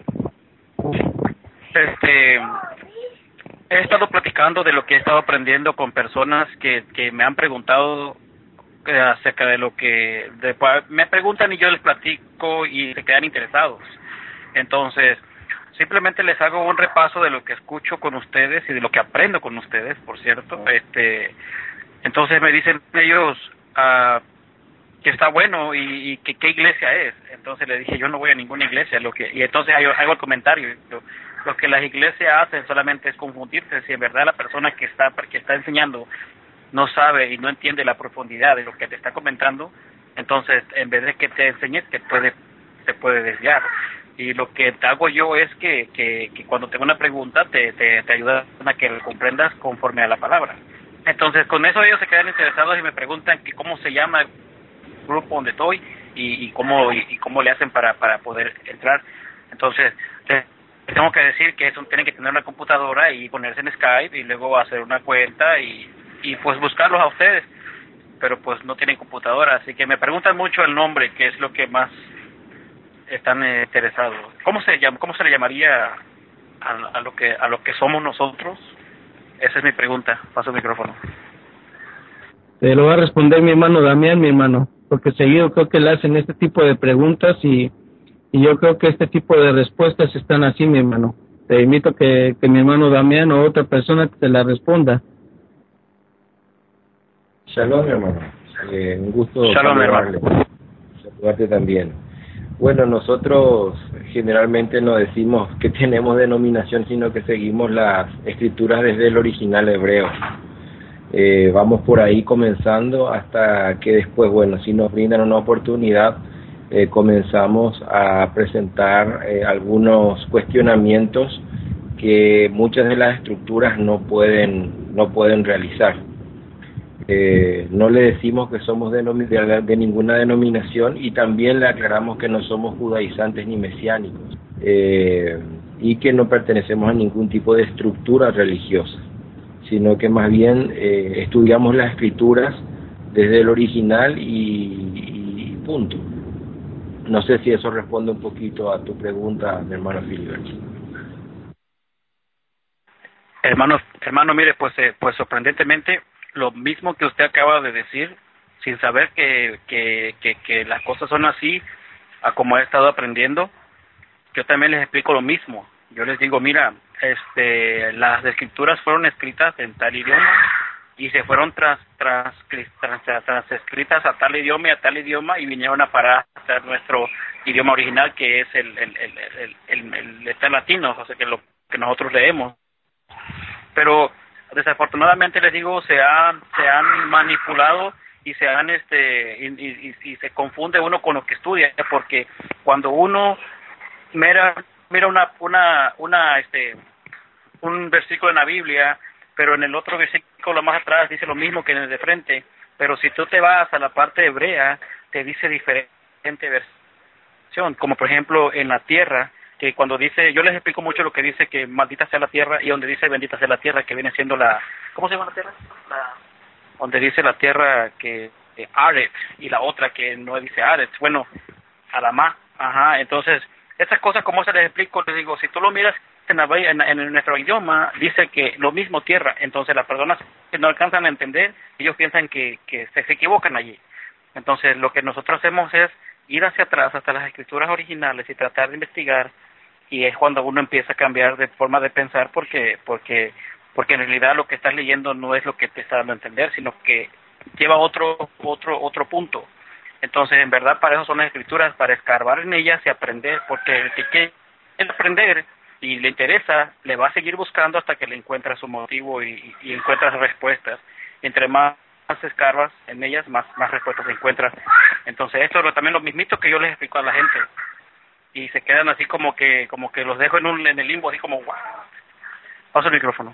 Este, he estado platicando de lo que he estado aprendiendo con personas que, que me han preguntado eh, acerca de lo que de, me preguntan y yo les platico y se quedan interesados. Entonces, simplemente les hago un repaso de lo que escucho con ustedes y de lo que aprendo con ustedes, por cierto. Este, entonces me dicen ellos uh, que está bueno y, y que qué iglesia es. Entonces le dije, yo no voy a ninguna iglesia. Lo que y entonces hago, hago el comentario. Lo, lo que las iglesias hacen solamente es confundirse. Si en verdad la persona que está que está enseñando no sabe y no entiende la profundidad de lo que te está comentando, entonces en vez de que te enseñes, te puede te puede desviar. Y lo que te hago yo es que, que, que cuando tengo una pregunta te, te, te ayuda a que lo comprendas conforme a la palabra. Entonces con eso ellos se quedan interesados y me preguntan que cómo se llama el grupo donde estoy y, y cómo y, y cómo le hacen para, para poder entrar. Entonces te, tengo que decir que eso tienen que tener una computadora y ponerse en Skype y luego hacer una cuenta y, y pues buscarlos a ustedes, pero pues no tienen computadora, así que me preguntan mucho el nombre, que es lo que más están eh, interesados. ¿Cómo se llama, cómo se le llamaría a, a lo que a lo que somos nosotros? Esa es mi pregunta. Paso el micrófono. Te lo va a responder mi hermano Damián, mi hermano, porque seguido creo que le hacen este tipo de preguntas y, y yo creo que este tipo de respuestas están así, mi hermano. Te invito que, que mi hermano Damián o otra persona te la responda. Shalom, mi hermano. Eh, un gusto Shalom, saludarle. hermano. Saludarte también. Bueno, nosotros generalmente no decimos que tenemos denominación, sino que seguimos las escrituras desde el original hebreo. Eh, vamos por ahí comenzando hasta que después, bueno, si nos brindan una oportunidad, eh, comenzamos a presentar eh, algunos cuestionamientos que muchas de las estructuras no pueden no pueden realizar. Eh, no le decimos que somos de, de, de ninguna denominación y también le aclaramos que no somos judaizantes ni mesiánicos eh, y que no pertenecemos a ningún tipo de estructura religiosa, sino que más bien eh, estudiamos las escrituras desde el original y, y punto. No sé si eso responde un poquito a tu pregunta, mi hermano Filiberto. Hermano, hermano, mire, pues, eh, pues sorprendentemente, lo mismo que usted acaba de decir, sin saber que, que, que, que las cosas son así, a como he estado aprendiendo, yo también les explico lo mismo. Yo les digo, mira, este, las escrituras fueron escritas en tal idioma y se fueron tras, tras, tras, tras, transcritas a tal idioma y a tal idioma y vinieron a parar a nuestro idioma original, que es el, el, el, el, el, el, el, el latino, o sea, que lo que nosotros leemos. Pero desafortunadamente les digo, se han se han manipulado y se han este y, y, y se confunde uno con lo que estudia, porque cuando uno mira mira una una una este un versículo en la Biblia, pero en el otro versículo más atrás dice lo mismo que en el de frente, pero si tú te vas a la parte hebrea te dice diferente versión, como por ejemplo en la tierra, que cuando dice, yo les explico mucho lo que dice que maldita sea la tierra y donde dice bendita sea la tierra, que viene siendo la, ¿cómo se llama la tierra? La, donde dice la tierra que eh, Aretz y la otra que no dice Aretz, bueno, Alamá, ajá, entonces esas cosas como se les explico, les digo, si tú lo miras en, la, en, en nuestro idioma dice que lo mismo tierra, entonces las personas que no alcanzan a entender, ellos piensan que, que se, se equivocan allí. Entonces lo que nosotros hacemos es ir hacia atrás hasta las escrituras originales y tratar de investigar, y es cuando uno empieza a cambiar de forma de pensar, porque porque porque en realidad lo que estás leyendo no es lo que te está dando a entender, sino que lleva otro otro otro punto. Entonces, en verdad, para eso son las escrituras, para escarbar en ellas y aprender, porque el que quiere aprender y le interesa, le va a seguir buscando hasta que le encuentra su motivo y, y encuentra respuestas. Entre más escarbas en ellas, más más respuestas encuentras. Entonces, esto es también lo mismito que yo les explico a la gente, y se quedan así como que como que los dejo en un en el limbo, así como wow. Paso el micrófono.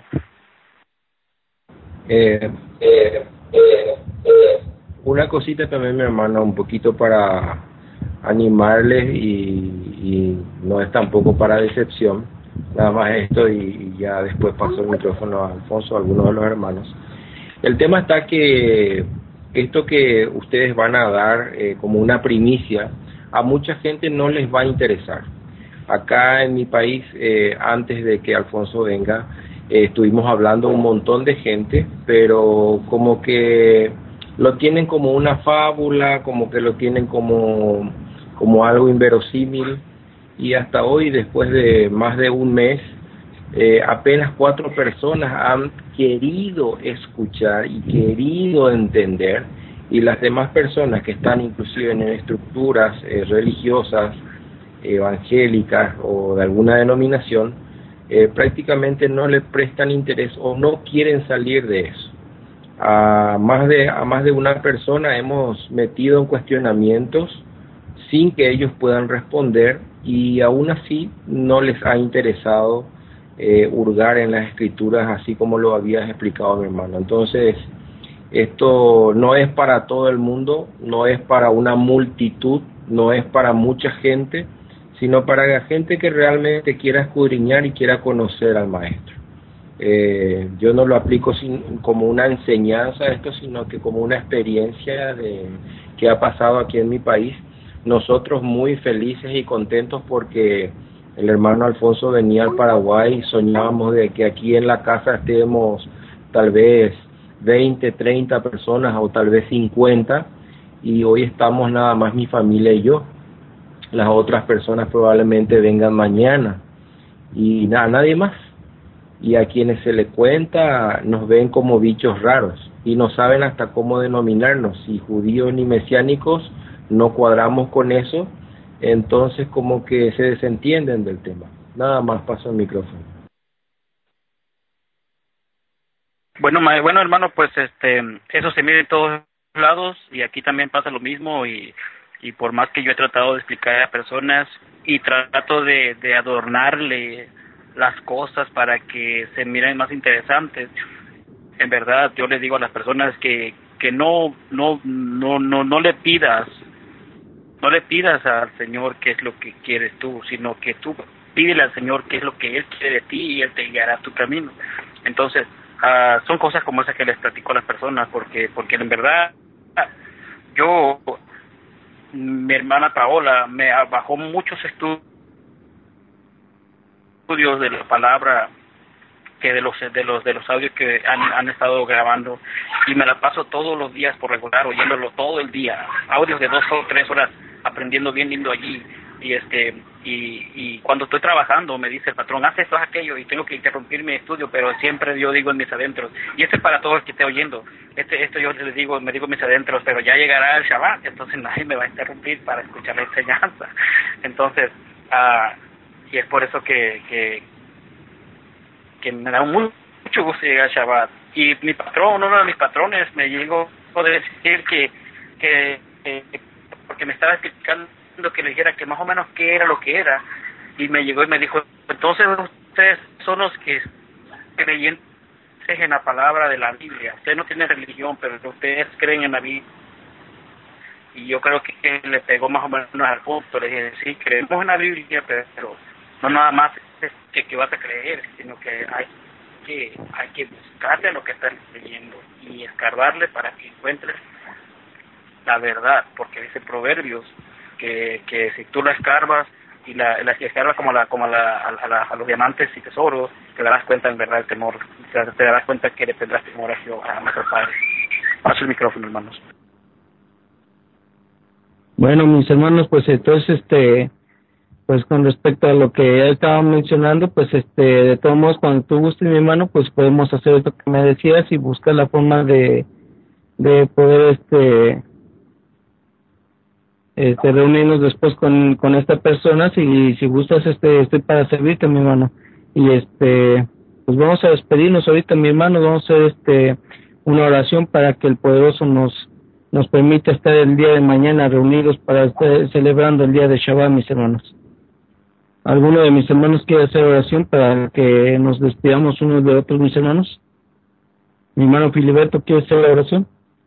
Eh, eh, eh, eh, una cosita también, mi hermano, un poquito para animarles y, y no es tampoco para decepción, nada más esto, y, y ya después paso el micrófono a Alfonso, a algunos de los hermanos. El tema está que esto que ustedes van a dar eh, como una primicia, a mucha gente no les va a interesar. Acá en mi país, eh, antes de que Alfonso venga, eh, estuvimos hablando un montón de gente, pero como que lo tienen como una fábula, como que lo tienen como, como algo inverosímil, y hasta hoy, después de más de un mes, eh, apenas cuatro personas han querido escuchar y querido entender, y las demás personas que están inclusive en estructuras eh, religiosas, evangélicas o de alguna denominación, eh, prácticamente no le prestan interés o no quieren salir de eso. A más de, a más de una persona hemos metido en cuestionamientos sin que ellos puedan responder, y aún así no les ha interesado eh, hurgar en las escrituras así como lo habías explicado, mi hermano. Entonces, esto no es para todo el mundo, no es para una multitud, no es para mucha gente, sino para la gente que realmente quiera escudriñar y quiera conocer al Maestro. Eh, yo no lo aplico sin, como una enseñanza a esto, sino que como una experiencia de, que ha pasado aquí en mi país. Nosotros muy felices y contentos porque el hermano Alfonso venía al Paraguay y soñábamos de que aquí en la casa estemos tal vez veinte, treinta personas o tal vez cincuenta, y hoy estamos nada más mi familia y yo. Las otras personas probablemente vengan mañana y nada, nadie más. Y a quienes se les cuenta nos ven como bichos raros y no saben hasta cómo denominarnos. Si judíos ni mesiánicos no cuadramos con eso, entonces como que se desentienden del tema. Nada más, paso el micrófono. Bueno, ma, bueno hermano, pues este eso se mide en todos lados, y aquí también pasa lo mismo, y y por más que yo he tratado de explicar a personas y trato de, de adornarle las cosas para que se miren más interesantes, en verdad yo les digo a las personas que que no no no no no le pidas no le pidas al Señor qué es lo que quieres tú, sino que tú pídele al Señor qué es lo que Él quiere de ti, y Él te guiará tu camino. Entonces uh, son cosas como esas que les platico a las personas, porque porque en verdad yo, mi hermana Paola me bajó muchos estudios de la palabra, que de los de los de los audios que han, han estado grabando, y me la paso todos los días por regular oyéndolo todo el día, audios de dos o tres horas aprendiendo bien lindo allí. Y este y y cuando estoy trabajando me dice el patrón, haz esto, haz aquello, y tengo que interrumpir mi estudio, pero siempre yo digo en mis adentros, y este es para todos los que esté oyendo, este esto yo les digo, me digo en mis adentros, pero ya llegará el Shabbat, entonces nadie me va a interrumpir para escuchar la enseñanza. Entonces uh, y es por eso que que que me da muy, mucho gusto llegar al Shabbat. Y mi patrón, uno de mis patrones, me llegó a decir que, que eh, porque me estaba explicando que le dijera que más o menos qué era lo que era, y me llegó y me dijo, entonces ustedes son los que creyentes en la palabra de la Biblia, ustedes no tienen religión, pero ustedes creen en la Biblia. Y yo creo que le pegó más o menos al punto. Le dije, sí, creemos en la Biblia, pero no nada más es que, que vas a creer, sino que hay que hay que buscarle a lo que estás leyendo y escarbarle para que encuentres la verdad, porque dice Proverbios que, que si tú la escarbas y la, la izquierda como la como la, a, la, a los diamantes y tesoros, te darás cuenta en verdad el temor, te, te darás cuenta que le tendrás temor a Jehová, a nuestro Padre. Paso el micrófono, hermanos. Bueno, mis hermanos, pues entonces, este, pues con respecto a lo que él estaba mencionando, pues este, de todos modos, cuando tú gustes, mi hermano, pues podemos hacer esto que me decías y buscar la forma de, de poder, este, este, reunirnos después con, con esta persona. Si, si gustas, este, estoy para servirte, mi hermano. Y este, pues vamos a despedirnos ahorita, mi hermano, vamos a hacer este, una oración para que el poderoso nos, nos permita estar el día de mañana reunidos para estar celebrando el día de Shabbat, mis hermanos. ¿Alguno de mis hermanos quiere hacer oración para que nos despidamos unos de otros, mis hermanos? Mi hermano Filiberto, ¿quiere hacer la oración?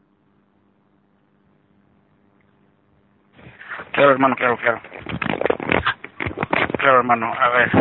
Claro, hermano, claro, claro. Claro, hermano, a ver.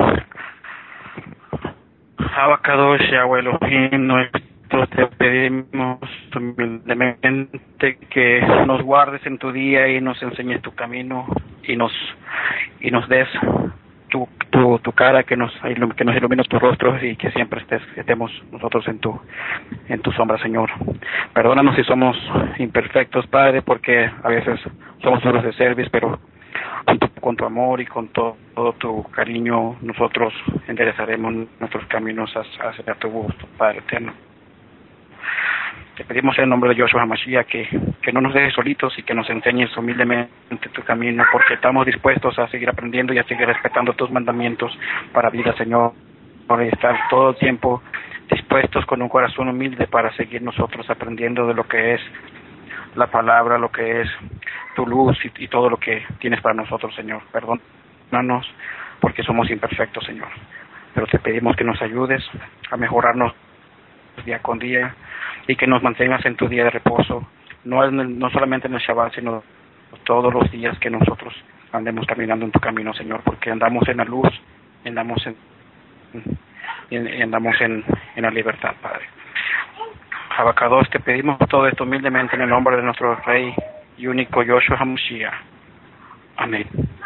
Abacadosh, Yahweh Elohim, nuestro, te pedimos humildemente que nos guardes en tu día y nos enseñes tu camino y nos y nos des tu tu, tu cara, que nos que nos ilumines tu rostro y que siempre estés estemos nosotros en tu en tu sombra, Señor. Perdónanos si somos imperfectos, Padre, porque a veces somos duros de servicio, pero con tu, con tu amor y con todo, todo tu cariño nosotros enderezaremos nuestros caminos hacia, hacia tu gusto, Padre eterno. Te pedimos en el nombre de Yoshua HaMashiach que, que no nos dejes solitos y que nos enseñes humildemente tu camino, porque estamos dispuestos a seguir aprendiendo y a seguir respetando tus mandamientos para vida, Señor, por estar todo el tiempo dispuestos con un corazón humilde para seguir nosotros aprendiendo de lo que es la palabra, lo que es tu luz y, y todo lo que tienes para nosotros, Señor. Perdónanos porque somos imperfectos, Señor, pero te pedimos que nos ayudes a mejorarnos día con día y que nos mantengas en tu día de reposo, no, en, no solamente en el Shabbat, sino todos los días que nosotros andemos caminando en tu camino, Señor, porque andamos en la luz, andamos en, en andamos en, en la libertad, Padre. Abacados, te pedimos todo esto humildemente en el nombre de nuestro Rey y único Yoshua HaMashiach. Amén.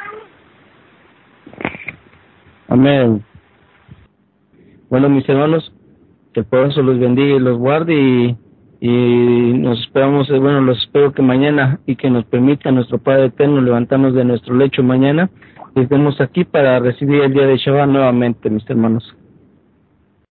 Amén. Bueno, mis hermanos, que el poderoso los bendiga y los guarde, y, y nos esperamos, bueno, los espero que mañana y que nos permita nuestro Padre Eterno levantarnos de nuestro lecho mañana y estemos aquí para recibir el día de Shabbat nuevamente, mis hermanos.